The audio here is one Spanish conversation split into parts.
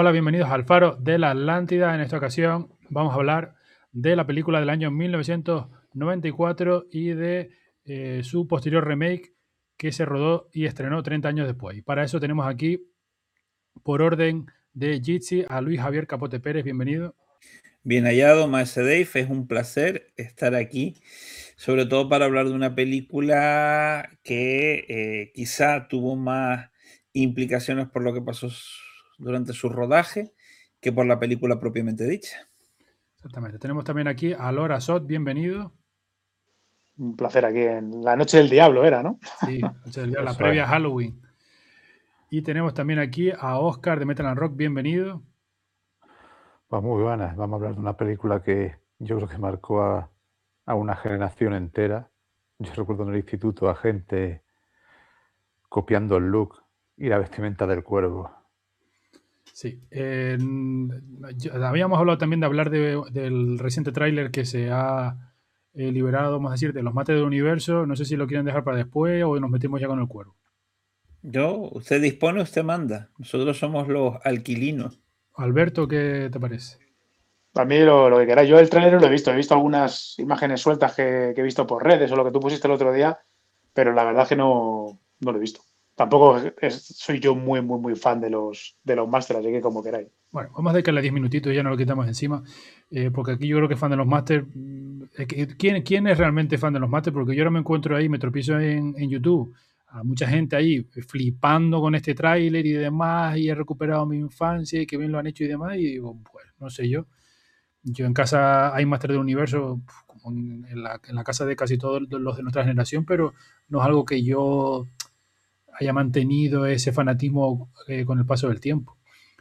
Hola, bienvenidos al Faro de la Atlántida. En esta ocasión vamos a hablar de la película del año 1994 y de su posterior remake que se rodó y estrenó 30 años después. Y para eso tenemos aquí, por orden de Jitsi, a Luis Javier Capote Pérez. Bienvenido. Bien hallado, Maese Dave, es un placer estar aquí, sobre todo para hablar de una película que quizá tuvo más implicaciones por lo que pasó durante su rodaje que por la película propiamente dicha. Exactamente. Tenemos también aquí a Lora Sot. Bienvenido. Un placer aquí en la Noche del Diablo era, ¿no? Sí, la Eso previa a es. Halloween. Y tenemos también aquí a Oscar de Metal and Rock. Bienvenido. Pues muy buenas. Vamos a hablar de una película que yo creo que marcó a una generación entera. Yo recuerdo en el instituto a gente copiando el look y la vestimenta del Cuervo. Sí. Habíamos hablado también de hablar del reciente tráiler que se ha liberado, vamos a decir, de los mates del universo. No sé si lo quieren dejar para después o nos metemos ya con el Cuervo. Usted dispone, usted manda. Nosotros somos los alquilinos. Alberto, ¿qué te parece? A mí lo que queráis. Yo el tráiler no lo he visto algunas imágenes sueltas que he visto por redes o lo que tú pusiste el otro día, pero la verdad es que no lo he visto. Tampoco soy yo muy fan de los Masters, así que como queráis. Bueno, vamos a dedicarle 10 minutitos y ya no lo quitamos encima, porque aquí yo creo que fan de los Masters. ¿Quién es realmente fan de los Masters? Porque yo ahora me encuentro ahí, me tropiezo en YouTube, a mucha gente ahí flipando con este tráiler y demás, y he recuperado mi infancia y que bien lo han hecho y demás, y digo, pues no sé yo. Yo en casa hay Máster del Universo, como en la casa de casi todos los de nuestra generación, pero no es algo que yo haya mantenido ese fanatismo con el paso del tiempo.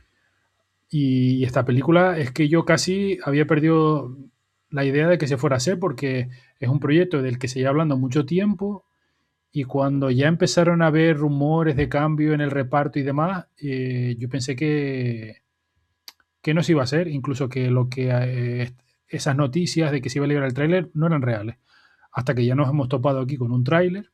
Y esta película es que yo casi había perdido la idea de que se fuera a hacer porque es un proyecto del que se lleva hablando mucho tiempo y cuando ya empezaron a haber rumores de cambio en el reparto y demás, yo pensé que no se iba a hacer, incluso que esas noticias de que se iba a liberar el tráiler no eran reales. Hasta que ya nos hemos topado aquí con un tráiler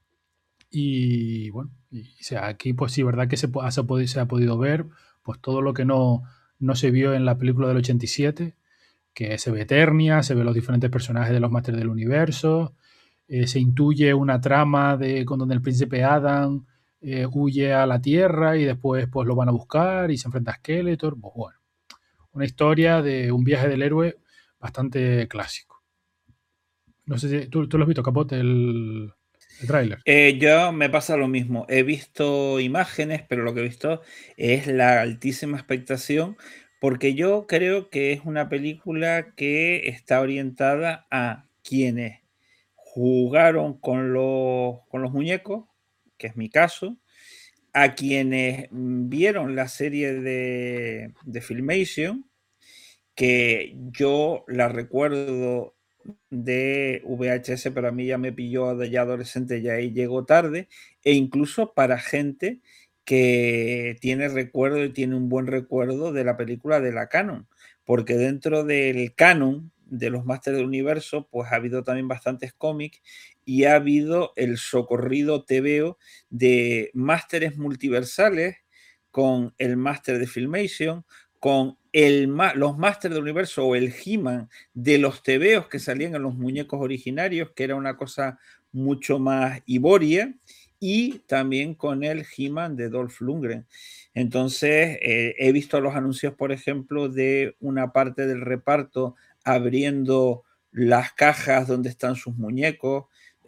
y bueno, aquí pues sí, verdad que se ha podido ver pues todo lo que no se vio en la película del 87, que se ve Eternia, se ve los diferentes personajes de los Masters del Universo, se intuye una trama con donde el príncipe Adam huye a la Tierra y después pues lo van a buscar y se enfrenta a Skeletor. Pues bueno, una historia de un viaje del héroe bastante clásico. No sé si tú lo has visto, Capote, el tráiler. Yo me pasa lo mismo. He visto imágenes, pero lo que he visto es la altísima expectación, porque yo creo que es una película que está orientada a quienes jugaron con los muñecos, que es mi caso, a quienes vieron la serie de Filmation, que yo la recuerdo de VHS, pero a mí ya me pilló de ya adolescente, ya ahí llegó tarde, e incluso para gente que tiene recuerdo y tiene un buen recuerdo de la película de la Canon, porque dentro del canon de los Masters del Universo, pues ha habido también bastantes cómics y ha habido el socorrido TVO de másteres multiversales con el máster de Filmation, con los Masters del Universo o el He-Man de los tebeos que salían en los muñecos originarios, que era una cosa mucho más iboria, y también con el He-Man de Dolph Lundgren. Entonces, he visto los anuncios, por ejemplo, de una parte del reparto abriendo las cajas donde están sus muñecos.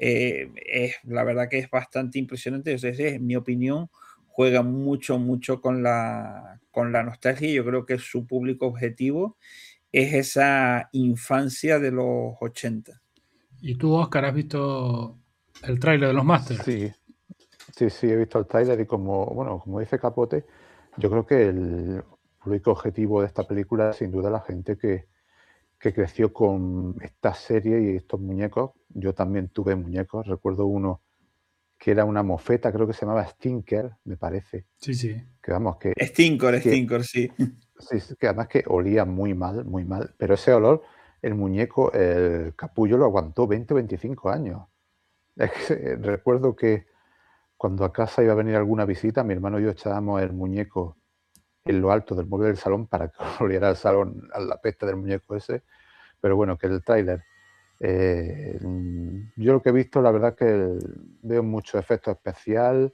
La verdad que es bastante impresionante. Entonces, en mi opinión, juega mucho con la nostalgia y yo creo que su público objetivo es esa infancia de los 80. ¿Y tú, Oscar, has visto el tráiler de los Masters? Sí, he visto el tráiler y como dice Capote, yo creo que el público objetivo de esta película es sin duda la gente que creció con esta serie y estos muñecos. Yo también tuve muñecos, recuerdo uno que era una mofeta, creo que se llamaba Stinker, me parece. Sí. Que vamos, que Stinkor, sí. Sí, que además que olía muy mal, pero ese olor, el muñeco, el capullo lo aguantó 20 o 25 años. Es que recuerdo que cuando a casa iba a venir alguna visita, mi hermano y yo echábamos el muñeco en lo alto del mueble del salón para que oliera el salón a la peste del muñeco ese. Pero bueno, que el tráiler, yo lo que he visto, la verdad que veo mucho efecto especial,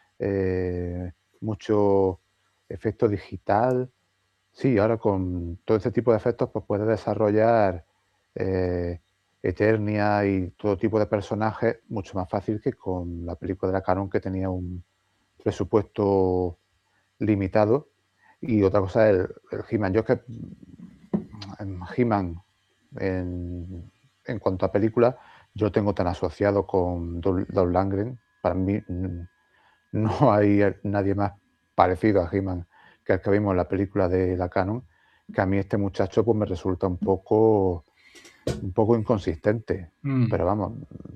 mucho efecto digital. Sí, ahora con todo este tipo de efectos pues puedes desarrollar Eternia y todo tipo de personajes mucho más fácil que con la película de la Canon, que tenía un presupuesto limitado. Y otra cosa es el He-Man. Yo es que en He-Man, en cuanto a película, yo lo tengo tan asociado con Dolph Lundgren. Para mí no hay nadie más parecido a He-Man que el que vimos en la película de la Canon, que a mí este muchacho pues me resulta un poco inconsistente. Pero vamos,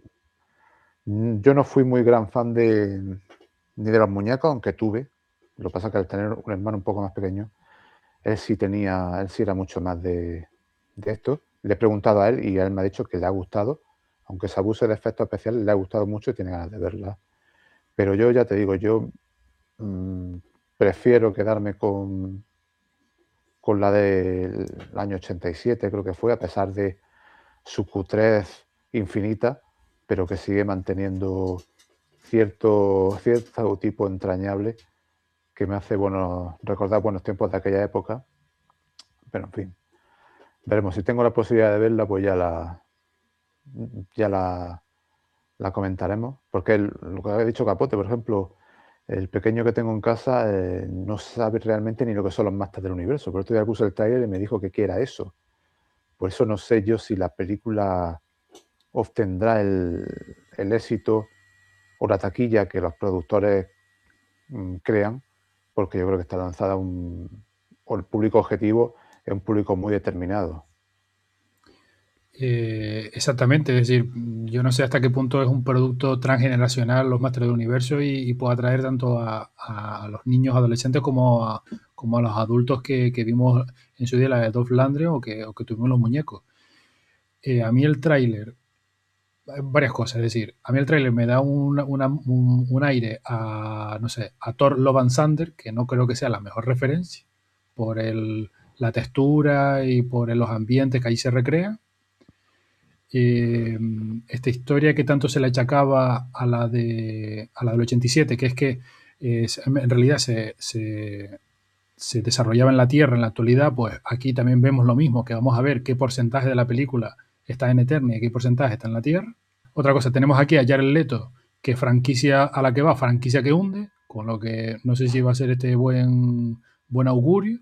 yo no fui muy gran fan ni de los muñecos, aunque tuve. Lo que pasa es que al tener un hermano un poco más pequeño, él sí era mucho más de esto. Le he preguntado a él y él me ha dicho que le ha gustado, aunque se abuse de efectos especiales, le ha gustado mucho y tiene ganas de verla. Pero yo ya te digo, yo prefiero quedarme con la del año 87, creo que fue, a pesar de su cutrez infinita, pero que sigue manteniendo cierto tipo entrañable que me hace recordar buenos tiempos de aquella época. Pero en fin, veremos. Si tengo la posibilidad de verla, pues ya la comentaremos. Porque lo que había dicho Capote, por ejemplo, el pequeño que tengo en casa no sabe realmente ni lo que son los Masters del Universo. Pero otro día puse el trailer y me dijo que era eso. Por eso no sé yo si la película obtendrá el éxito o la taquilla que los productores crean, porque yo creo que está lanzada o el público objetivo es un público muy determinado. Exactamente, es decir, yo no sé hasta qué punto es un producto transgeneracional los Masters del Universo y puede atraer tanto a los niños, adolescentes como a los adultos que vimos en su día la de Dolph Lundgren o que tuvimos los muñecos. A mí el tráiler, varias cosas, es decir, a mí el tráiler me da un aire a, no sé, a Thor Love and Thunder, que no creo que sea la mejor referencia por la textura y por los ambientes que ahí se recrean. Esta historia que tanto se le achacaba a la del 87, que es que en realidad se desarrollaba en la Tierra en la actualidad, pues aquí también vemos lo mismo, que vamos a ver qué porcentaje de la película está en Eternia y qué porcentaje está en la Tierra. Otra cosa, tenemos aquí a Jared Leto, que franquicia a la que va, franquicia que hunde, con lo que no sé si va a ser este buen augurio.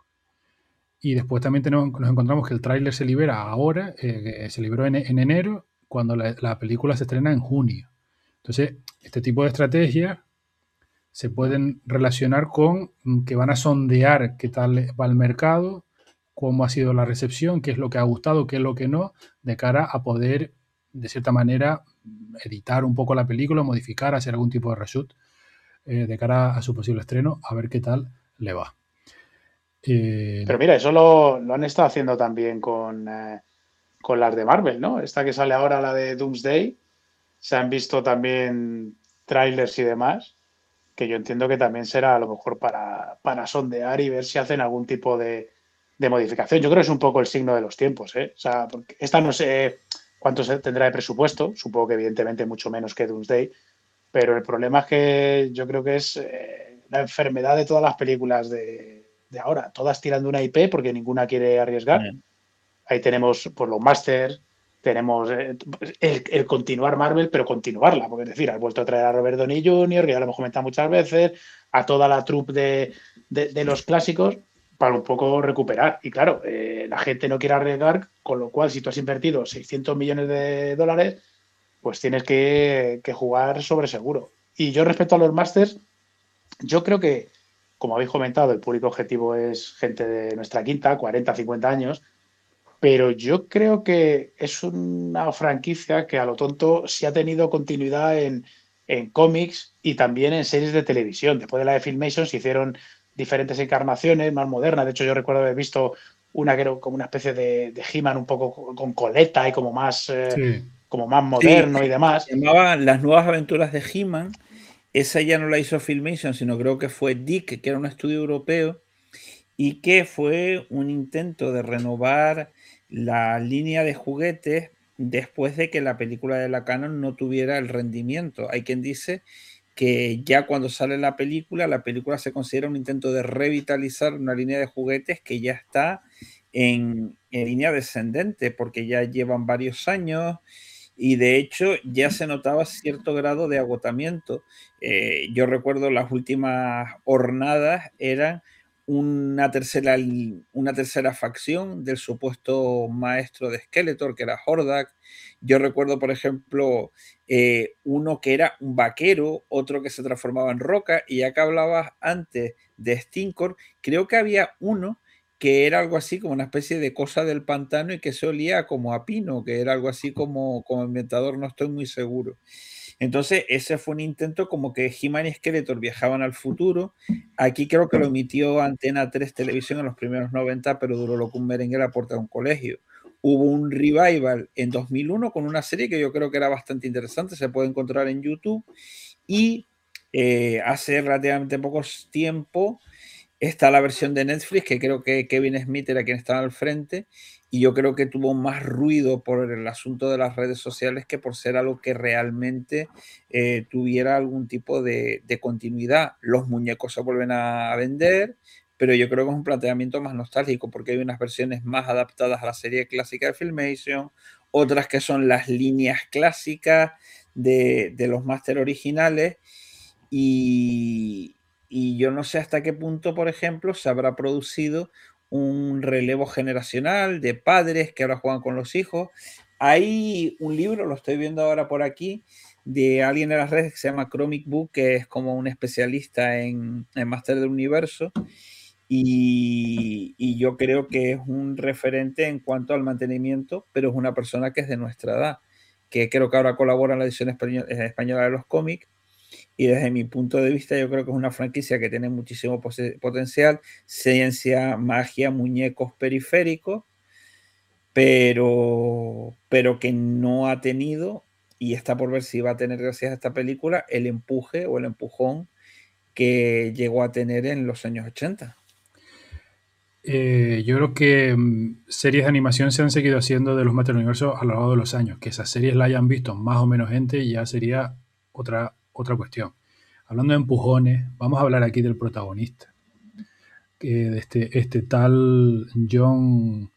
Y después también nos encontramos que el tráiler se libera ahora, se liberó en enero, cuando la película se estrena en junio. Entonces, este tipo de estrategias se pueden relacionar con que van a sondear qué tal va el mercado, cómo ha sido la recepción, qué es lo que ha gustado, qué es lo que no, de cara a poder, de cierta manera, editar un poco la película, modificar, hacer algún tipo de reshoot de cara a su posible estreno, a ver qué tal le va. Pero mira, eso lo han estado haciendo también con las de Marvel, ¿no? Esta que sale ahora, la de Doomsday, se han visto también trailers y demás, que yo entiendo que también será a lo mejor para sondear y ver si hacen algún tipo de modificación. Yo creo que es un poco el signo de los tiempos, ¿eh? O sea, porque esta no sé cuánto tendrá de presupuesto, supongo que evidentemente mucho menos que Doomsday, pero el problema es que yo creo que es la enfermedad de todas las películas de ahora, todas tirando una IP porque ninguna quiere arriesgar. Ahí tenemos por los Masters, tenemos el continuar Marvel, pero continuarla, porque es decir, has vuelto a traer a Robert Downey Jr., que ya lo hemos comentado muchas veces, a toda la troupe de los clásicos, para un poco recuperar. Y claro, la gente no quiere arriesgar, con lo cual, si tú has invertido 600 millones de dólares, pues tienes que jugar sobre seguro. Y yo respecto a los Masters, yo creo que, como habéis comentado, el público objetivo es gente de nuestra quinta, 40, 50 años, pero yo creo que es una franquicia que a lo tonto sí ha tenido continuidad en cómics y también en series de televisión. Después de la de Filmation se hicieron diferentes encarnaciones más modernas. De hecho, yo recuerdo haber visto una que era como una especie de He-Man un poco con coleta y como más, como más moderno y demás. Se llamaba Las Nuevas Aventuras de He-Man. Esa ya no la hizo Filmation, sino creo que fue Dick, que era un estudio europeo, y que fue un intento de renovar la línea de juguetes después de que la película de la Canon no tuviera el rendimiento. Hay quien dice que ya cuando sale la película se considera un intento de revitalizar una línea de juguetes que ya está en línea descendente, porque ya llevan varios años y de hecho ya se notaba cierto grado de agotamiento. Yo recuerdo las últimas hornadas eran una tercera facción del supuesto maestro de Skeletor, que era Hordak. Yo recuerdo, por ejemplo, uno que era un vaquero, otro que se transformaba en roca, y ya que hablabas antes de Stinkor, creo que había uno que era algo así como una especie de cosa del pantano y que se olía como a pino, que era algo así como inventador, no estoy muy seguro. Entonces, ese fue un intento como que He-Man y Skeletor viajaban al futuro. Aquí creo que lo emitió Antena 3 Televisión en los primeros 90, pero duró lo que un merengue la puerta de un colegio. Hubo un revival en 2001 con una serie que yo creo que era bastante interesante, se puede encontrar en YouTube. Y hace relativamente poco tiempo está la versión de Netflix, que creo que Kevin Smith era quien estaba al frente, y yo creo que tuvo más ruido por el asunto de las redes sociales que por ser algo que realmente tuviera algún tipo de continuidad. Los muñecos se vuelven a vender, pero yo creo que es un planteamiento más nostálgico, porque hay unas versiones más adaptadas a la serie clásica de Filmation, otras que son las líneas clásicas de los máster originales, y yo no sé hasta qué punto, por ejemplo, se habrá producido un relevo generacional de padres que ahora juegan con los hijos. Hay un libro, lo estoy viendo ahora por aquí, de alguien en las redes que se llama Chromic Book, que es como un especialista en Máster del Universo, y yo creo que es un referente en cuanto al mantenimiento, pero es una persona que es de nuestra edad, que creo que ahora colabora en la edición española de los cómics. Y desde mi punto de vista, yo creo que es una franquicia que tiene muchísimo potencial, ciencia, magia, muñecos periféricos, pero que no ha tenido, y está por ver si va a tener gracias a esta película, el empuje o el empujón que llegó a tener en los años 80. Yo creo que series de animación se han seguido haciendo de los Master Universo a lo largo de los años. Que esas series la hayan visto más o menos gente ya sería otra cuestión. Hablando de empujones, vamos a hablar aquí del protagonista. De este tal John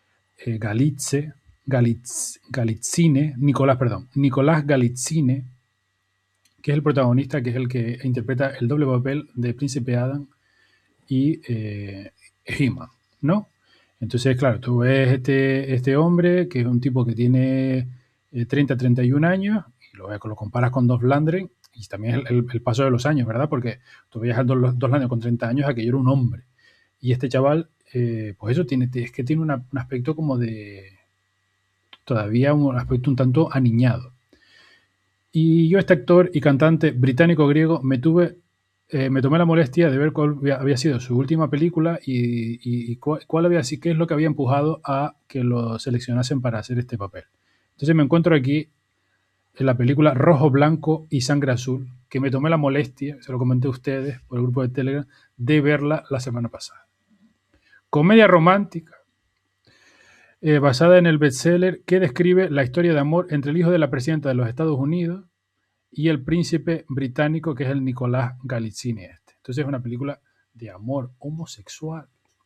Nicolás Galitzine, que es el protagonista, que es el que interpreta el doble papel de Príncipe Adam y He-Man, ¿no? Entonces, claro, tú ves este hombre, que es un tipo que tiene 30, 31 años, y lo comparas con Dolph Lundgren, y también el paso de los años, ¿verdad? Porque tú veías a Dolph Lundgren con 30 años, aquello era un hombre. Y este chaval, pues eso, es que tiene un aspecto como de... todavía un aspecto un tanto aniñado. Y yo, este actor y cantante británico-griego, me tomé la molestia de ver cuál había sido su última película y cuál había sido, qué es lo que había empujado a que lo seleccionasen para hacer este papel. Entonces me encuentro aquí en la película Rojo, Blanco y Sangre Azul, que me tomé la molestia, se lo comenté a ustedes por el grupo de Telegram, de verla la semana pasada. Comedia romántica, basada en el bestseller que describe la historia de amor entre el hijo de la presidenta de los Estados Unidos y el príncipe británico, que es el Nicolás Galitzine este. Entonces es una película de amor homosexual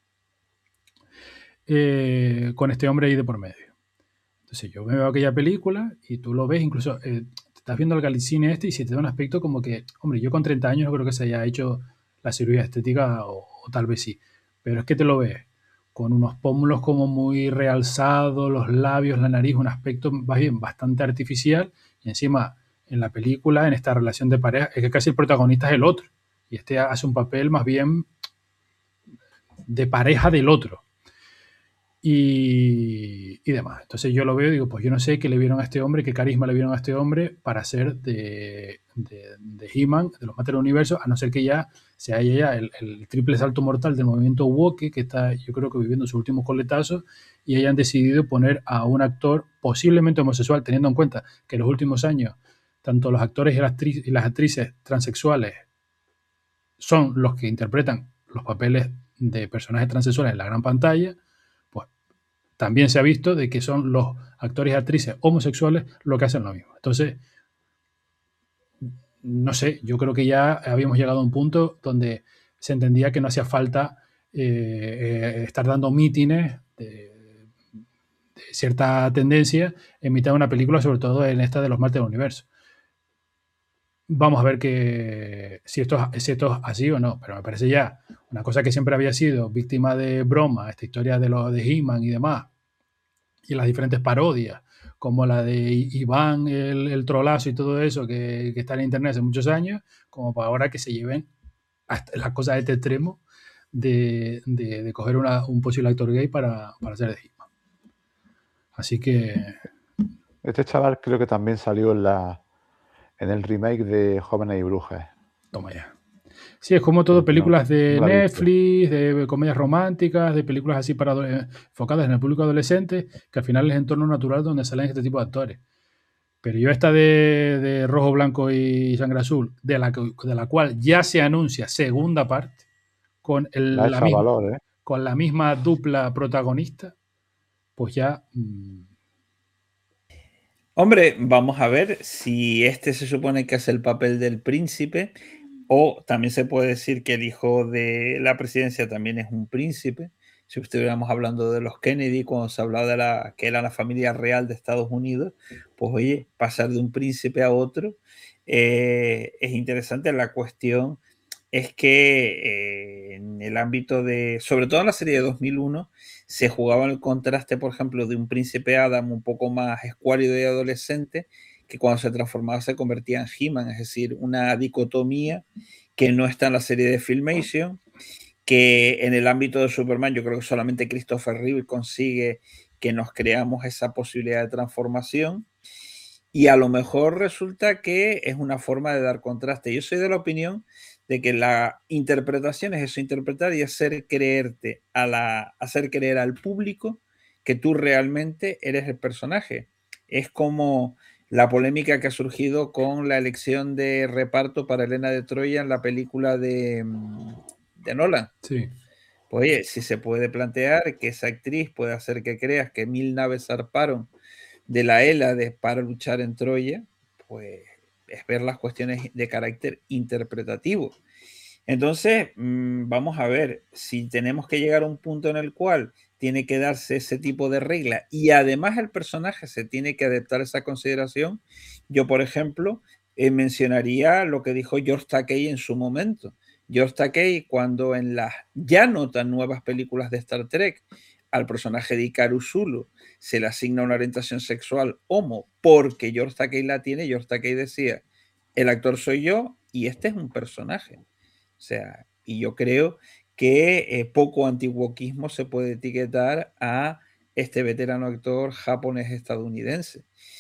con este hombre ahí de por medio. Entonces yo me veo aquella película y tú lo ves, incluso te estás viendo al Galitzine este y si te da un aspecto como que, hombre, yo con 30 años no creo que se haya hecho la cirugía estética o tal vez sí, pero es que te lo ves con unos pómulos como muy realzados, los labios, la nariz, un aspecto más bien bastante artificial, y encima en la película, en esta relación de pareja, es que casi el protagonista es el otro, y este hace un papel más bien de pareja del otro y demás. Entonces yo lo veo y digo, pues yo no sé qué le vieron a este hombre, qué carisma le vieron a este hombre para ser de He-Man, de los Master del Universo, a no ser que ya se haya ya el triple salto mortal del movimiento woke, que está yo creo que viviendo sus últimos coletazos, y hayan decidido poner a un actor posiblemente homosexual, teniendo en cuenta que en los últimos años tanto los actores y las actrices transexuales son los que interpretan los papeles de personajes transexuales en la gran pantalla, pues también se ha visto de que son los actores y actrices homosexuales los que hacen lo mismo. Entonces, no sé, yo creo que ya habíamos llegado a un punto donde se entendía que no hacía falta estar dando mítines de cierta tendencia en mitad de una película, sobre todo en esta de los martes del universo. Vamos a ver si esto es así o no, pero me parece ya una cosa que siempre había sido víctima de broma, esta historia de lo de He-Man y demás, y las diferentes parodias, como la de Iván, el trolazo y todo eso, que está en internet hace muchos años, como para ahora que se lleven hasta las cosas a este extremo de coger un posible actor gay para hacer de He-Man. Así que... Este chaval creo que también salió en el remake de Jóvenes y Brujas. Toma ya. Sí, es como todo películas de Netflix, de comedias románticas, de películas así enfocadas en el público adolescente, que al final es el entorno natural donde salen este tipo de actores. Pero yo esta de Rojo, Blanco y Sangre Azul, de la cual ya se anuncia segunda parte, con la misma dupla protagonista, pues ya... Hombre, vamos a ver si este se supone que es el papel del príncipe, o también se puede decir que el hijo de la presidencia también es un príncipe. Si estuviéramos hablando de los Kennedy, cuando se hablaba de que era la familia real de Estados Unidos, pues oye, pasar de un príncipe a otro es interesante. La cuestión es que en el ámbito sobre todo en la serie de 2001, se jugaba el contraste, por ejemplo, de un príncipe Adam un poco más escuálido y adolescente, que cuando se transformaba se convertía en He-Man, es decir, una dicotomía que no está en la serie de Filmation, que en el ámbito de Superman yo creo que solamente Christopher Reeve consigue que nos creamos esa posibilidad de transformación, y a lo mejor resulta que es una forma de dar contraste. Yo soy de la opinión de que la interpretación es eso, interpretar y hacer creer al público que tú realmente eres el personaje. Es como la polémica que ha surgido con la elección de reparto para Helena de Troya en la película de Nolan. Sí. Pues oye, si se puede plantear que esa actriz puede hacer que creas que 1000 naves zarparon de la Hélade para luchar en Troya, pues es ver las cuestiones de carácter interpretativo. Entonces, vamos a ver si tenemos que llegar a un punto en el cual tiene que darse ese tipo de regla y además el personaje se tiene que adaptar a esa consideración. Yo, por ejemplo, mencionaría lo que dijo George Takei en su momento. George Takei, cuando en las ya no tan nuevas películas de Star Trek, al personaje de Hikaru Zulu se le asigna una orientación sexual homo porque George Takei la tiene, George Takei decía, el actor soy yo y este es un personaje. O sea, y yo creo que poco antiguoquismo se puede etiquetar a este veterano actor japonés-estadounidense.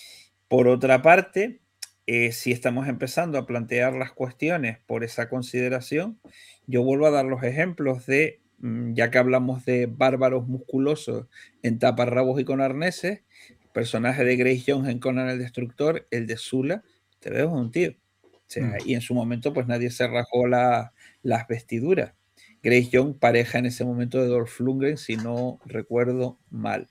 Por otra parte, si estamos empezando a plantear las cuestiones por esa consideración, yo vuelvo a dar los ejemplos de, ya que hablamos de bárbaros musculosos en taparrabos y con arneses, el personaje de Grace Jones en Conan el Destructor, el de Zula, te veo un tío. O sea, y en su momento pues nadie se rajó las vestiduras. Grace Jones, pareja en ese momento de Dolph Lundgren, si no recuerdo mal.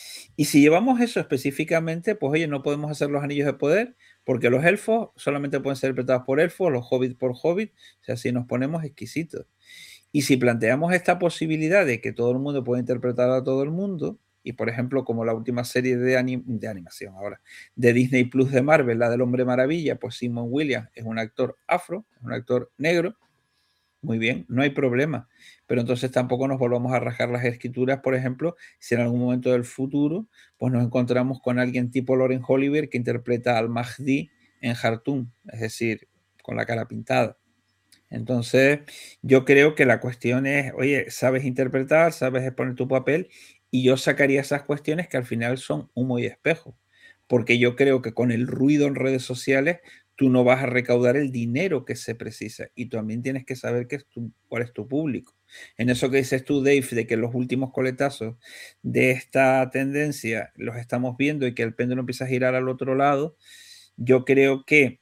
Y si llevamos eso específicamente, pues oye, no podemos hacer los anillos de poder, porque los elfos solamente pueden ser interpretados por elfos, los hobbits por hobbits, o sea, si nos ponemos exquisitos. Y si planteamos esta posibilidad de que todo el mundo pueda interpretar a todo el mundo, y por ejemplo, como la última serie de animación ahora, de Disney Plus de Marvel, la del Hombre Maravilla, pues Simon Williams es un actor afro, es un actor negro, muy bien, no hay problema. Pero entonces tampoco nos volvamos a rajar las escrituras, por ejemplo, si en algún momento del futuro pues nos encontramos con alguien tipo Lauren Oliver que interpreta al Mahdi en Jartum, es decir, con la cara pintada. Entonces, yo creo que la cuestión es, oye, sabes interpretar, sabes exponer tu papel, y yo sacaría esas cuestiones que al final son humo y espejo, porque yo creo que con el ruido en redes sociales tú no vas a recaudar el dinero que se precisa y tú también tienes que saber cuál es tu público. En eso que dices tú, Dave, de que los últimos coletazos de esta tendencia los estamos viendo y que el péndulo empieza a girar al otro lado, yo creo que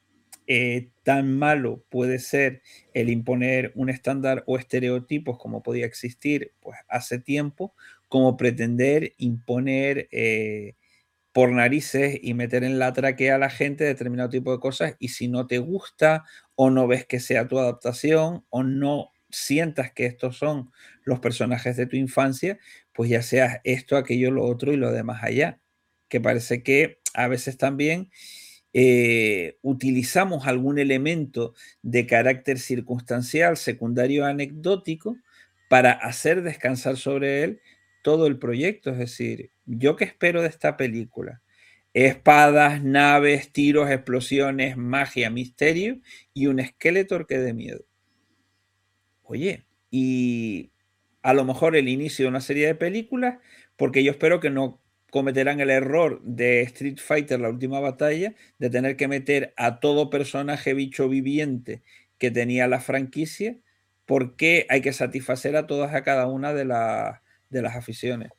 tan malo puede ser el imponer un estándar o estereotipos como podía existir pues hace tiempo, como pretender imponer por narices y meter en la tráquea a la gente determinado tipo de cosas, y si no te gusta o no ves que sea tu adaptación o no sientas que estos son los personajes de tu infancia, pues ya seas esto, aquello, lo otro y lo demás allá. Que parece que a veces también utilizamos algún elemento de carácter circunstancial, secundario, anecdótico, para hacer descansar sobre él todo el proyecto. Es decir, ¿yo qué espero de esta película? Espadas, naves, tiros, explosiones, magia, misterio y un Skeletor que dé miedo. Oye, y a lo mejor el inicio de una serie de películas, porque yo espero que no cometerán el error de Street Fighter, la última batalla, de tener que meter a todo personaje bicho viviente que tenía la franquicia, porque hay que satisfacer a todas a cada una de las aficiones.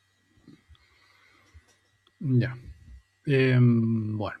Ya. Bueno.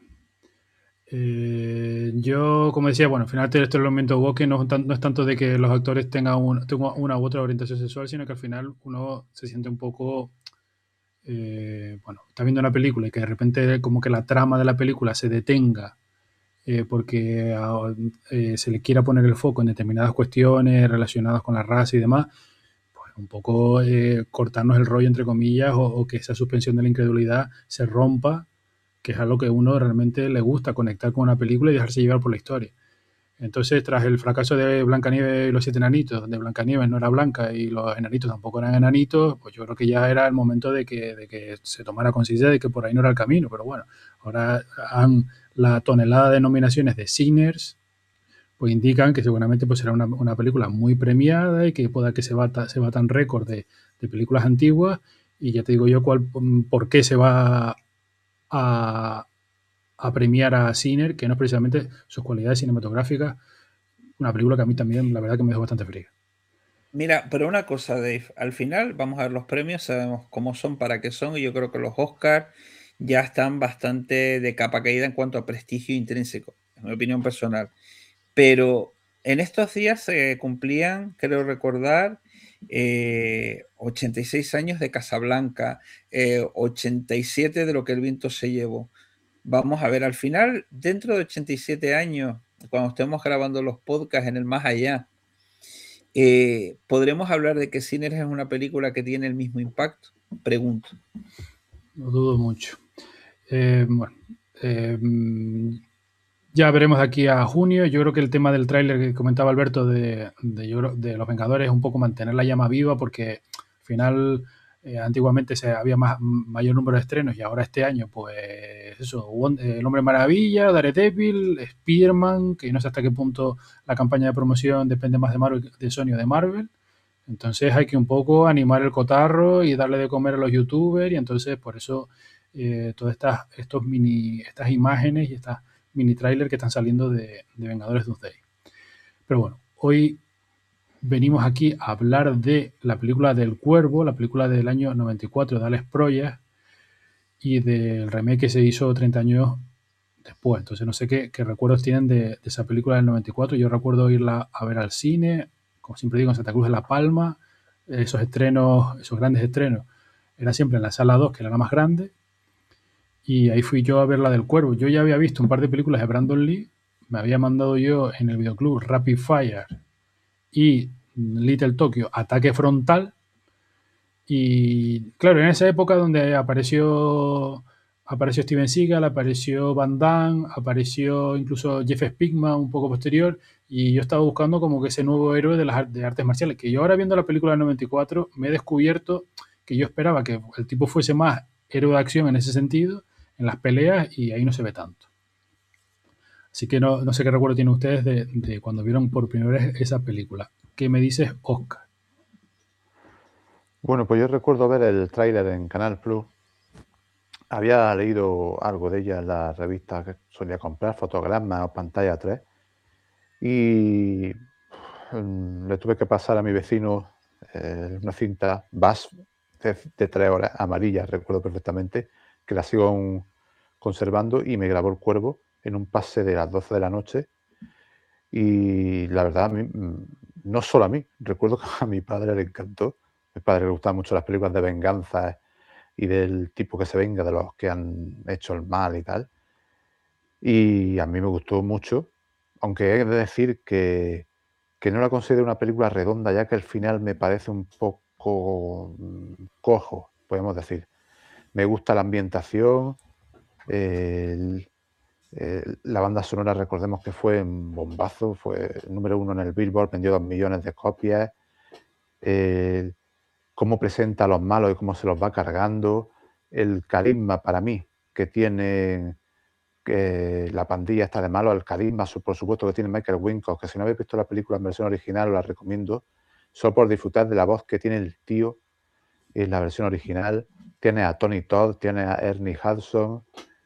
Yo, como decía, bueno, al final esto es el elemento woke, no es tanto de que los actores tengan una u otra orientación sexual, sino que al final uno se siente un poco, bueno, está viendo una película y que de repente como que la trama de la película se detenga porque se le quiera poner el foco en determinadas cuestiones relacionadas con la raza y demás, pues un poco cortarnos el rollo, entre comillas, o que esa suspensión de la incredulidad se rompa, que es algo que a uno realmente le gusta, conectar con una película y dejarse llevar por la historia. Entonces, tras el fracaso de Blancanieves y los siete enanitos, donde Blancanieves no era blanca y los enanitos tampoco eran enanitos, pues yo creo que ya era el momento de que se tomara conciencia de que por ahí no era el camino. Pero bueno, ahora la tonelada de nominaciones de Sinners pues indican que seguramente pues será una película muy premiada y que pueda que se batan récord de películas antiguas. Y ya te digo yo por qué se va a premiar a Sinner, que no es precisamente sus cualidades cinematográficas, una película que a mí también la verdad que me dejó bastante fría. Mira, pero una cosa, Dave, al final vamos a ver los premios, sabemos cómo son, para qué son, y yo creo que los Oscars ya están bastante de capa caída en cuanto a prestigio intrínseco, en mi opinión personal. Pero en estos días se cumplían, creo recordar, 86 años de Casablanca, 87 de Lo que el viento se llevó. Vamos a ver, al final, dentro de 87 años, cuando estemos grabando los podcasts en el más allá, ¿podremos hablar de que Sinners es una película que tiene el mismo impacto? Pregunto. Lo dudo mucho. Bueno, ya veremos de aquí a junio. Yo creo que el tema del tráiler que comentaba Alberto de Los Vengadores es un poco mantener la llama viva, porque al final antiguamente había mayor número de estrenos y ahora este año pues eso, El Hombre Maravilla, Daredevil, Spider-Man, que no sé hasta qué punto la campaña de promoción depende más de Marvel, de Sony o de Marvel. Entonces hay que un poco animar el cotarro y darle de comer a los youtubers, y entonces por eso todas estas imágenes y estas mini trailer que están saliendo de Vengadores Doomsday. Pero bueno, hoy venimos aquí a hablar de la película del Cuervo, la película del año 94 de Alex Proyas y del remake que se hizo 30 años después. Entonces no sé qué recuerdos tienen de esa película del 94. Yo recuerdo irla a ver al cine, como siempre digo, en Santa Cruz de la Palma. Esos grandes estrenos, era siempre en la sala 2, que era la más grande. Y ahí fui yo a ver la del Cuervo. Yo ya había visto un par de películas de Brandon Lee. Me había mandado yo en el videoclub Rapid Fire y Little Tokyo Ataque Frontal. Y claro, en esa época donde apareció Steven Seagal, apareció Van Damme, apareció incluso Jeff Speakman un poco posterior, y yo estaba buscando como que ese nuevo héroe de artes marciales, que yo ahora viendo la película del 94 me he descubierto que yo esperaba que el tipo fuese más héroe de acción en ese sentido, en las peleas, y ahí no se ve tanto. Así que no sé qué recuerdo tienen ustedes de cuando vieron por primera vez esa película. ¿Qué me dices, Oscar? Bueno, pues yo recuerdo ver el tráiler en Canal Plus. Había leído algo de ella en la revista que solía comprar, Fotogramas o Pantalla 3, y le tuve que pasar a mi vecino una cinta VAS de 3 horas, amarilla, recuerdo perfectamente, que la sigo aún conservando, y me grabó El Cuervo en un pase de las 12 de la noche Y la verdad, a mí, no solo a mí, recuerdo que a mi padre le encantó. A mi padre le gustaban mucho las películas de venganza y del tipo que se venga de los que han hecho el mal y tal. Y a mí me gustó mucho, aunque he de decir que no la considero una película redonda, ya que el final me parece un poco cojo, podemos decir. Me gusta la ambientación, el, la banda sonora, recordemos que fue un bombazo, fue número 1 en el Billboard, vendió 2 millones de copias. Cómo presenta a los malos y cómo se los va cargando, el carisma para mí que tiene la pandilla esta de malos, el carisma, por supuesto, que tiene Michael Wincott, que si no habéis visto la película en versión original os la recomiendo, solo por disfrutar de la voz que tiene el tío en la versión original. Tiene a Tony Todd, tiene a Ernie Hudson.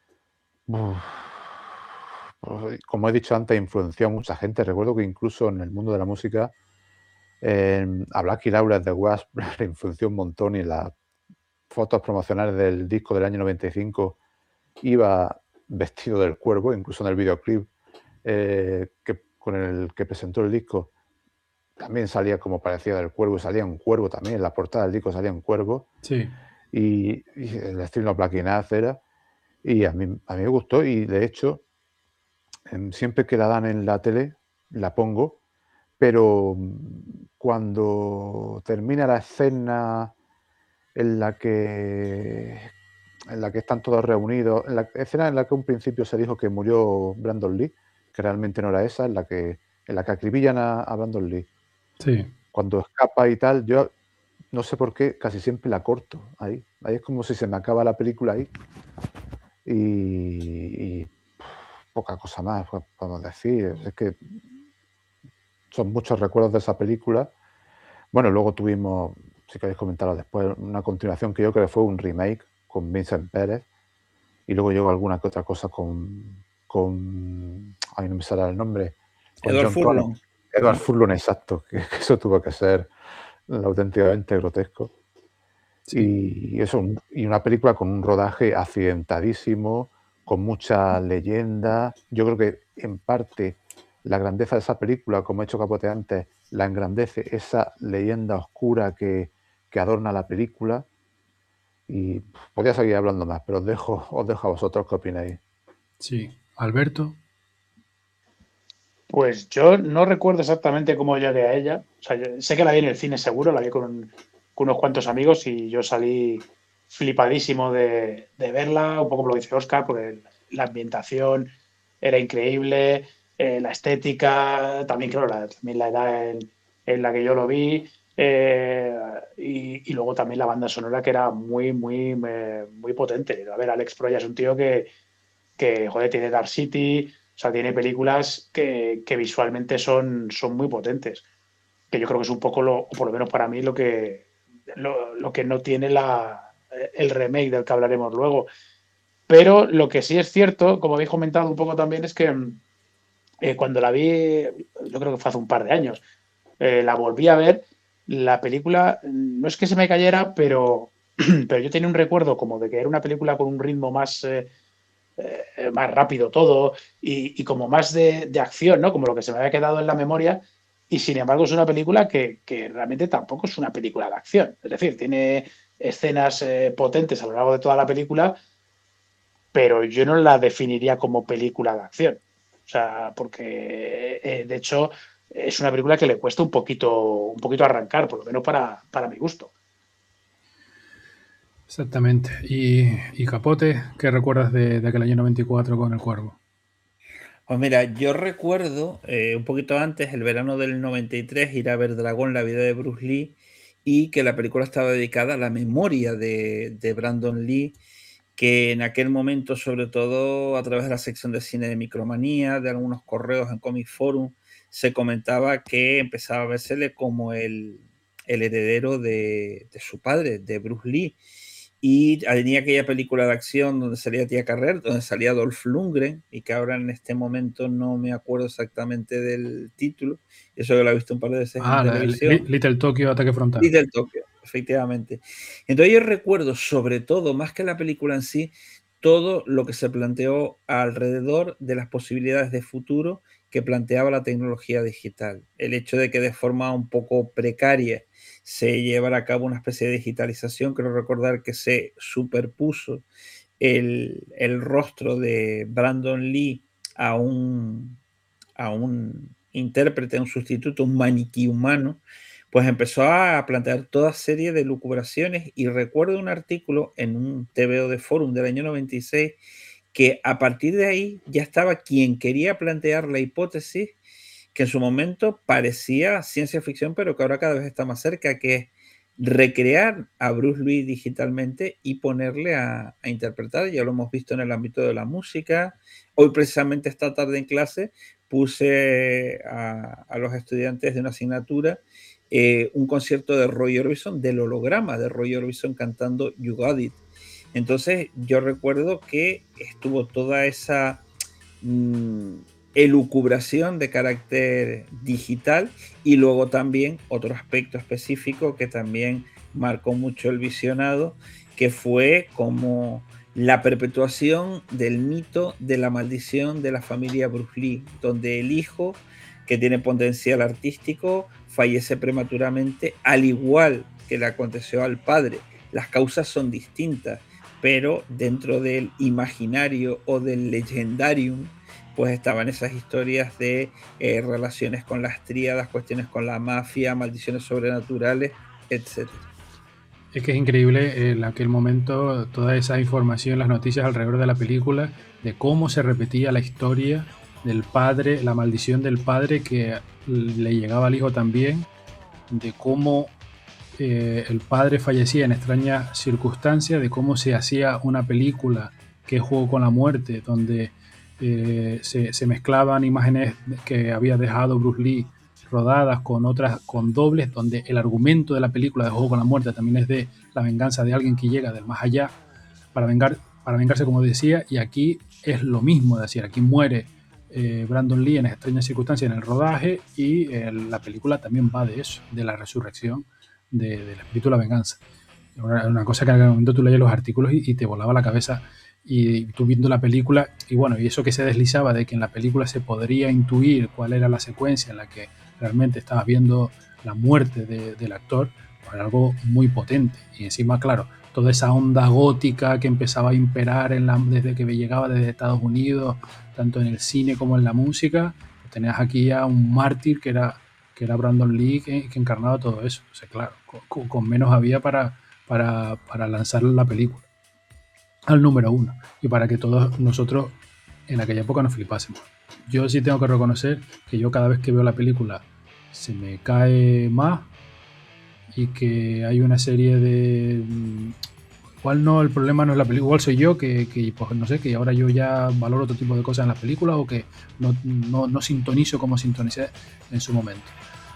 Como he dicho antes, influenció a mucha gente. Recuerdo que incluso en el mundo de la música a Blackie Lawless de Wasp le influenció un montón, y en las fotos promocionales del disco del año 95 iba vestido del cuervo, incluso en el videoclip con el que presentó el disco también salía como parecía del cuervo, salía un cuervo también, en la portada del disco salía un cuervo. Sí. Y el estilo Blackie Lawless era, y a mí me gustó, y de hecho siempre que la dan en la tele la pongo, pero cuando termina la escena en la que están todos reunidos, en la escena en la que un principio se dijo que murió Brandon Lee, que realmente no era esa, en la que acribillan a Brandon Lee. Sí. Cuando escapa y tal, yo no sé por qué, casi siempre la corto ahí. Ahí es como si se me acaba la película ahí. Y poca cosa más podemos decir. Es que son muchos recuerdos de esa película. Bueno, luego tuvimos, si queréis comentarlo después, una continuación que yo creo que fue un remake con Vincent Pérez. Y luego llegó alguna que otra cosa con ay, no me sale el nombre. Edward Furlong. Edward Furlong, exacto. Que eso tuvo que ser auténticamente grotesco. Sí. Y una película con un rodaje accidentadísimo, con mucha leyenda. Yo creo que en parte la grandeza de esa película, como he hecho Capote antes, la engrandece esa leyenda oscura que adorna la película. Y podría seguir hablando más, pero os dejo a vosotros qué opináis. Sí. Alberto. Pues yo no recuerdo exactamente cómo llegué a ella. O sea, sé que la vi en el cine seguro, la vi con unos cuantos amigos y yo salí flipadísimo de verla, un poco como lo dice Oscar, porque la ambientación era increíble, la estética, también claro, también la edad en la que yo lo vi, y luego también la banda sonora que era muy potente. A ver, Alex Proya es un tío que joder, tiene Dark City, o sea, tiene películas que visualmente son muy potentes. Que yo creo que es un poco, o por lo menos para mí, lo que no tiene el remake del que hablaremos luego. Pero lo que sí es cierto, como habéis comentado un poco también, es que cuando la vi, yo creo que fue hace un par de años, la volví a ver, la película no es que se me cayera, pero yo tenía un recuerdo como de que era una película con un ritmo más rápido todo y como más de acción, ¿no? Como lo que se me había quedado en la memoria. Y sin embargo es una película que realmente tampoco es una película de acción. Es decir, tiene escenas potentes a lo largo de toda la película, pero yo no la definiría como película de acción. O sea, porque de hecho es una película que le cuesta un poquito arrancar, por lo menos para mi gusto. Exactamente. ¿Y Capote, qué recuerdas de aquel año 94 con El Cuervo? Pues mira, yo recuerdo un poquito antes, el verano del 93, ir a ver Dragón, la vida de Bruce Lee, y que la película estaba dedicada a la memoria de Brandon Lee, que en aquel momento, sobre todo a través de la sección de cine de Micromanía, de algunos correos en Comic Forum, se comentaba que empezaba a vérsele como el heredero de su padre, de Bruce Lee. Y tenía aquella película de acción donde salía Tia Carrere, donde salía Dolph Lundgren, y que ahora en este momento no me acuerdo exactamente del título. Eso yo lo he visto un par de veces en televisión. Little Tokyo, Ataque Frontal. Little Tokyo, efectivamente. Entonces yo recuerdo, sobre todo, más que la película en sí, todo lo que se planteó alrededor de las posibilidades de futuro que planteaba la tecnología digital. El hecho de que de forma un poco precaria se llevara a cabo una especie de digitalización, creo recordar que se superpuso el rostro de Brandon Lee a un intérprete, un sustituto, un maniquí humano, pues empezó a plantear toda serie de lucubraciones, y recuerdo un artículo en un TVO de Forum del año 96 que a partir de ahí ya estaba quien quería plantear la hipótesis que en su momento parecía ciencia ficción, pero que ahora cada vez está más cerca, que es recrear a Bruce Lee digitalmente y ponerle a interpretar. Ya lo hemos visto en el ámbito de la música. Hoy precisamente esta tarde en clase puse a los estudiantes de una asignatura un concierto de Roy Orbison, del holograma de Roy Orbison cantando You Got It. Entonces yo recuerdo que estuvo toda esa elucubración de carácter digital, y luego también otro aspecto específico que también marcó mucho el visionado, que fue como la perpetuación del mito de la maldición de la familia Bruce Lee, donde el hijo, que tiene potencial artístico, fallece prematuramente, al igual que le aconteció al padre. Las causas son distintas, pero dentro del imaginario o del legendarium, pues estaban esas historias de relaciones con las tríadas, cuestiones con la mafia, maldiciones sobrenaturales, etc. Es que es increíble en aquel momento toda esa información, las noticias alrededor de la película, de cómo se repetía la historia del padre, la maldición del padre que le llegaba al hijo también, de cómo el padre fallecía en extrañas circunstancias, de cómo se hacía una película que es Juego con la Muerte, donde se mezclaban imágenes que había dejado Bruce Lee rodadas con otras, con dobles, donde el argumento de la película de Juego con la Muerte también es de la venganza de alguien que llega del más allá para vengarse, como decía, y aquí es lo mismo, es decir, aquí muere Brandon Lee en extrañas circunstancias en el rodaje, y la película también va de eso, de la resurrección del espíritu de la venganza. Una cosa que en aquel momento tú leías los artículos y te volaba la cabeza, y tú viendo la película, y bueno, y eso que se deslizaba de que en la película se podría intuir cuál era la secuencia en la que realmente estabas viendo la muerte del actor, pues era algo muy potente. Y encima, claro, toda esa onda gótica que empezaba a imperar desde que llegaba desde Estados Unidos, tanto en el cine como en la música, pues tenías aquí a un mártir que era Brandon Lee, que encarnaba todo eso. O sea, claro, con menos había para lanzar la película al número 1, y para que todos nosotros en aquella época nos flipásemos. Yo sí tengo que reconocer que yo cada vez que veo la película se me cae más, y que hay una serie de... Igual no, el problema no es la película, igual soy yo que pues no sé, que ahora yo ya valoro otro tipo de cosas en las películas, o que no sintonizo como sintonicé en su momento.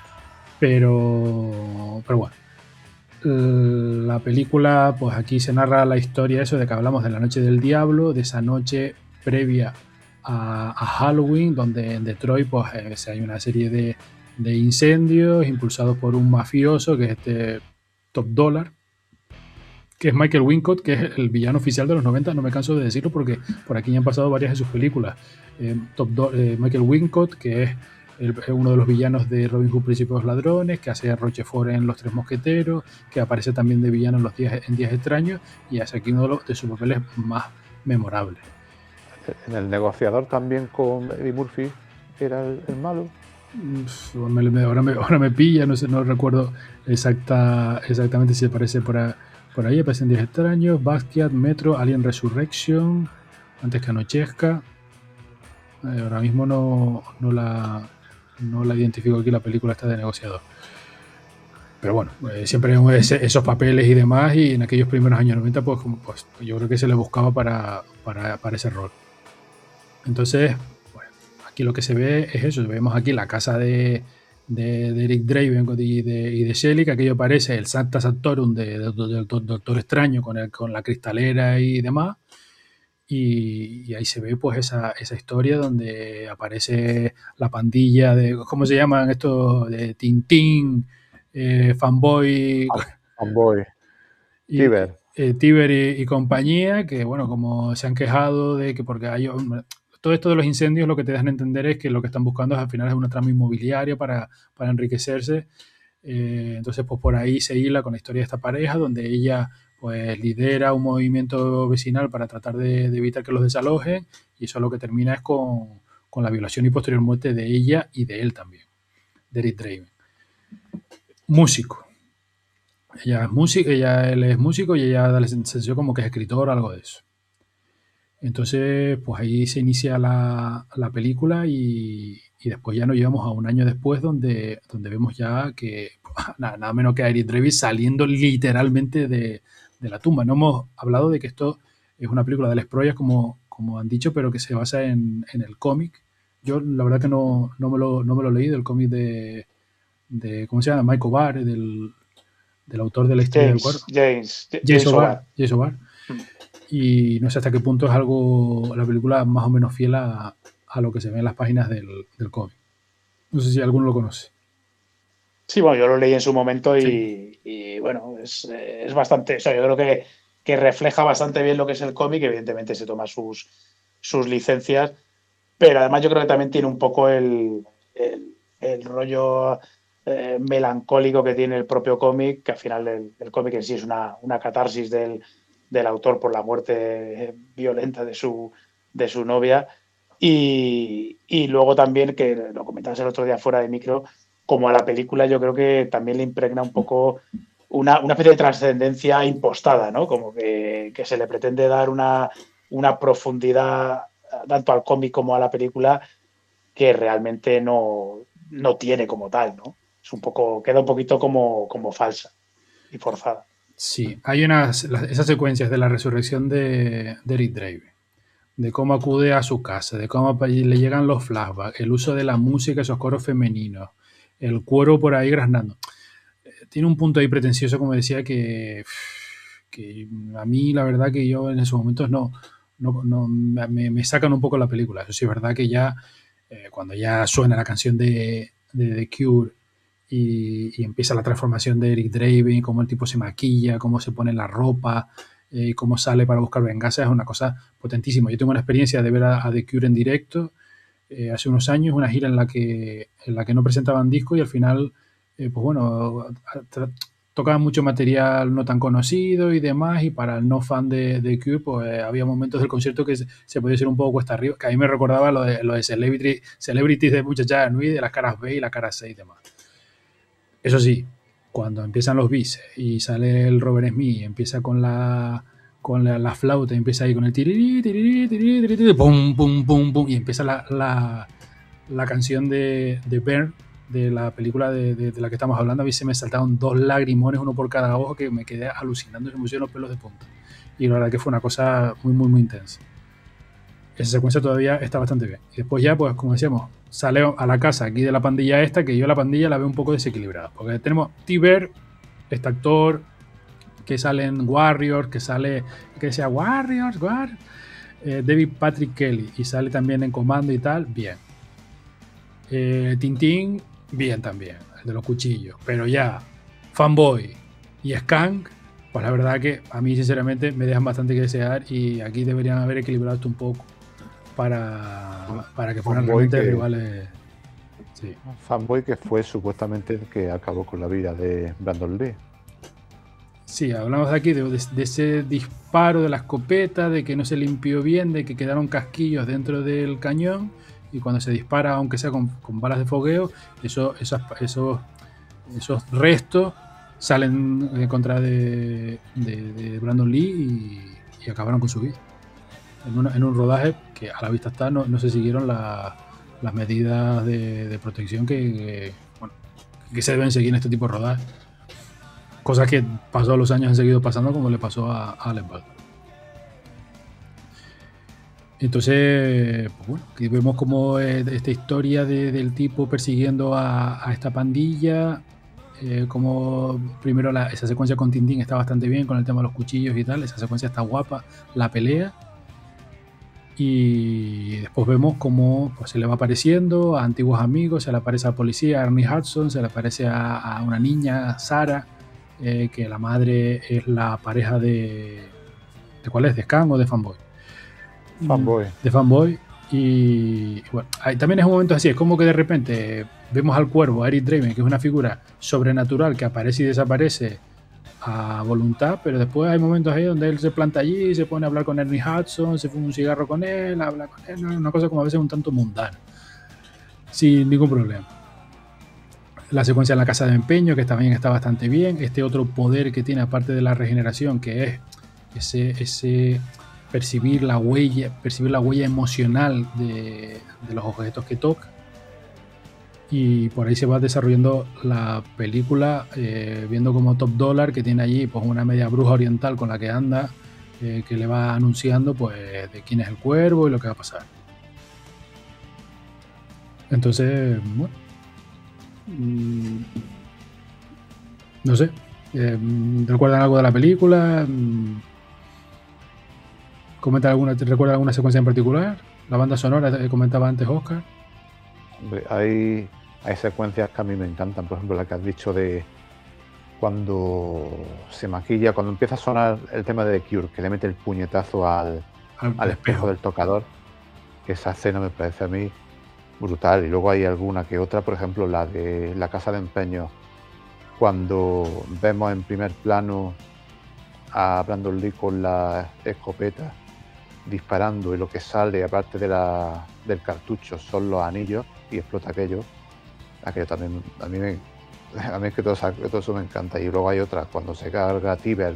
Pero bueno, la película, pues aquí se narra la historia, eso de que hablamos de la noche del diablo, de esa noche previa a Halloween, donde en Detroit pues hay una serie de incendios impulsados por un mafioso que es este Top Dollar, que es Michael Wincott, que es el villano oficial de los 90, no me canso de decirlo porque por aquí ya han pasado varias de sus películas. Michael Wincott, que es uno de los villanos de Robin Hood, Príncipe de los Ladrones, que hace a Rochefort en Los Tres Mosqueteros, que aparece también de villano en Días Extraños, y hace aquí uno de sus papeles más memorables. En El Negociador también con Eddie Murphy era el malo. Ahora me pilla, no recuerdo exactamente si aparece por ahí. Aparece en Días Extraños, Basquiat, Metro, Alien Resurrection, Antes que anochezca. Ahora mismo no la identifico aquí, la película está de Negociador. Pero bueno, siempre esos papeles y demás, y en aquellos primeros años 90 pues yo creo que se le buscaba para ese rol. Entonces, bueno, aquí lo que se ve es eso. Vemos aquí la casa de Eric Draven y de Shelley, que aquello parece el Sancta Sanctorum del Doctor Extraño con la cristalera y demás. Y ahí se ve pues esa historia donde aparece la pandilla de, ¿cómo se llaman estos? De Tintín, Fanboy, Tiber. Tiber y compañía, que bueno, como se han quejado de que porque todo esto de los incendios lo que te dan a entender es que lo que están buscando al final es una trama inmobiliaria para enriquecerse. Entonces, pues por ahí se hila con la historia de esta pareja, donde ella pues lidera un movimiento vecinal para tratar de evitar que los desalojen, y eso lo que termina es con la violación y posterior muerte de ella y de él también, de Eric Draven. Músico. Él es músico y ella da la sensación como que es escritor o algo de eso. Entonces, pues ahí se inicia la película y después ya nos llevamos a un año después donde vemos ya que nada menos que a Eric Draven saliendo literalmente de la tumba. No hemos hablado de que esto es una película de Les Proyas, como han dicho, pero que se basa en el cómic. Yo la verdad que no me lo leí, del cómic de ¿cómo se llama? Michael Barr, del autor de la historia del cuerpo. James O'Barr. Y no sé hasta qué punto es la película más o menos fiel a lo que se ve en las páginas del cómic. No sé si alguno lo conoce. Sí, bueno, yo lo leí en su momento y bueno, es bastante, o sea, yo creo que refleja bastante bien lo que es el cómic. Evidentemente se toma sus licencias, pero además yo creo que también tiene un poco el rollo melancólico que tiene el propio cómic, que al final el cómic en sí es una catarsis del autor por la muerte violenta de su novia, y luego también, que lo comentabas el otro día fuera de micro, como a la película yo creo que también le impregna un poco una especie de trascendencia impostada, ¿no? Como que se le pretende dar una profundidad tanto al cómic como a la película que realmente no tiene como tal, ¿no? Queda un poquito como falsa y forzada. Sí, hay esas secuencias de la resurrección de Eric Draven, de cómo acude a su casa, de cómo le llegan los flashbacks, el uso de la música, esos coros femeninos, el cuero por ahí graznando. Tiene un punto ahí pretencioso, como decía, que a mí la verdad que yo en esos momentos me sacan un poco la película. Eso sí es verdad que ya cuando ya suena la canción de The Cure y empieza la transformación de Eric Draven, cómo el tipo se maquilla, cómo se pone la ropa, cómo sale para buscar venganza, es una cosa potentísima. Yo tengo una experiencia de ver a The Cure en directo hace unos años, una gira en la que no presentaban disco, y al final pues bueno, tocaban mucho material no tan conocido y demás, y para el no fan de Cure pues había momentos del concierto que se podía ser un poco cuesta arriba, que a mí me recordaba lo de Celebrities de Muchacha Nui, de las caras B y las caras C y demás. Eso sí, cuando empiezan los beats y sale el Robert Smith y empieza con la flauta, y empieza ahí con el tirirí, tirirí, tirirí, tirirí, pum, pum, pum, pum, y empieza la canción de Burn, de la película de la que estamos hablando. A mí se me saltaron 2 lagrimones, uno por cada ojo, que me quedé alucinando, se me pusieron los pelos de punta. Y la verdad que fue una cosa muy, muy, muy intensa. Esa secuencia todavía está bastante bien. Y después ya, pues como decíamos, sale a la casa aquí de la pandilla esta, que yo la pandilla la veo un poco desequilibrada. Porque tenemos T-Bird, este actor que sale en Warriors, que decía Warriors, David Patrick Kelly, y sale también en Comando y tal, bien. Tintín, bien también, el de los cuchillos. Pero ya, Fanboy y Skank, pues la verdad que a mí sinceramente me dejan bastante que desear, y aquí deberían haber equilibrado esto un poco para que fueran realmente rivales. Sí. Fanboy, que fue supuestamente el que acabó con la vida de Brandon Lee. Sí, hablamos de aquí de ese disparo de la escopeta, de que no se limpió bien, de que quedaron casquillos dentro del cañón, y cuando se dispara, aunque sea con balas de fogueo, esos restos salen en contra de Brandon Lee y acabaron con su vida. En un rodaje que a la vista está, no se siguieron las medidas de protección que se deben seguir en este tipo de rodajes. Cosas que pasó a los años han seguido pasando, como le pasó a Alec Baldwin. Entonces, pues bueno, aquí vemos como esta historia del tipo persiguiendo a esta pandilla, como primero esa secuencia con Tintín está bastante bien, con el tema de los cuchillos y tal, esa secuencia está guapa, la pelea, y después vemos cómo pues, se le va apareciendo a antiguos amigos, se le aparece al policía Ernie Hudson, se le aparece a una niña, Sarah, que la madre es la pareja ¿de cuál es? ¿De Skank o de Fanboy? Fanboy. De Fanboy. Y bueno, también es un momento así, es como que de repente vemos al cuervo, a Eric Draven, que es una figura sobrenatural que aparece y desaparece a voluntad, pero después hay momentos ahí donde él se planta allí, se pone a hablar con Ernie Hudson, se fuma un cigarro con él, habla con él, una cosa como a veces un tanto mundana, sin ningún problema. La secuencia en la casa de empeño, que también está bastante bien. Este otro poder que tiene, aparte de la regeneración, que es ese percibir la huella emocional de los objetos que toca. Y por ahí se va desarrollando la película, viendo como Top Dollar, que tiene allí pues una media bruja oriental con la que anda, que le va anunciando pues de quién es el cuervo y lo que va a pasar. Entonces, bueno, no sé, ¿recuerdan algo de la película? ¿Te recuerda alguna secuencia en particular? La banda sonora, comentaba antes Oscar. Hombre, hay secuencias que a mí me encantan, por ejemplo la que has dicho de cuando se maquilla, cuando empieza a sonar el tema de The Cure, que le mete el puñetazo al espejo del tocador. Esa escena me parece a mí brutal. Y luego hay alguna que otra, por ejemplo la de la casa de empeño, cuando vemos en primer plano a Brandon Lee con la escopeta disparando y lo que sale aparte del cartucho son los anillos y explota aquello también a mí es que todo eso me encanta. Y luego hay otra cuando se carga Tiber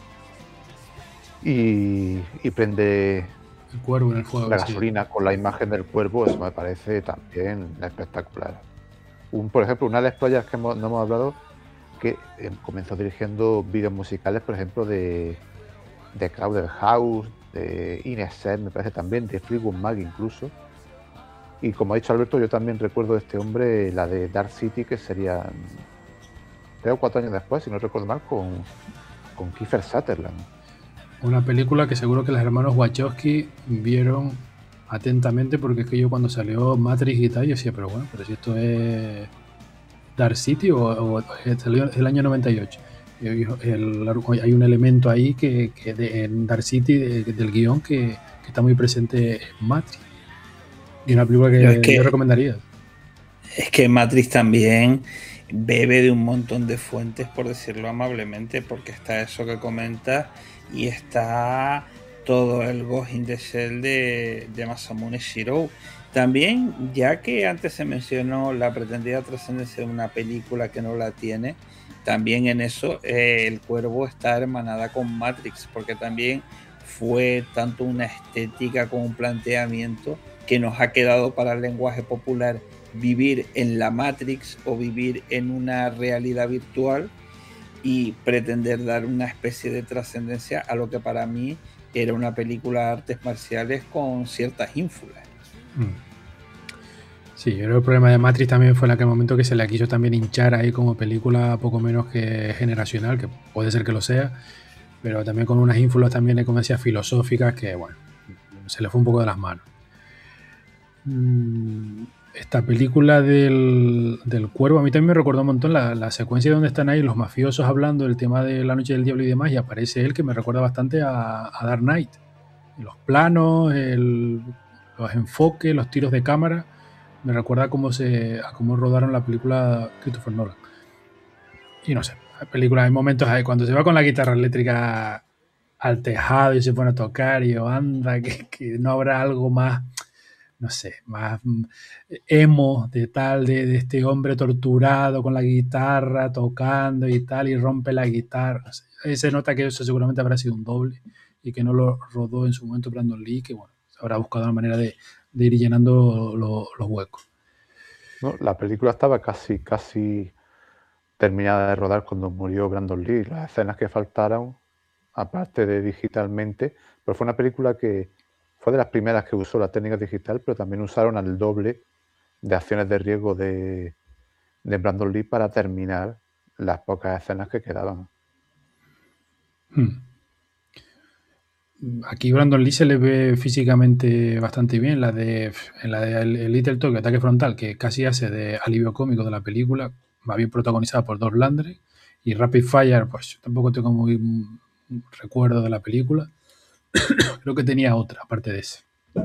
y prende el cuervo en el fuego, la gasolina con la imagen del cuervo. Eso me parece también espectacular. Por ejemplo, una de las playas que no hemos hablado, que comenzó dirigiendo vídeos musicales, por ejemplo de Crowded House, de Ineset, me parece también, de Fleetwood Mac incluso. Y como ha dicho Alberto, yo también recuerdo de este hombre la de Dark City, que sería 3 o 4 años después, si no recuerdo mal, con Kiefer Sutherland. Una película que seguro que los hermanos Wachowski vieron atentamente, porque es que yo cuando salió Matrix y tal, yo decía, pero si esto es Dark City o salió el año 98. Hay un elemento ahí que en Dark City del guión que está muy presente en Matrix. Y una película que yo recomendaría. Es que Matrix también bebe de un montón de fuentes, por decirlo amablemente, porque está eso que comenta y está todo el Ghost in the Shell de Masamune Shirow. También, ya que antes se mencionó la pretendida trascendencia de una película que no la tiene, también en eso el cuervo está hermanada con Matrix, porque también fue tanto una estética como un planteamiento que nos ha quedado para el lenguaje popular, vivir en la Matrix o vivir en una realidad virtual y pretender dar una especie de trascendencia a lo que para mí era una película de artes marciales con ciertas ínfulas. Sí, yo creo que el problema de Matrix también fue en aquel momento que se le quiso también hinchar ahí como película poco menos que generacional, que puede ser que lo sea, pero también con unas ínfulas también de comencias filosóficas que, bueno, se le fue un poco de las manos. Esta película del cuervo a mí también me recordó un montón la secuencia donde están ahí los mafiosos hablando del tema de la noche del diablo y demás, y aparece él, que me recuerda bastante a Dark Knight. Los planos, los enfoques, los tiros de cámara, me recuerda a cómo rodaron la película Christopher Nolan. Y no sé, hay momentos ahí cuando se va con la guitarra eléctrica al tejado y se pone a tocar y yo, anda, que no habrá algo más, no sé, más emo de este hombre torturado con la guitarra tocando y tal, y rompe la guitarra. No sé. Ahí se nota que eso seguramente habrá sido un doble y que no lo rodó en su momento Brandon Lee, que bueno, habrá buscado una manera de ir llenando los huecos. No, la película estaba casi terminada de rodar cuando murió Brandon Lee. Las escenas que faltaron, aparte de digitalmente, pero fue una película que fue de las primeras que usó la técnica digital, pero también usaron al doble de acciones de riesgo de Brandon Lee para terminar las pocas escenas que quedaban. Aquí Brandon Lee se le ve físicamente bastante bien, en la de el Little Tokyo, Ataque Frontal, que casi hace de alivio cómico de la película, va bien protagonizada por Dolph Lundgren, y Rapid Fire, pues tampoco tengo muy recuerdo de la película. Creo que tenía otra, aparte de ese.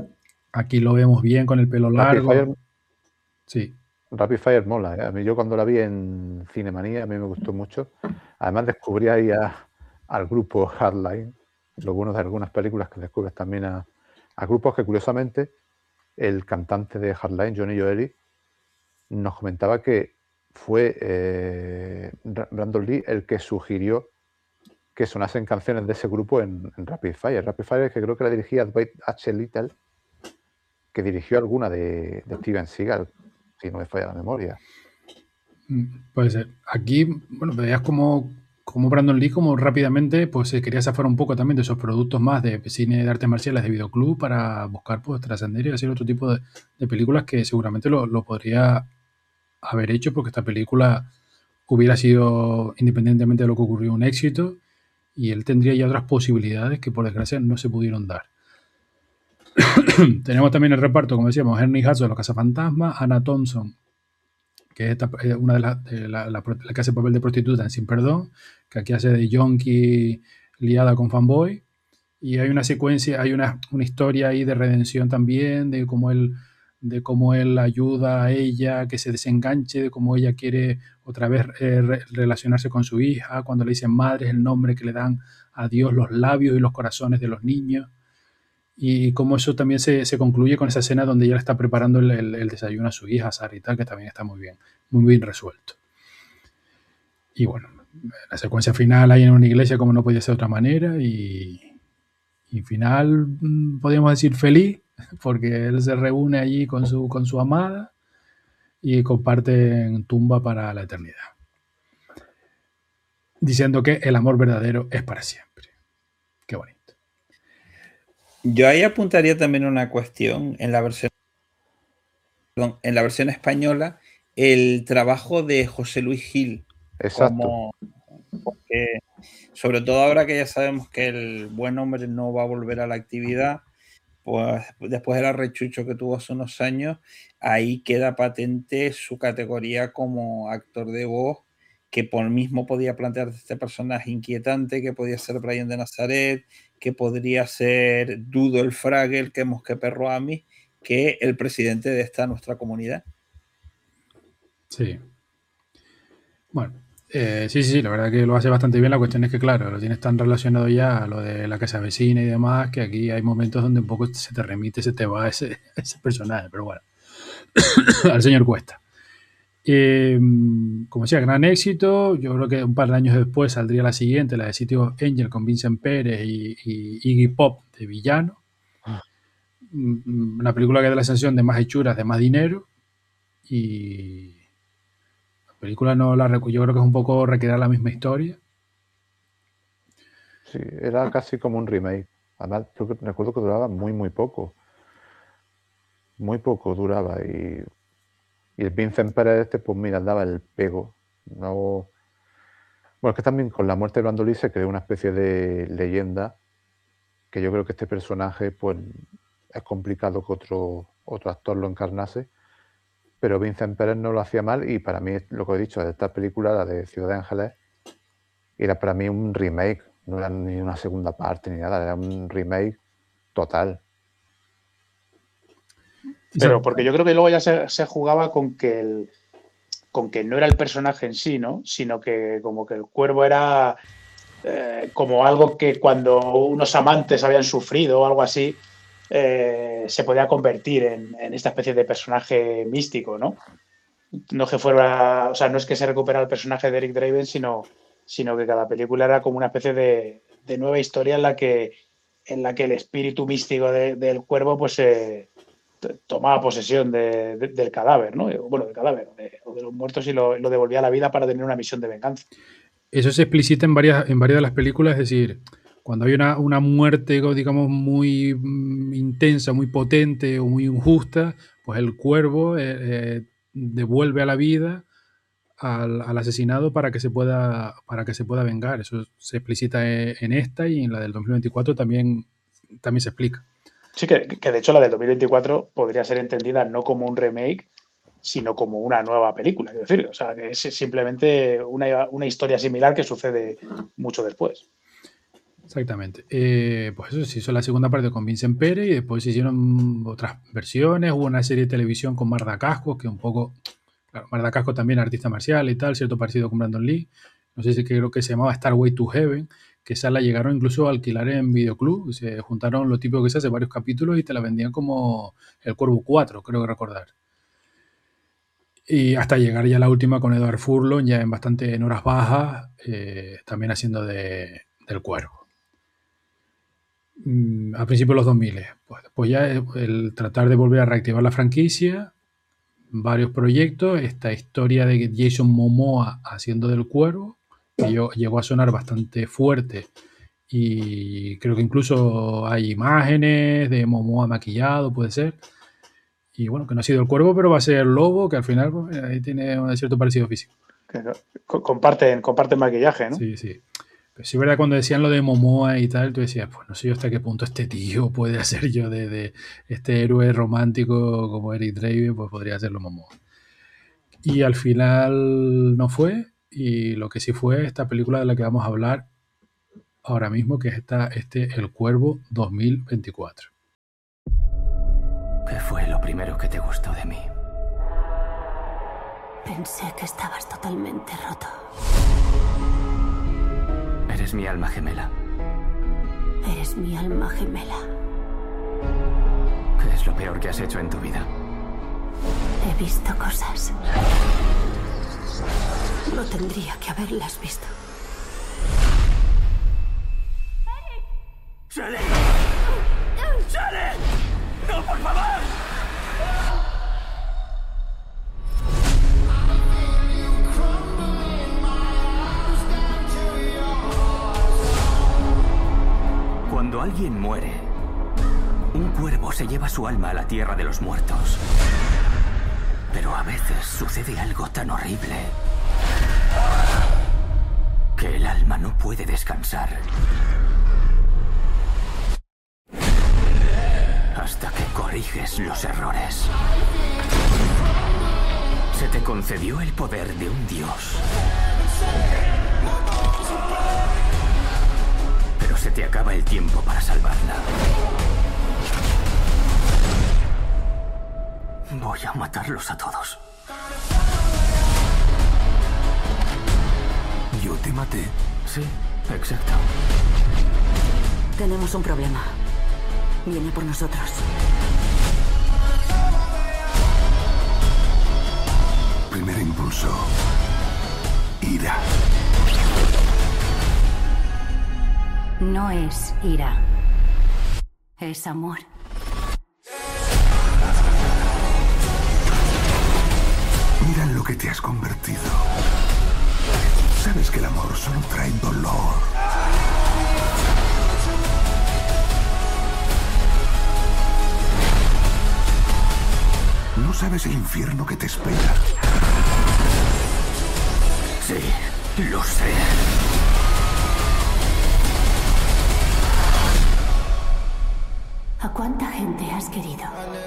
Aquí lo vemos bien con el pelo Rapid Fire, largo. Sí. Rapid Fire mola, ¿eh? A mí, yo cuando la vi en Cinemanía, a mí me gustó mucho. Además descubrí ahí al grupo Hardline, lo bueno de algunas películas que descubres también a grupos que, curiosamente, el cantante de Hardline, Johnny Joeli, nos comentaba que fue Brandon Lee el que sugirió que sonasen canciones de ese grupo en Rapid Fire. Rapid Fire, que creo que la dirigía Dwight H. Little, que dirigió alguna de Steven Seagal, si no me falla la memoria. Puede ser. Aquí, bueno, veías como Brandon Lee como rápidamente pues se quería zafar un poco también de esos productos más de cine de artes marciales de videoclub para buscar pues trascender y hacer otro tipo de películas que seguramente lo podría haber hecho porque esta película hubiera sido, independientemente de lo que ocurrió, un éxito y él tendría ya otras posibilidades que por desgracia no se pudieron dar. Tenemos también el reparto, como decíamos, Ernie Hudson, Los Cazafantasmas, Anna Thompson, que es una de las la que hace el papel de prostituta en Sin Perdón, que aquí hace de yonki liada con fanboy. Y hay una secuencia, hay una historia ahí de redención también, de cómo él ayuda a ella que se desenganche, de cómo ella quiere otra vez relacionarse con su hija, cuando le dicen madre es el nombre que le dan a Dios los labios y los corazones de los niños. Y cómo eso también se concluye con esa escena donde ella le está preparando el desayuno a su hija, Sara y tal, que también está muy bien resuelto. Y bueno, la secuencia final hay en una iglesia como no podía ser de otra manera y final, podríamos decir feliz, porque él se reúne allí con su amada y comparten tumba para la eternidad. Diciendo que el amor verdadero es para siempre. Qué bonito. Yo ahí apuntaría también una cuestión en la versión española, el trabajo de José Luis Gil. Exacto. Porque, sobre todo ahora que ya sabemos que el buen hombre no va a volver a la actividad, pues después del arrechucho que tuvo hace unos años, ahí queda patente su categoría como actor de voz, que por mismo podía plantear este personaje inquietante, que podía ser Brian de Nazaret, que podría ser Dudo el Fraggle, que Mosque Perro Ami, que el presidente de esta nuestra comunidad. Sí. Bueno, sí, la verdad que lo hace bastante bien. La cuestión es que, claro, lo tienes tan relacionado ya a lo de la casa vecina y demás, que aquí hay momentos donde un poco se te remite, se te va ese personaje, pero bueno, al señor Cuesta. Como decía, gran éxito. Yo creo que un par de años después saldría la siguiente, la de City of Angel con Vincent Pérez y Iggy Pop de villano. Una película que da la sensación de más hechuras, de más dinero. Y la película no la recuerdo. Yo creo que es un poco recrear la misma historia. Sí, era casi como un remake. Además, recuerdo que duraba muy poco. Muy poco duraba. Y el Vincent Pérez pues mira, daba el pego. No... Bueno, es que también con la muerte de Brandon Lee se creó una especie de leyenda, que yo creo que este personaje pues es complicado que otro actor lo encarnase, pero Vincent Pérez no lo hacía mal y para mí, lo que he dicho, de esta película, la de Ciudad de Ángeles, era para mí un remake, no era ni una segunda parte ni nada, era un remake total. Pero porque yo creo que luego ya se jugaba con que no era el personaje en sí, ¿no? Sino que como que el cuervo era como algo que cuando unos amantes habían sufrido o algo así, se podía convertir en esta especie de personaje místico, ¿no? No que fuera, o sea, no es que se recuperara el personaje de Eric Draven, sino que cada película era como una especie de nueva historia en la que el espíritu místico del cuervo pues tomaba posesión del cadáver, ¿no? Bueno, del cadáver o de los muertos y lo devolvía a la vida para tener una misión de venganza. Eso se explicita en varias de las películas, es decir, cuando hay una muerte, digamos, muy intensa, muy potente o muy injusta, pues el cuervo devuelve a la vida al asesinado para que se pueda vengar. Eso se explicita en esta y en la del 2024 también se explica. Sí, que de hecho la del 2024 podría ser entendida no como un remake, sino como una nueva película, quiero decir. O sea, que es simplemente una historia similar que sucede mucho después. Exactamente. Pues eso se hizo la segunda parte con Vincent Pérez y después se hicieron otras versiones. Hubo una serie de televisión con Marta Cascos, que un poco. Claro, Marta Cascos también artista marcial y tal, cierto parecido con Brandon Lee. No sé si creo que se llamaba Starway to Heaven, que esa la llegaron incluso a alquilar en videoclub. Se juntaron lo típico que se hace, varios capítulos y te la vendían como El Cuervo 4, creo que recordar. Y hasta llegar ya la última con Edward Furlong, ya en horas bajas, también haciendo del Cuervo. A principios de los 2000. Pues ya el tratar de volver a reactivar la franquicia, varios proyectos, esta historia de Jason Momoa haciendo del Cuervo, que llegó a sonar bastante fuerte y creo que incluso hay imágenes de Momoa maquillado, puede ser. Y bueno, que no ha sido el Cuervo, pero va a ser el Lobo, que al final pues, ahí tiene un cierto parecido físico. Comparten maquillaje, ¿no? Sí, sí. Pero sí es verdad, cuando decían lo de Momoa y tal, tú decías, pues no sé yo hasta qué punto este tío puede hacer yo de este héroe romántico como Eric Draven, pues podría hacerlo Momoa. Y al final no fue, y lo que sí fue esta película de la que vamos a hablar ahora mismo, que es El Cuervo 2024. ¿Qué fue lo primero que te gustó de mí? Pensé que estabas totalmente roto. Eres mi alma gemela. Eres mi alma gemela. ¿Qué es lo peor que has hecho en tu vida? He visto cosas. No tendría que haberlas visto. ¡Sale! ¡Sale! ¡No, por favor! Cuando alguien muere, un cuervo se lleva su alma a la tierra de los muertos. Pero a veces sucede algo tan horrible que el alma no puede descansar hasta que corriges los errores. Se te concedió el poder de un dios, pero se te acaba el tiempo para salvarla. Voy a matarlos a todos. ¿Yo te maté? Sí, exacto. Tenemos un problema. Viene por nosotros. Primer impulso. Ira. No es ira. Es amor. Mira en lo que te has convertido. Sabes que el amor solo trae dolor. No sabes el infierno que te espera. Sí, lo sé. ¿A cuánta gente has querido?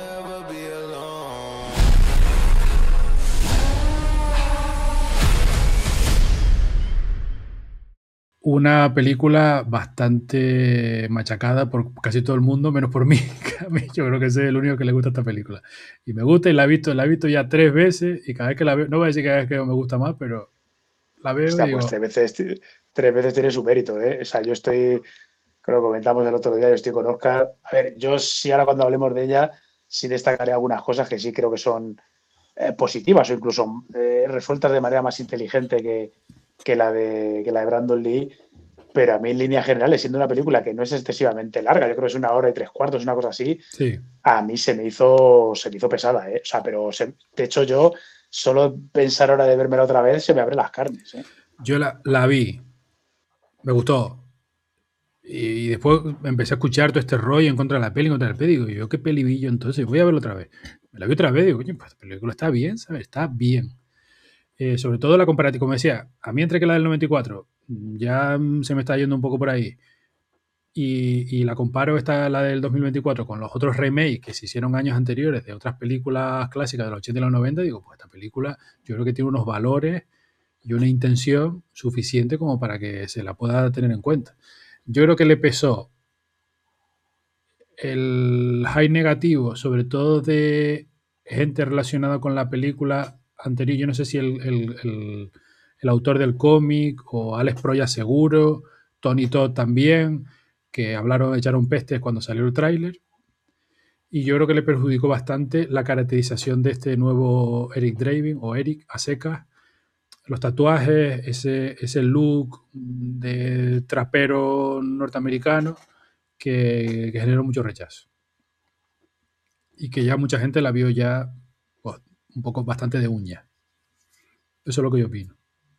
Una película bastante machacada por casi todo el mundo, menos por mí. Que a mí yo creo que soy el único que le gusta esta película. Y me gusta y la he visto ya 3 veces y cada vez que la veo, no voy a decir cada vez que me gusta más, pero la veo Hostia, y digo, pues 3 veces tiene su mérito, ¿eh? O sea, yo estoy, creo que comentamos el otro día, yo estoy con Oscar. A ver, yo sí ahora cuando hablemos de ella, sí destacaré algunas cosas que sí creo que son positivas o incluso resueltas de manera más inteligente que la de Brandon Lee, pero a mí en líneas generales, siendo una película que no es excesivamente larga, yo creo que es 1 hora y 3/4, una cosa así, sí. a mí se me hizo pesada, ¿eh? O sea, pero de hecho yo solo pensar ahora de vérmela otra vez se me abren las carnes, ¿eh? Yo la vi, me gustó. Y después empecé a escuchar todo este rollo en contra de la peli, digo, yo qué peli vi yo entonces, voy a verlo otra vez. Me la vi otra vez, digo, coño, pues esta película está bien, ¿sabes? Está bien. Sobre todo la comparativa, como decía, a mí entre que la del 94 ya se me está yendo un poco por ahí y la comparo la del 2024 con los otros remakes que se hicieron años anteriores de otras películas clásicas de los 80 y los 90, digo, pues esta película yo creo que tiene unos valores y una intención suficiente como para que se la pueda tener en cuenta. Yo creo que le pesó el high negativo, sobre todo de gente relacionada con la película anterior. Yo no sé si el autor del cómic o Alex Proya seguro, Tony Todd también, que echaron pestes cuando salió el tráiler. Y yo creo que le perjudicó bastante la caracterización de este nuevo Eric Draven o Eric a secas. Los tatuajes, ese look de trapero norteamericano que generó mucho rechazo. Y que ya mucha gente la vio ya pues, un poco bastante de uña. Eso es lo que yo opino.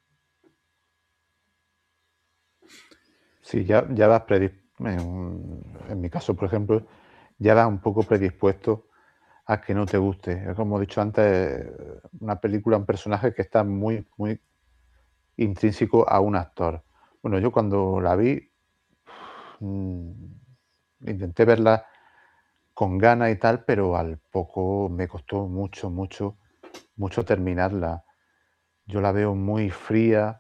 Sí, ya vas en mi caso, por ejemplo, ya vas un poco predispuesto a que no te guste. Como he dicho antes, una película, un personaje que está muy, muy intrínseco a un actor. Bueno, yo cuando la vi, intenté verla con ganas y tal, pero al poco me costó mucho, mucho, mucho terminarla. Yo la veo muy fría.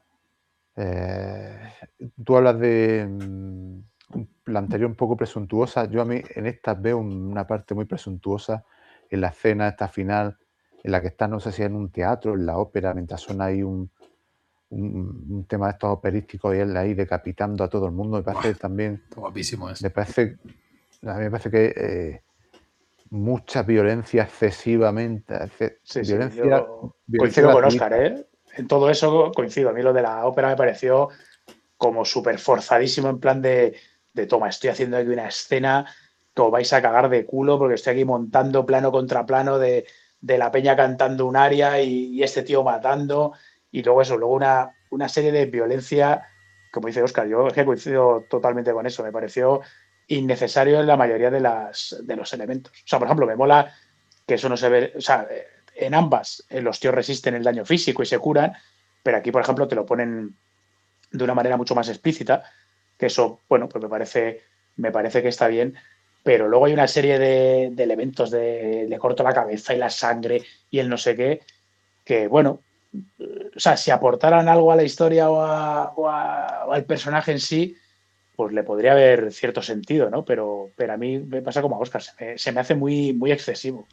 Tú hablas de la anterior un poco presuntuosa. Yo a mí en esta veo una parte muy presuntuosa en la escena esta final, en la que está, no sé si en un teatro, en la ópera, mientras suena ahí un tema de estos operísticos y él ahí decapitando a todo el mundo. Me parece también... Guapísimo eso. A mí me parece que mucha violencia excesivamente. Sí, Violencia coincido con gratuita. Óscar, ¿eh? En todo eso coincido. A mí lo de la ópera me pareció como súper forzadísimo en plan de toma, estoy haciendo aquí una escena que os vais a cagar de culo porque estoy aquí montando plano contra plano de la peña cantando un aria y este tío matando. Y luego eso, luego una serie de violencia, como dice Óscar, yo es que coincido totalmente con eso. Me pareció innecesario en la mayoría de los elementos. O sea, por ejemplo, me mola que eso no se ve, o sea, en ambas los tíos resisten el daño físico y se curan, pero aquí, por ejemplo, te lo ponen de una manera mucho más explícita, que eso, bueno, pues me parece que está bien, pero luego hay una serie de elementos de le corto la cabeza y la sangre y el no sé qué, que bueno, o sea, si aportaran algo a la historia o al personaje en sí, pues le podría haber cierto sentido, ¿no? Pero a mí me pasa como a Oscar, se me hace muy, muy excesivo.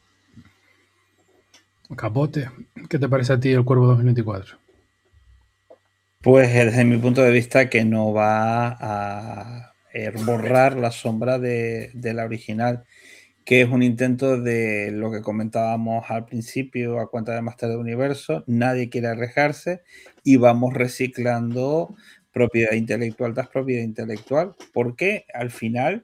Capote, ¿qué te parece a ti el Cuervo 2024? Pues desde mi punto de vista que no va a borrar la sombra de la original, que es un intento de lo que comentábamos al principio a cuenta de Master del Universo. Nadie quiere arriesgarse y vamos reciclando propiedad intelectual tras propiedad intelectual, porque al final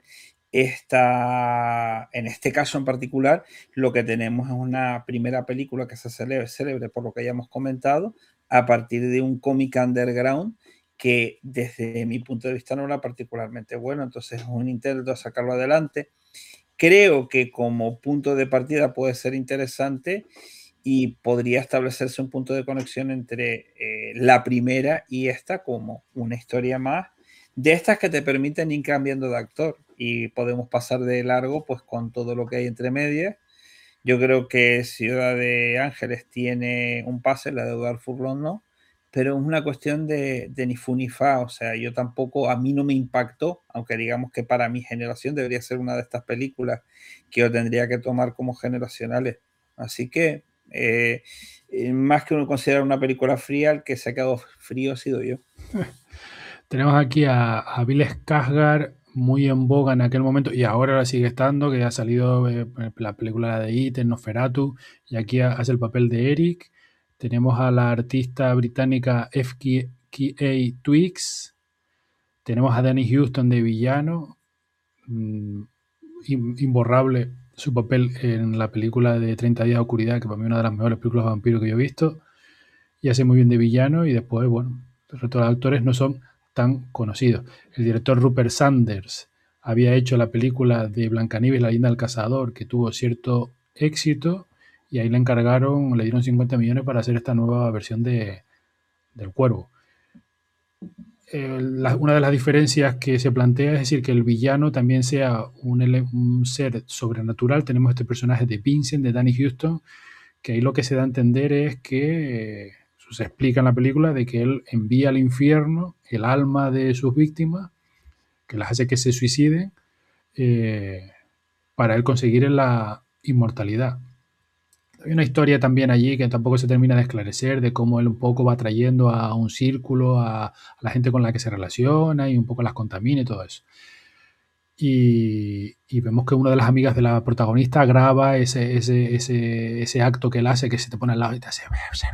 en este caso en particular lo que tenemos es una primera película que se celebre por lo que ya hemos comentado a partir de un cómic underground que desde mi punto de vista no era particularmente bueno. Entonces es un intento de sacarlo adelante. Creo que como punto de partida puede ser interesante y podría establecerse un punto de conexión entre la primera y esta como una historia más de estas que te permiten ir cambiando de actor y podemos pasar de largo pues con todo lo que hay entre medias. Yo creo que Ciudad de Ángeles tiene un pase, la de Eduard Furlong no, pero es una cuestión de ni fu ni fa. O sea, yo tampoco, a mí no me impactó, aunque digamos que para mi generación debería ser una de estas películas que yo tendría que tomar como generacionales. Así que, más que uno considerar una película fría, el que se ha quedado frío ha sido yo. Tenemos aquí a Bill Skarsgård muy en boga en aquel momento y ahora sigue estando, que ha salido la película de It, Nosferatu, y aquí hace el papel de Eric. Tenemos a la artista británica FKA Twigs. Tenemos a Danny Houston de villano. Imborrable su papel en la película de 30 días de oscuridad, que para mí es una de las mejores películas de vampiros que yo he visto. Y hace muy bien de villano y después, bueno, el resto de los actores no son tan conocidos. El director Rupert Sanders había hecho la película de Blancanieves, la leyenda del cazador, que tuvo cierto éxito y ahí le dieron 50 millones para hacer esta nueva versión del Cuervo. Una de las diferencias que se plantea es decir que el villano también sea un ser sobrenatural. Tenemos este personaje de Vincent, de Danny Houston, que ahí lo que se da a entender es que se explica en la película de que él envía al infierno el alma de sus víctimas que las hace que se suiciden para él conseguir la inmortalidad. Hay una historia también allí que tampoco se termina de esclarecer, de cómo él un poco va trayendo a un círculo a la gente con la que se relaciona y un poco las contamina y todo eso. Y vemos que una de las amigas de la protagonista graba ese acto que él hace, que se te pone al lado y te hace...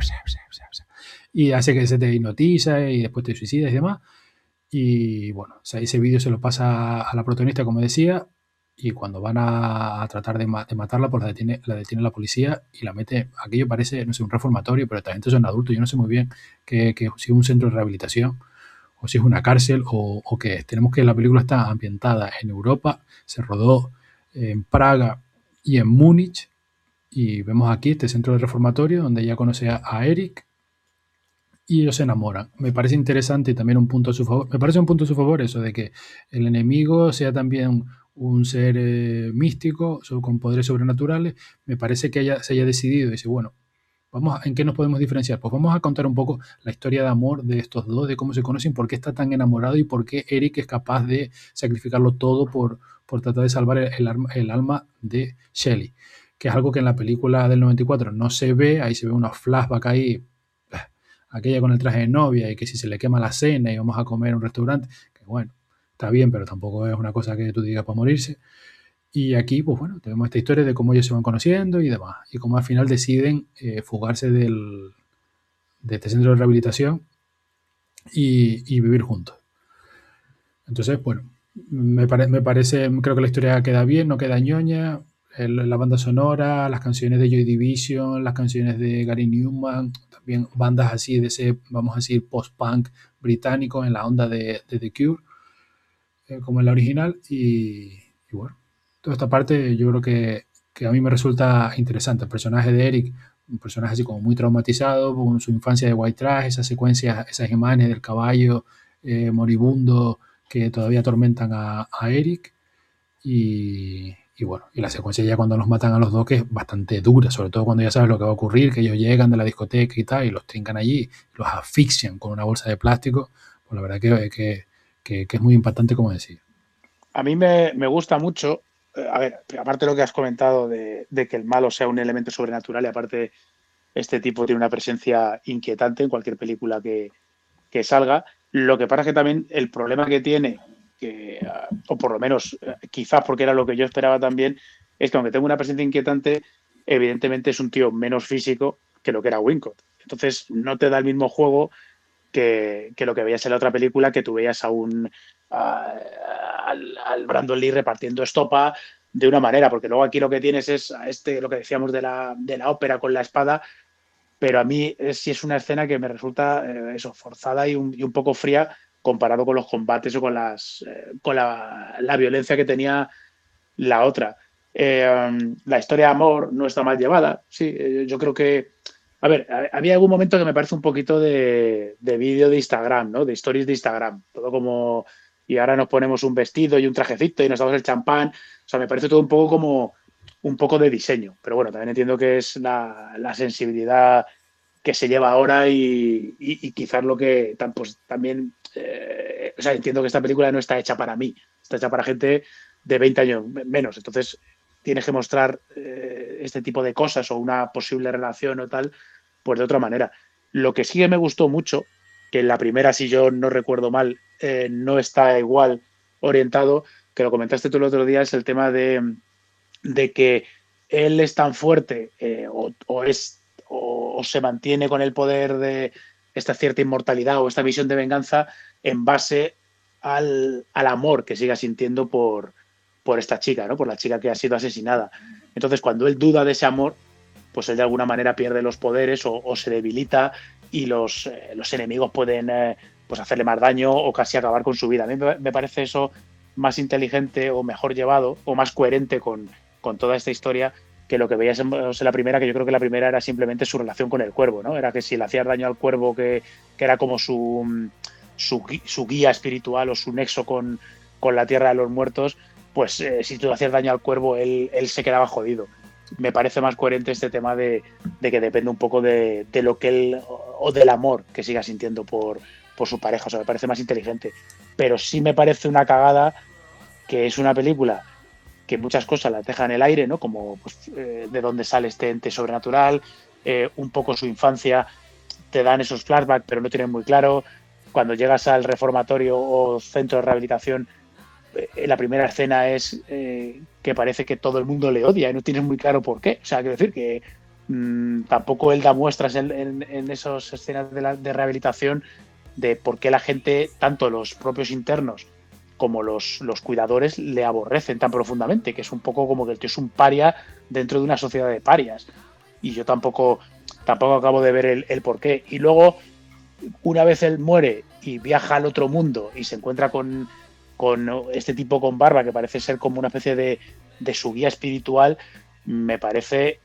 y hace que se te hipnotiza y después te suicidas y demás. Y bueno, o sea, ese vídeo se lo pasa a la protagonista, como decía, y cuando van a tratar de matarla, pues la detiene la policía y la mete. Aquello parece, no sé, un reformatorio, pero esta gente son adultos. Yo no sé muy bien que si es un centro de rehabilitación o si es una cárcel o qué es. Tenemos que la película está ambientada en Europa, se rodó en Praga y en Múnich, y vemos aquí este centro de reformatorio donde ella conoce a Eric y ellos se enamoran. Me parece interesante y también un punto a su favor. Me parece un punto a su favor eso de que el enemigo sea también un ser místico con poderes sobrenaturales. Me parece que ella se haya decidido y dice, bueno, ¿en qué nos podemos diferenciar? Pues vamos a contar un poco la historia de amor de estos dos, de cómo se conocen, por qué está tan enamorado y por qué Eric es capaz de sacrificarlo todo por tratar de salvar el alma de Shelley, que es algo que en la película del 94 no se ve. Ahí se ve unos flashbacks ahí, aquella con el traje de novia y que si se le quema la cena y vamos a comer en un restaurante, que bueno, está bien, pero tampoco es una cosa que tú digas para morirse. Y aquí, pues bueno, tenemos esta historia de cómo ellos se van conociendo y demás, y cómo al final deciden fugarse de este centro de rehabilitación y vivir juntos. Entonces, bueno, me parece, creo que la historia queda bien, no queda ñoña. La banda sonora, las canciones de Joy Division, las canciones de Gary Newman, también bandas así de ese, vamos a decir, post-punk británico en la onda de The Cure, como en la original. Y bueno, toda esta parte yo creo que a mí me resulta interesante. El personaje de Eric, un personaje así como muy traumatizado con su infancia de white trash, esas secuencias, esas imágenes del caballo moribundo que todavía atormentan a Eric. Y bueno, y la secuencia ya cuando los matan a los dos, que es bastante dura, sobre todo cuando ya sabes lo que va a ocurrir, que ellos llegan de la discoteca y tal, y los trincan allí, los asfixian con una bolsa de plástico. Pues la verdad que es muy impactante, como decir. A mí me gusta mucho, a ver, aparte de lo que has comentado de que el malo sea un elemento sobrenatural, y aparte este tipo tiene una presencia inquietante en cualquier película que salga. Lo que pasa es que también el problema que tiene, o por lo menos quizás porque era lo que yo esperaba también, es que aunque tenga una presencia inquietante, evidentemente es un tío menos físico que lo que era Wincott. Entonces no te da el mismo juego que lo que veías en la otra película, que tú veías al Brandon Lee repartiendo estopa de una manera, porque luego aquí lo que tienes es lo que decíamos de la ópera con la espada, pero a mí sí es una escena que me resulta forzada y un poco fría comparado con los combates o con la violencia que tenía la otra. La historia de amor no está mal llevada, sí, yo creo que... A ver, había algún momento que me parece un poquito de vídeo de Instagram, ¿no? De stories de Instagram, todo como... Y ahora nos ponemos un vestido y un trajecito y nos damos el champán. O sea, me parece todo un poco como un poco de diseño. Pero bueno, también entiendo que es la sensibilidad que se lleva ahora y quizás lo que pues, también... o sea, entiendo que esta película no está hecha para mí. Está hecha para gente de 20 años menos. Entonces, tienes que mostrar este tipo de cosas o una posible relación o tal, pues de otra manera. Lo que sí que me gustó mucho, que en la primera, si yo no recuerdo mal, no está igual orientado, que lo comentaste tú el otro día, es el tema de que él es tan fuerte o se mantiene con el poder de esta cierta inmortalidad o esta visión de venganza en base al amor que siga sintiendo por esta chica, ¿no? Por la chica que ha sido asesinada. Entonces, cuando él duda de ese amor, pues él de alguna manera pierde los poderes o se debilita y los enemigos pueden pues hacerle más daño o casi acabar con su vida. A mí me parece eso más inteligente o mejor llevado o más coherente con toda esta historia que lo que veías en la primera, que yo creo que la primera era simplemente su relación con el cuervo, ¿no? Era que si le hacías daño al cuervo, que era como su guía espiritual o su nexo con la tierra de los muertos, pues si tú le hacías daño al cuervo, él se quedaba jodido. Me parece más coherente este tema de que depende un poco de lo que él, o del amor que siga sintiendo por su pareja. O sea, me parece más inteligente. pero sí me parece una cagada que es una película que muchas cosas las deja en el aire, ¿no? Como pues, de dónde sale este ente sobrenatural, un poco su infancia, te dan esos flashbacks, pero no tienen muy claro. Cuando llegas al reformatorio o centro de rehabilitación, la primera escena es que parece que todo el mundo le odia y no tienes muy claro por qué. O sea, quiero decir que tampoco él da muestras en esas escenas de rehabilitación de por qué la gente, tanto los propios internos como los cuidadores, le aborrecen tan profundamente, que es un poco como que el tío es un paria dentro de una sociedad de parias. Y yo tampoco acabo de ver el por qué. Y luego, una vez él muere y viaja al otro mundo y se encuentra con este tipo con barba que parece ser como una especie de su guía espiritual, me parece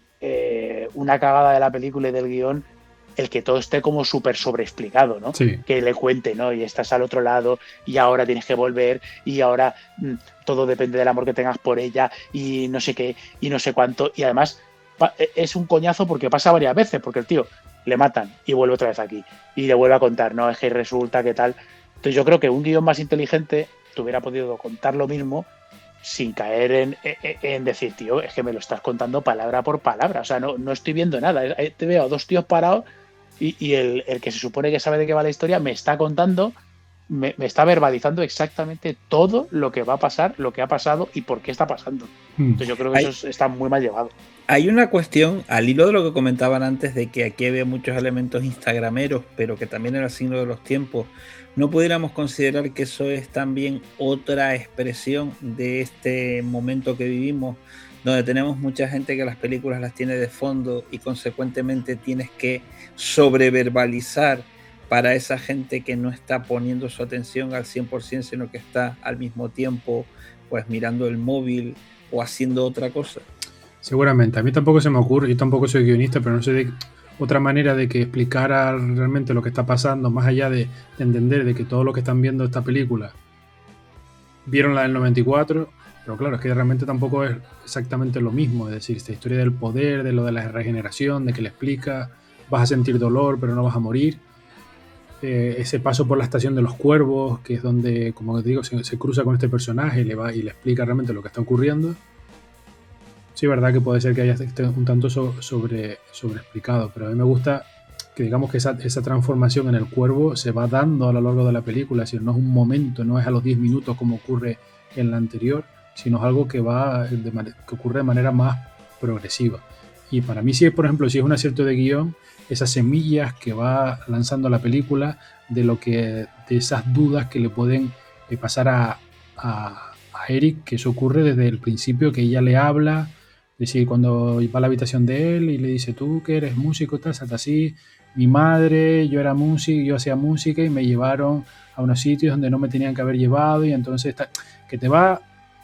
una cagada de la película y del guión el que todo esté como súper sobreexplicado, ¿no? Sí. Que le cuente, ¿no? Y estás al otro lado y ahora tienes que volver y ahora todo depende del amor que tengas por ella y no sé qué y no sé cuánto. Y además es un coñazo porque pasa varias veces, porque el tío le matan y vuelve otra vez aquí y le vuelve a contar, no, es que resulta que tal. Entonces yo creo que un guión más inteligente te hubiera podido contar lo mismo sin caer en decir, tío, es que me lo estás contando palabra por palabra, o sea, no estoy viendo nada, te veo a dos tíos parados y el que se supone que sabe de qué va la historia me está contando, me está verbalizando exactamente todo lo que va a pasar, lo que ha pasado y por qué está pasando. Entonces yo creo que eso está muy mal llevado. Hay una cuestión, al hilo de lo que comentaban antes, de que aquí había muchos elementos instagrameros, pero que también era signo de los tiempos. ¿No pudiéramos considerar que eso es también otra expresión de este momento que vivimos, donde tenemos mucha gente que las películas las tiene de fondo y consecuentemente tienes que sobreverbalizar para esa gente que no está poniendo su atención al 100%, sino que está al mismo tiempo pues mirando el móvil o haciendo otra cosa? Seguramente, a mí tampoco se me ocurre, yo tampoco soy guionista, pero no sé de otra manera de que explicara realmente lo que está pasando, más allá de entender de que todo lo que están viendo esta película vieron la del 94, pero claro, es que realmente tampoco es exactamente lo mismo, es decir, esta historia del poder, de lo de la regeneración, de que le explica, vas a sentir dolor pero no vas a morir, ese paso por la estación de los cuervos, que es donde, como te digo, se cruza con este personaje y le explica realmente lo que está ocurriendo. Sí, verdad que puede ser que haya esté un tanto sobreexplicado, pero a mí me gusta que digamos que esa transformación en el cuervo se va dando a lo largo de la película, es decir, no es un momento, no es a los 10 minutos como ocurre en la anterior, sino es algo que ocurre de manera más progresiva. Y para mí sí, por ejemplo, si es un acierto de guión, esas semillas que va lanzando la película de esas dudas que le pueden pasar a Eric, que eso ocurre desde el principio, que ella le habla. Es decir, cuando va a la habitación de él y le dice, tú que eres músico, tal, salta así, mi madre, yo hacía música y me llevaron a unos sitios donde no me tenían que haber llevado, y entonces que te va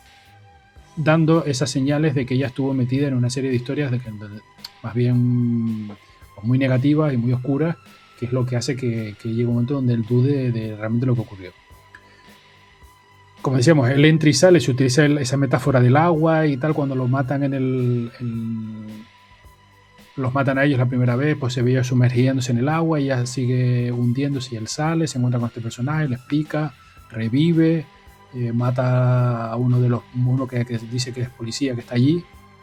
dando esas señales de que ella estuvo metida en una serie de historias más bien muy negativas y muy oscuras, que es lo que hace que llegue un momento donde él dude de realmente lo que ocurrió. Como decíamos, él entra y sale, se utiliza esa metáfora del agua y tal, cuando lo matan los matan a ellos la primera vez, pues se veía sumergiéndose en el agua y ella sigue hundiéndose y él sale, se encuentra con este personaje, le explica, revive, mata a uno que dice que es policía que está allí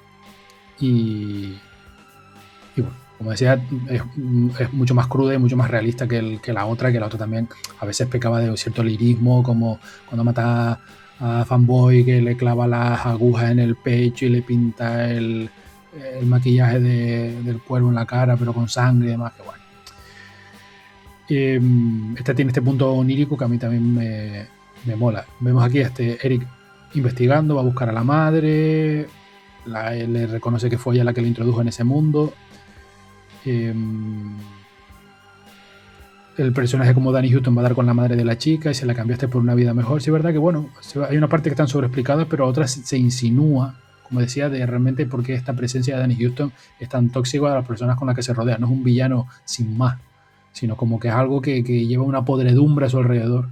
y bueno, como decía, es mucho más cruda y mucho más realista que la otra también a veces pecaba de cierto lirismo, como cuando mata a Fanboy, que le clava las agujas en el pecho y le pinta el maquillaje del cuervo en la cara, pero con sangre y demás, que bueno. Esta tiene este punto onírico que a mí también me mola. Vemos aquí a Eric investigando, va a buscar a la madre, le reconoce que fue ella la que le introdujo en ese mundo. El personaje como Danny Huston va a dar con la madre de la chica y se la cambiaste por una vida mejor. Sí, es verdad que bueno, hay una parte que están sobreexplicadas, pero otra se insinúa, como decía, de realmente por qué esta presencia de Danny Huston es tan tóxico a las personas con las que se rodea. No es un villano sin más, sino como que es algo que lleva una podredumbre a su alrededor.